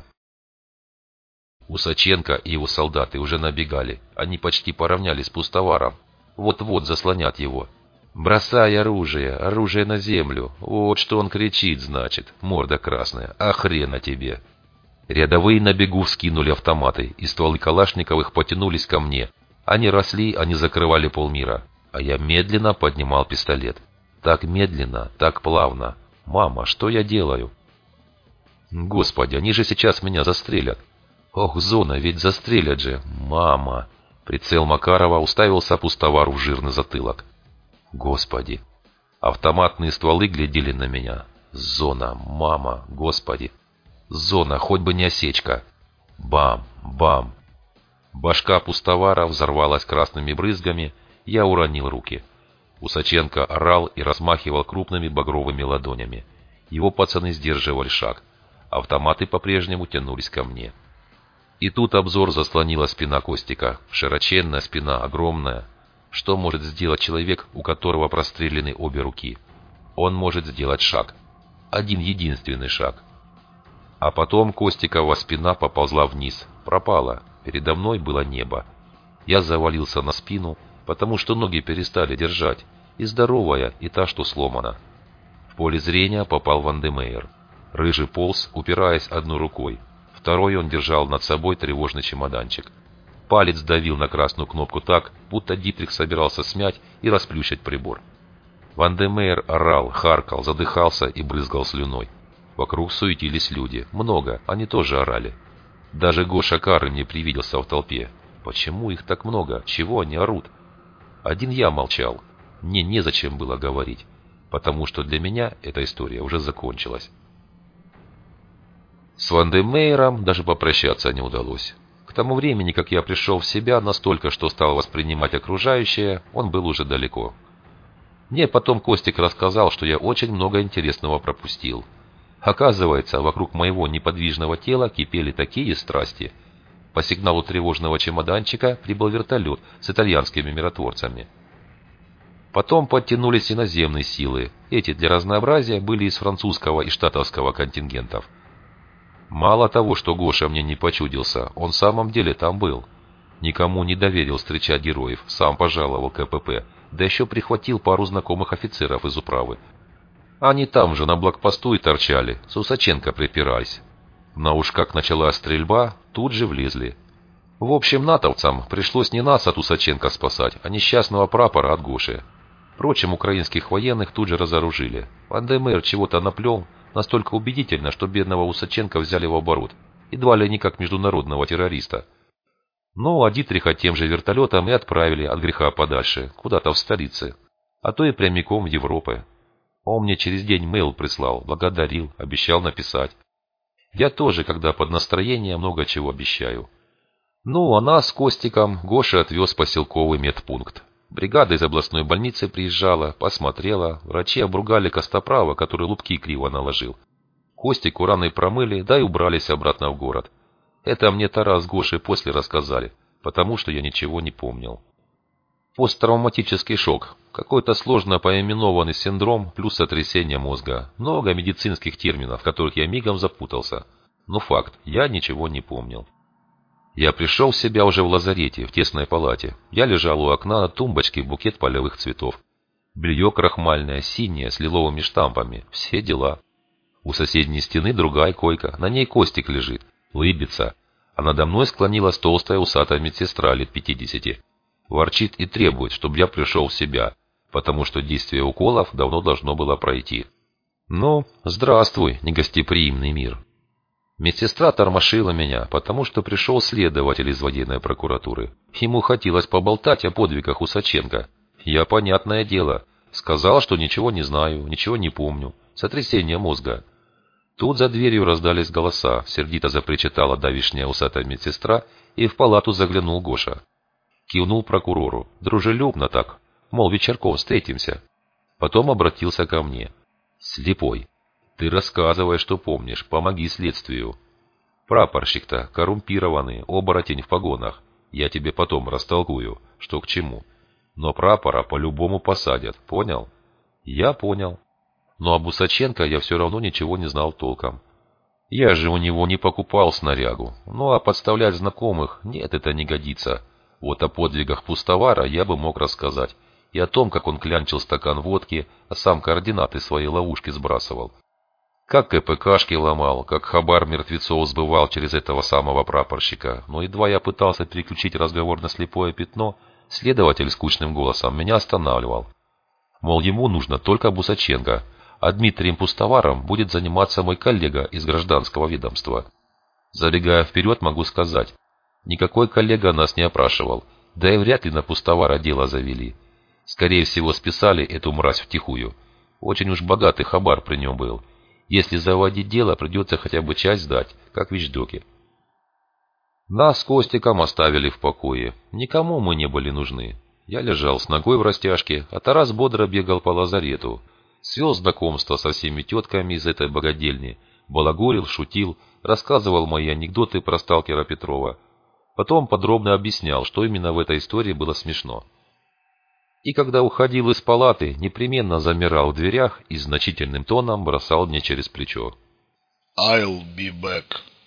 Усаченко и его солдаты уже набегали. Они почти поравнялись с Пустоваром. Вот-вот заслонят его. «Бросай оружие, оружие на землю!» Вот что он кричит, значит, морда красная. А хрена тебе! Рядовые на бегу вскинули автоматы, и стволы калашниковых потянулись ко мне. Они росли, они закрывали полмира. А я медленно поднимал пистолет. Так медленно, так плавно. «Мама, что я делаю?» Господи, они же сейчас меня застрелят. Ох, зона, ведь застрелят же. Мама! Прицел Макарова уставился Пустовару в жирный затылок. Господи! Автоматные стволы глядели на меня. Зона, мама, господи! Зона, хоть бы не осечка. Бам, бам! Башка Пустовара взорвалась красными брызгами, я уронил руки. Усаченко орал и размахивал крупными багровыми ладонями. Его пацаны сдерживали шаг. Автоматы по-прежнему тянулись ко мне. И тут обзор заслонила спина Костика. Широченная спина, огромная. Что может сделать человек, у которого прострелены обе руки? Он может сделать шаг. Один единственный шаг. А потом Костикова спина поползла вниз. Пропала. Передо мной было небо. Я завалился на спину, потому что ноги перестали держать. И здоровая, и та, что сломана. В поле зрения попал Ван-де-Мейер. Рыжий полз, упираясь одной рукой. Второй он держал над собой тревожный чемоданчик. Палец давил на красную кнопку так, будто Дитрих собирался смять и расплющить прибор. Ван-де-Мейер орал, харкал, задыхался и брызгал слюной. Вокруг суетились люди. Много, они тоже орали. Даже Гоша Кары мне привиделся в толпе. Почему их так много? Чего они орут? Один я молчал. Мне незачем было говорить, потому что для меня эта история уже закончилась. С Ван-де-Мейером даже попрощаться не удалось. К тому времени, как я пришел в себя настолько, что стал воспринимать окружающее, он был уже далеко. Мне потом Костик рассказал, что я очень много интересного пропустил. Оказывается, вокруг моего неподвижного тела кипели такие страсти. По сигналу тревожного чемоданчика прибыл вертолет с итальянскими миротворцами. Потом подтянулись иноземные силы. Эти для разнообразия были из французского и штатовского контингентов. Мало того, что Гоша мне не почудился, он в самом деле там был. Никому не доверил встречать героев, сам пожаловал ка пэ пэ, да еще прихватил пару знакомых офицеров из управы. Они там же на блокпосту и торчали, с Усаченко припирались. Но уж как началась стрельба, тут же влезли. В общем, натовцам пришлось не нас от Усаченко спасать, а несчастного прапора от Гоши. Впрочем, украинских военных тут же разоружили. Ван-де-Мейер чего-то наплел, настолько убедительно, что бедного Усаченко взяли в оборот, едва ли не как международного террориста. Ну, а Дитриха тем же вертолетом и отправили от греха подальше, куда-то в столице, а то и прямиком в Европу. Он мне через день мейл прислал, благодарил, обещал написать. Я тоже, когда под настроение, много чего обещаю. Ну, а нас с Костиком Гоша отвез в поселковый медпункт. Бригада из областной больницы приезжала, посмотрела, врачи обругали Костоправа, который лупки криво наложил. Костику раны промыли, да и убрались обратно в город. Это мне Тарас с Гошей после рассказали, потому что я ничего не помнил. Посттравматический шок, какой-то сложно поименованный синдром плюс сотрясение мозга, много медицинских терминов, в которых я мигом запутался. Но факт, я ничего не помнил. Я пришел в себя уже в лазарете, в тесной палате. Я лежал у окна на тумбочке, букет полевых цветов. Белье крахмальное, синее, с лиловыми штампами. Все дела. У соседней стены другая койка, на ней Костик лежит, лыбится. А надо мной склонилась толстая усатая медсестра лет пятидесяти. Ворчит и требует, чтобы я пришел в себя, потому что действие уколов давно должно было пройти. Ну, здравствуй, негостеприимный мир. Медсестра тормошила меня, потому что пришел следователь из военной прокуратуры. Ему хотелось поболтать о подвигах Усаченко. Я, понятное дело, сказал, что ничего не знаю, ничего не помню. Сотрясение мозга. Тут за дверью раздались голоса, сердито запричитала давишняя усатая медсестра, и в палату заглянул Гоша. Кивнул прокурору, дружелюбно так, мол, вечерком встретимся. Потом обратился ко мне. Слепой. Ты рассказывай, что помнишь, помоги следствию. Прапорщик-то коррумпированный, оборотень в погонах. Я тебе потом растолкую, что к чему. Но прапора по-любому посадят, понял? Я понял. Но об Усаченко я все равно ничего не знал толком. Я же у него не покупал снарягу. Ну а подставлять знакомых, нет, это не годится. Вот о подвигах Пустовара я бы мог рассказать. И о том, как он клянчил стакан водки, а сам координаты своей ловушки сбрасывал. Как КПКшки ломал, как хабар мертвецов сбывал через этого самого прапорщика. Но едва я пытался переключить разговор на слепое пятно, следователь скучным голосом меня останавливал. Мол, ему нужно только Усаченко, а Дмитрием Пустоваром будет заниматься мой коллега из гражданского ведомства. Забегая вперед, могу сказать, никакой коллега нас не опрашивал, да и вряд ли на Пустовара дело завели. Скорее всего, списали эту мразь втихую. Очень уж богатый хабар при нем был. Если заводить дело, придется хотя бы часть сдать, как вещдоки. Нас с Костиком оставили в покое. Никому мы не были нужны. Я лежал с ногой в растяжке, а Тарас бодро бегал по лазарету. Свел знакомство со всеми тетками из этой богадельни, балагурил, шутил, рассказывал мои анекдоты про сталкера Петрова. Потом подробно объяснял, что именно в этой истории было смешно. И когда уходил из палаты, непременно замирал в дверях и значительным тоном бросал мне через плечо:
«I'll be back».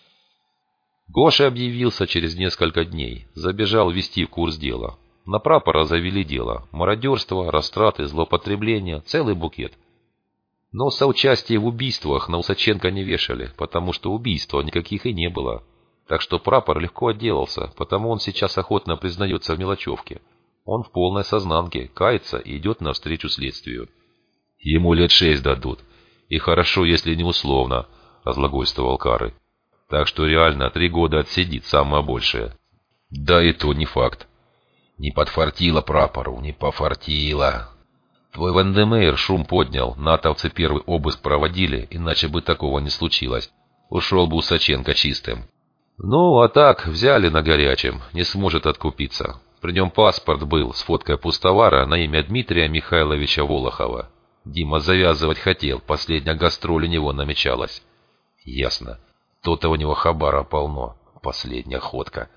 Гоша объявился через несколько дней, забежал вести в курс дела. На прапора завели дело: мародерство, растраты, злоупотребления, целый букет. Но соучастие в убийствах на Усаченко не вешали, потому что убийства никаких и не было. Так что прапор легко отделался, потому он сейчас охотно признается в мелочевке. Он в полной сознанке, кается и идет навстречу следствию. «Ему лет шесть дадут. И хорошо, если не условно», — разглагольствовал Кары. «Так что реально три года отсидит, самое большее». «Да и то не факт». «Не подфартило прапору, не пофартило. Твой Вандемейр шум поднял, натовцы первый обыск проводили, иначе бы такого не случилось. Ушел бы Усаченко чистым». «Ну, а так, взяли на горячем, не сможет откупиться. При нем паспорт был с фоткой пустовара на имя Дмитрия Михайловича Волохова. Дима завязывать хотел, последняя гастроль у него намечалась». «Ясно. То-то у него хабара полно. Последняя ходка».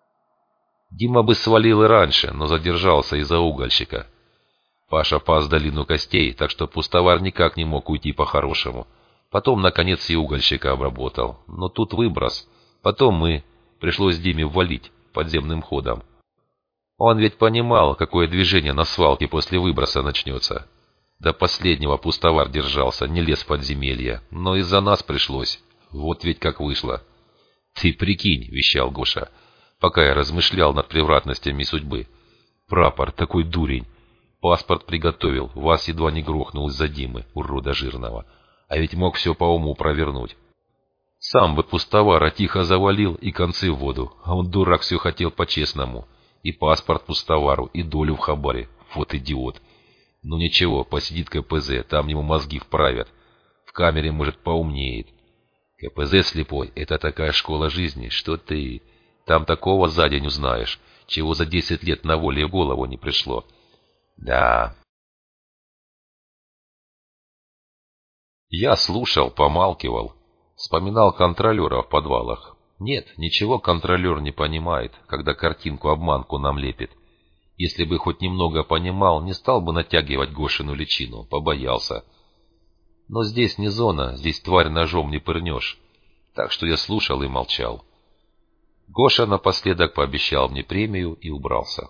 Дима бы свалил и раньше, но задержался из-за угольщика. Паша пас долину костей, так что пустовар никак не мог уйти по-хорошему. Потом, наконец, и угольщика обработал. Но тут выброс. Потом мы. Пришлось Диме ввалить подземным ходом. Он ведь понимал, какое движение на свалке после выброса начнется. До последнего пустовар держался, не лез в подземелье. Но из-за нас пришлось. Вот ведь как вышло. «Ты прикинь», — вещал Гоша, пока я размышлял над превратностями судьбы. «Прапор такой дурень. Паспорт приготовил, вас едва не грохнул из-за Димы, урода жирного. А ведь мог все по уму провернуть. Сам бы пустовара тихо завалил и концы в воду, а он, дурак, все хотел по-честному. И паспорт пустовару, и долю в хабаре. Вот идиот. Ну ничего, посидит ка пэ зэ, там ему мозги вправят. В камере, может, поумнеет. ка пэ зэ слепой — это такая школа жизни, что ты... Там такого за день узнаешь, чего за десять лет на воле в голову не пришло. Да. Я слушал, помалкивал. Вспоминал контролера в подвалах. Нет, ничего контролер не понимает, когда картинку-обманку нам лепит. Если бы хоть немного понимал, не стал бы натягивать Гошину личину, побоялся. Но здесь не зона, здесь тварь ножом не пырнешь. Так что я слушал и молчал. Гоша напоследок пообещал мне премию и убрался.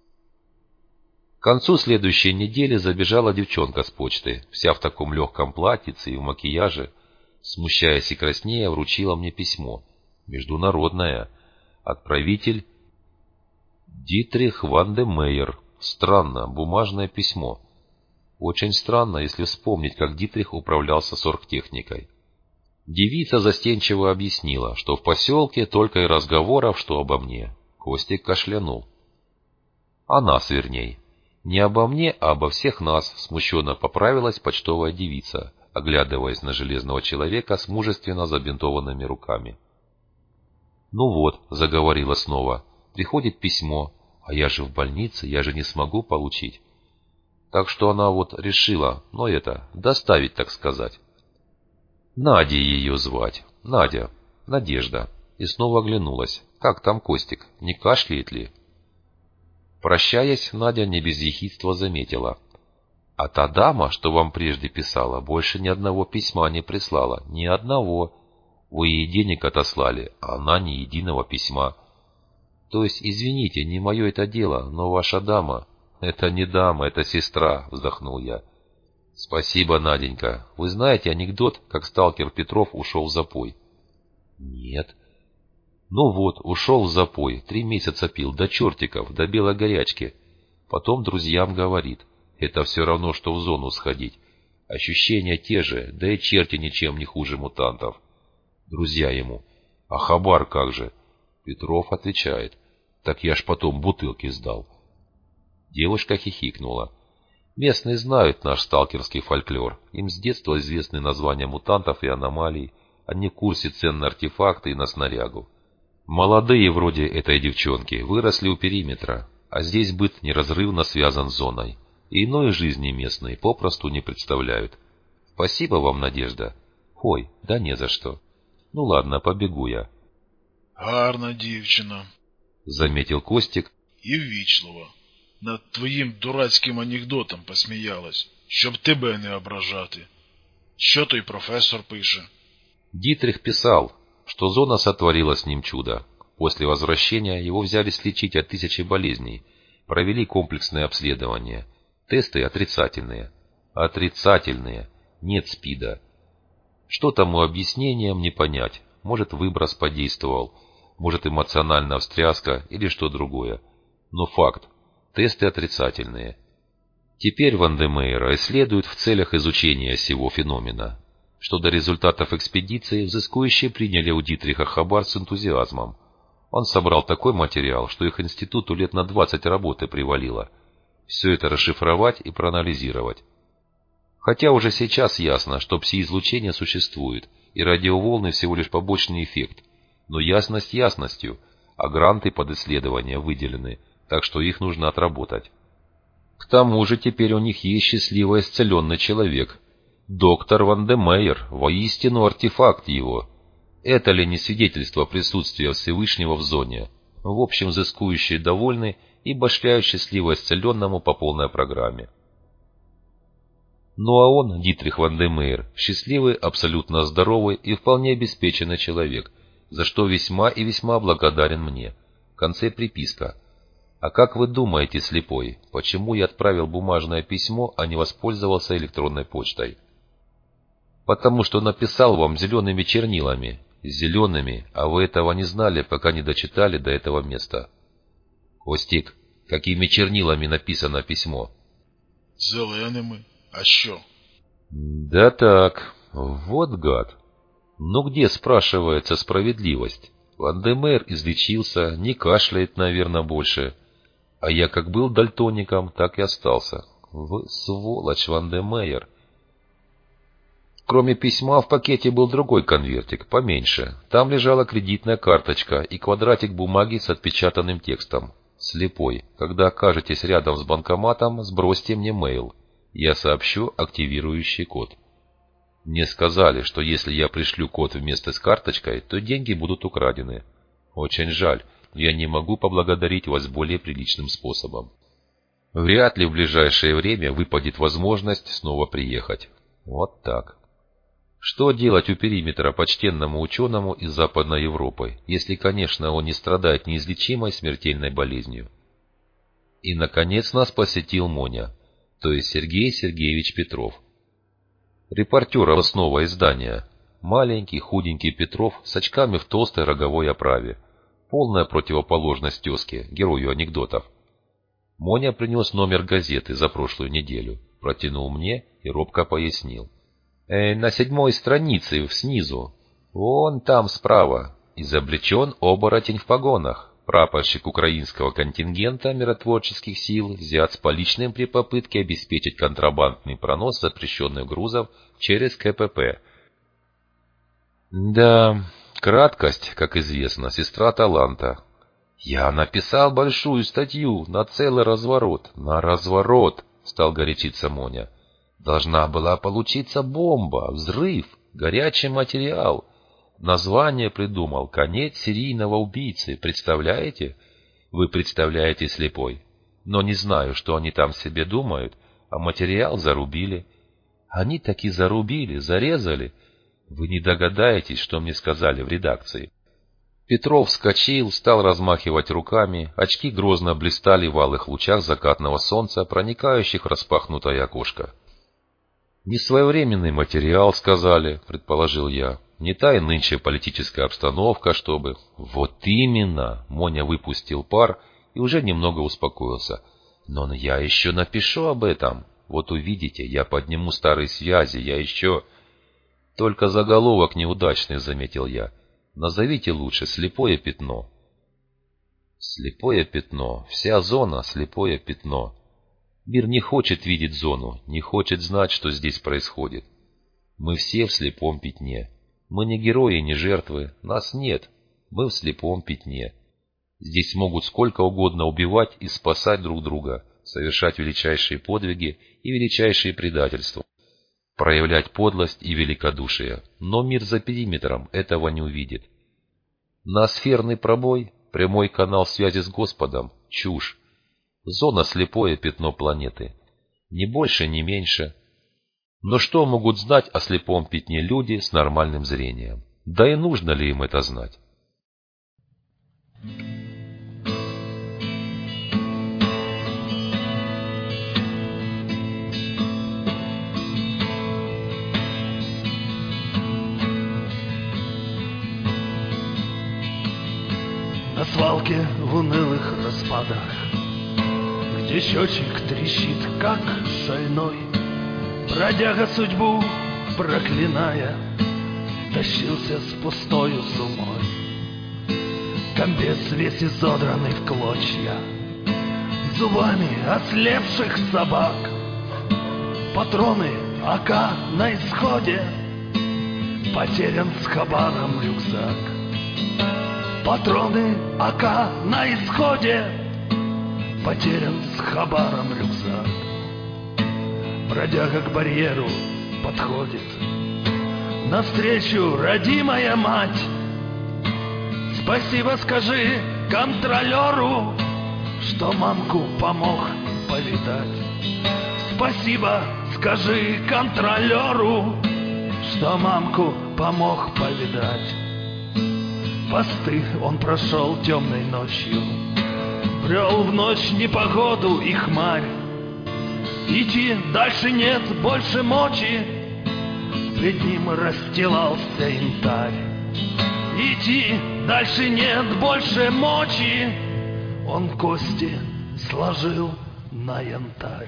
К концу следующей недели забежала девчонка с почты, вся в таком легком платьице и в макияже. Смущаясь и краснея, вручила мне письмо. Международное. Отправитель Дитрих Вандемейер. Странно, бумажное письмо. Очень странно, если вспомнить, как Дитрих управлялся с оргтехникой. Девица застенчиво объяснила, что в поселке только и разговоров, что обо мне. Костик кашлянул. О нас, верней. Не обо мне, а обо всех нас, смущенно поправилась почтовая девица, оглядываясь на железного человека с мужественно забинтованными руками. «Ну вот», — заговорила снова, — «приходит письмо, а я же в больнице, я же не смогу получить». Так что она вот решила, ну это, доставить, так сказать. Надя ее звать. Надя. Надежда. И снова оглянулась. Как там Костик? Не кашляет ли? Прощаясь, Надя не без ехидства заметила. А та дама, что вам прежде писала, больше ни одного письма не прислала. Ни одного. Вы ей денег отослали, а она ни единого письма. То есть, извините, не мое это дело, но ваша дама... Это не дама, это сестра, вздохнул я. Спасибо, Наденька. Вы знаете анекдот, как сталкер Петров ушел в запой? Нет. Ну вот, ушел в запой, три месяца пил, до чертиков, до белой горячки. Потом друзьям говорит, это все равно, что в зону сходить. Ощущения те же, да и черти ничем не хуже мутантов. Друзья ему, а хабар как же? Петров отвечает, так я ж потом бутылки сдал. Девушка хихикнула. Местные знают наш сталкерский фольклор. Им с детства известны названия мутантов и аномалий. Они в курсе цен на артефакты и на снарягу. Молодые вроде этой девчонки выросли у периметра, а здесь быт неразрывно связан с зоной. И иной жизни местные попросту не представляют. Спасибо вам, Надежда. Ой, да не за что. Ну ладно, побегу я.
Гарна дівчина.
Заметил Костик.
І ввічлива. Над твоїм дурацьким анекдотом посміялась, щоб тебе не ображати. Що той професор пише?
Дитрих писал, что зона сотворила с ним чудо. После возвращения его взялись лечить от тысячи болезней. Провели комплексное обследование. Тесты отрицательные. Отрицательные. Нет СПИДа. Что тому объяснением не понять. Может, выброс подействовал, может, эмоциональная встряска или что другое. Но факт. Тесты отрицательные. Теперь Ван де Мейера исследуют в целях изучения сего феномена. Что до результатов экспедиции, взыскующие приняли у Дитриха хабар с энтузиазмом. Он собрал такой материал, что их институту лет на двадцать работы привалило. Все это расшифровать и проанализировать. Хотя уже сейчас ясно, что пси-излучение существует, и радиоволны всего лишь побочный эффект. Но ясность ясностью, а гранты под исследования выделены, так что их нужно отработать. К тому же теперь у них есть счастливо исцеленный человек. Доктор Ван де Мейер, воистину артефакт его. Это ли не свидетельство присутствия Всевышнего в зоне? В общем, взыскующие довольны и башляют счастливо исцеленному по полной программе. Ну а он, Дитрих Ван де Мейер, счастливый, абсолютно здоровый и вполне обеспеченный человек, за что весьма и весьма благодарен мне. В конце приписка. А как вы думаете, слепой, почему я отправил бумажное письмо, а не воспользовался электронной почтой? Потому что написал вам зелеными чернилами. Зелеными, а вы этого не знали, пока не дочитали до этого места. Костик, какими чернилами написано письмо?
Зеленими. А що?
Да так, вот гад. Ну где, спрашивается, справедливость? Ван де Мейер излечился, не кашляет, наверное, больше. А я как был дальтоником, так и остался. Вы сволочь, Ван де Мейер. Кроме письма в пакете был другой конвертик, поменьше. Там лежала кредитная карточка и квадратик бумаги с отпечатанным текстом. Слепой, когда окажетесь рядом с банкоматом, сбросьте мне мейл. Я сообщу активирующий код. Мне сказали, что если я пришлю код вместе с карточкой, то деньги будут украдены. Очень жаль, но я не могу поблагодарить вас более приличным способом. Вряд ли в ближайшее время выпадет возможность снова приехать. Вот так. Что делать у периметра почтенному ученому из Западной Европы, если, конечно, он не страдает неизлечимой смертельной болезнью? И, наконец, нас посетил Моня, то есть Сергей Сергеевич Петров. Репортер областного издания. Маленький, худенький Петров с очками в толстой роговой оправе. Полная противоположность тезке, герою анекдотов. Моня принес номер газеты за прошлую неделю, протянул мне и робко пояснил. Э, на седьмой странице, снизу. Вон там справа. Изобличен оборотень в погонах. Прапорщик украинского контингента миротворческих сил взят с поличным при попытке обеспечить контрабандный пронос запрещенных грузов через КПП. Да, краткость, как известно, сестра таланта. Я написал большую статью на целый разворот. На разворот, стал горячиться Моня. Должна была получиться бомба, взрыв, горячий материал. Название придумал «Конец серийного убийцы». Представляете? Вы представляете, слепой. Но не знаю, что они там себе думают, а материал зарубили. Они таки зарубили, зарезали. Вы не догадаетесь, что мне сказали в редакции. Петров вскочил, стал размахивать руками, очки грозно блистали в алых лучах закатного солнца, проникающих в распахнутое окошко. «Несвоевременный материал, сказали», — предположил я. «Не та и нынче политическая обстановка, чтобы...» «Вот именно!» — Моня выпустил пар и уже немного успокоился. «Но я еще напишу об этом. Вот увидите, я подниму старые связи, я еще...» «Только заголовок неудачный», — заметил я. «Назовите лучше «Слепое пятно». «Слепое пятно. Вся зона — слепое пятно». Мир не хочет видеть зону, не хочет знать, что здесь происходит. Мы все в слепом пятне. Мы не герои, не жертвы, нас нет. Мы в слепом пятне. Здесь могут сколько угодно убивать и спасать друг друга, совершать величайшие подвиги и величайшие предательства. проявлять подлость и великодушие, но мир за периметром этого не увидит. Ноосферный пробой, прямой канал связи с Господом – чушь. Зона – слепое пятно планеты. Ни больше, ни меньше. Но что могут знать о слепом пятне люди с нормальным зрением? Да и нужно ли им это знать?
На свалке в унылых распадах, где счетчик трещит, как шальной, бродяга судьбу проклиная, тащился с пустою сумой. Комбез весь изодранный в клочья, зубами ослепших собак, патроны АК на исходе, потерян с хабаром рюкзак. Патроны АК на исходе, потерян с хабаром рюкзак. Бродяга к барьеру подходит, навстречу родимая мать. Спасибо скажи контролеру, что мамку помог повидать. Спасибо скажи контролеру, что мамку помог повидать. Посты он прошел темной ночью, брел в ночь непогоду и хмарь. Идти дальше нет больше мочи, пред ним расстилался янтарь. Идти дальше нет больше мочи, он кости сложил на янтарь.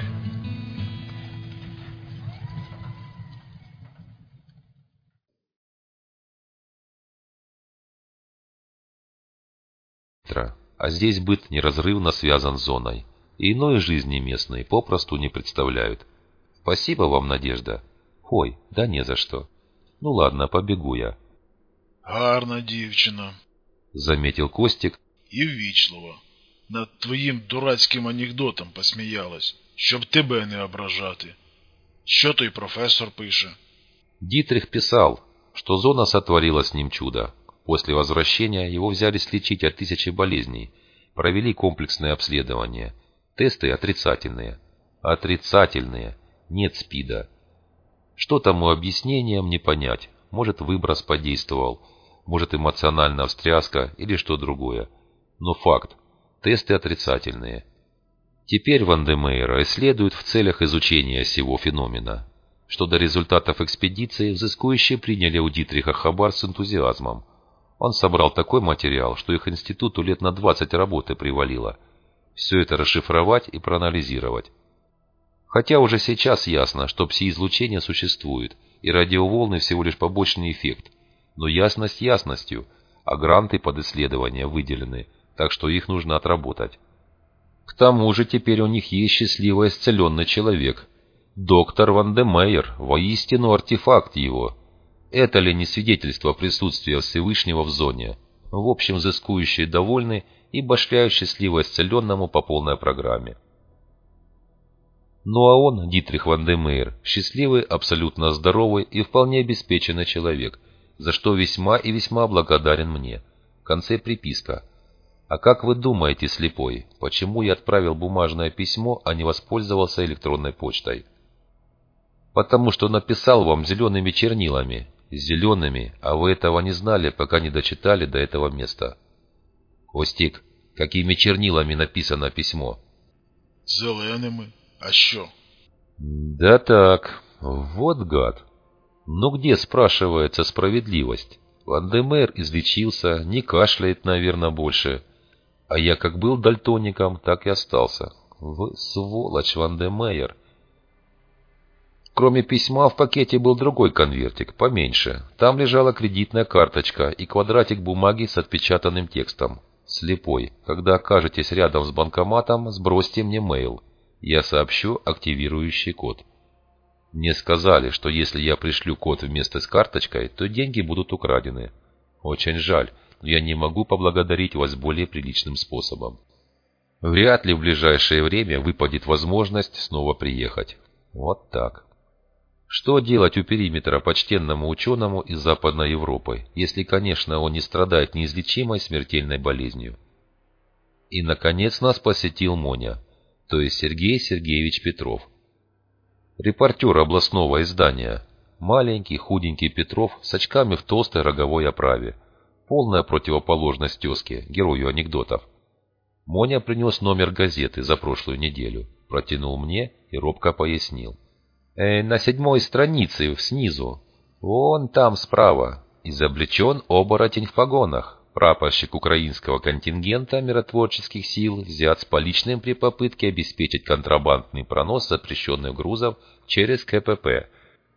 А здесь быт неразрывно связан с зоной, и иной жизни местной попросту не представляют. Спасибо вам, Надежда. Ой, да не за что. Ну ладно, побегу я.
Гарна дівчина,
заметил Костик.
І ввічливо. Над твоїм дурацьким анекдотом посміялась, щоб тебе не ображати. Що той професор пише?
Дитрих писал, что зона сотворила с ним чудо. После возвращения его взялись лечить от тысячи болезней. Провели комплексное обследование. Тесты отрицательные. Отрицательные. Нет СПИДа. Что тому объяснением не понять. Может, выброс подействовал. Может, эмоциональная встряска или что другое. Но факт. Тесты отрицательные. Теперь Ван де Мейера исследуют в целях изучения сего феномена. Что до результатов экспедиции, взыскующие приняли у Дитриха хабар с энтузиазмом. Он собрал такой материал, что их институту лет на двадцать работы привалило. Все это расшифровать и проанализировать. Хотя уже сейчас ясно, что пси-излучение существует, и радиоволны всего лишь побочный эффект. Но ясность ясностью, а гранты под исследования выделены, так что их нужно отработать. К тому же теперь у них есть счастливо исцеленный человек. Доктор Ван де Мейер, воистину артефакт его. Это ли не свидетельство присутствия Всевышнего в зоне? В общем, взыскующие довольны и башляют счастливо исцеленному по полной программе. Ну а он, Дитрих Ван де Мейер, счастливый, абсолютно здоровый и вполне обеспеченный человек, за что весьма и весьма благодарен мне. В конце приписка. А как вы думаете, слепой, почему я отправил бумажное письмо, а не воспользовался электронной почтой? Потому что написал вам зелеными чернилами. Зелеными, а вы этого не знали, пока не дочитали до этого места. Костик, какими чернилами написано письмо?
Зеленими. А що?
Да так, вот гад. Ну где, спрашивается, справедливость? Ван де Мейер излечился, не кашляет, наверное, больше. А я как был дальтоником, так и остался. Вы сволочь, Ван де Мейер. Кроме письма в пакете был другой конвертик, поменьше. Там лежала кредитная карточка и квадратик бумаги с отпечатанным текстом. Слепой, когда окажетесь рядом с банкоматом, сбросьте мне мейл. Я сообщу активирующий код. Мне сказали, что если я пришлю код вместе с карточкой, то деньги будут украдены. Очень жаль, но я не могу поблагодарить вас более приличным способом. Вряд ли в ближайшее время выпадет возможность снова приехать. Вот так. Что делать у периметра почтенному ученому из Западной Европы, если, конечно, он не страдает неизлечимой смертельной болезнью? И, наконец, нас посетил Моня, то есть Сергей Сергеевич Петров. Репортер областного издания. Маленький, худенький Петров с очками в толстой роговой оправе. Полная противоположность тезке, герою анекдотов. Моня принес номер газеты за прошлую неделю, протянул мне и робко пояснил. Э, на седьмой странице, снизу. Вон там справа. Изобличен оборотень в погонах. Прапорщик украинского контингента миротворческих сил взят с поличным при попытке обеспечить контрабандный пронос запрещенных грузов через ка пэ пэ.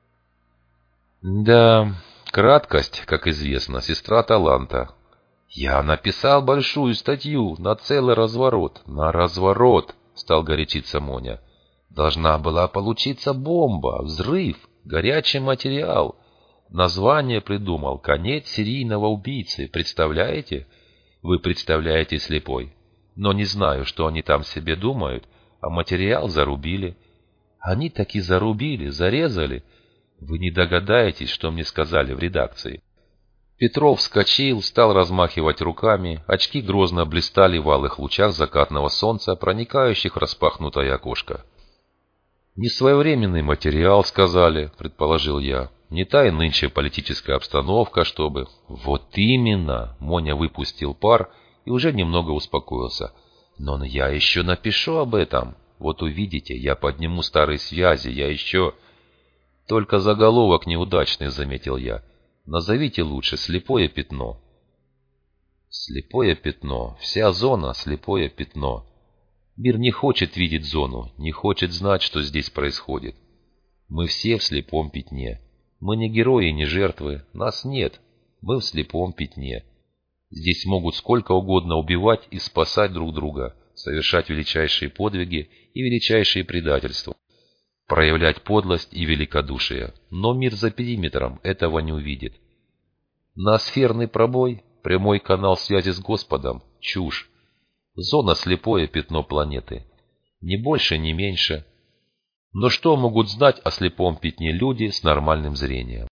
Да, краткость, как известно, сестра таланта. Я написал большую статью на целый разворот. На разворот, стал горячиться Моня. Должна была получиться бомба, взрыв, горячий материал. Название придумал «Конец серийного убийцы». Представляете? Вы представляете, слепой. Но не знаю, что они там себе думают, а материал зарубили. Они таки зарубили, зарезали. Вы не догадаетесь, что мне сказали в редакции. Петров вскочил, стал размахивать руками, очки грозно блистали в алых лучах закатного солнца, проникающих в распахнутое окошко. «Несвоевременный материал, сказали», — предположил я. «Не та и нынче политическая обстановка, чтобы...» «Вот именно!» — Моня выпустил пар и уже немного успокоился. «Но я еще напишу об этом. Вот увидите, я подниму старые связи, я еще...» «Только заголовок неудачный», — заметил я. «Назовите лучше «Слепое пятно». «Слепое пятно. Вся зона — слепое пятно». Мир не хочет видеть зону, не хочет знать, что здесь происходит. Мы все в слепом пятне. Мы не герои, не жертвы, нас нет. Мы в слепом пятне. Здесь могут сколько угодно убивать и спасать друг друга, совершать величайшие подвиги и величайшие предательства, проявлять подлость и великодушие. Но мир за периметром этого не увидит. Ноосферный пробой, прямой канал связи с Господом – чушь. Зона – слепое пятно планеты. Ни больше, ни меньше. Но что могут знать о слепом пятне люди с нормальным зрением?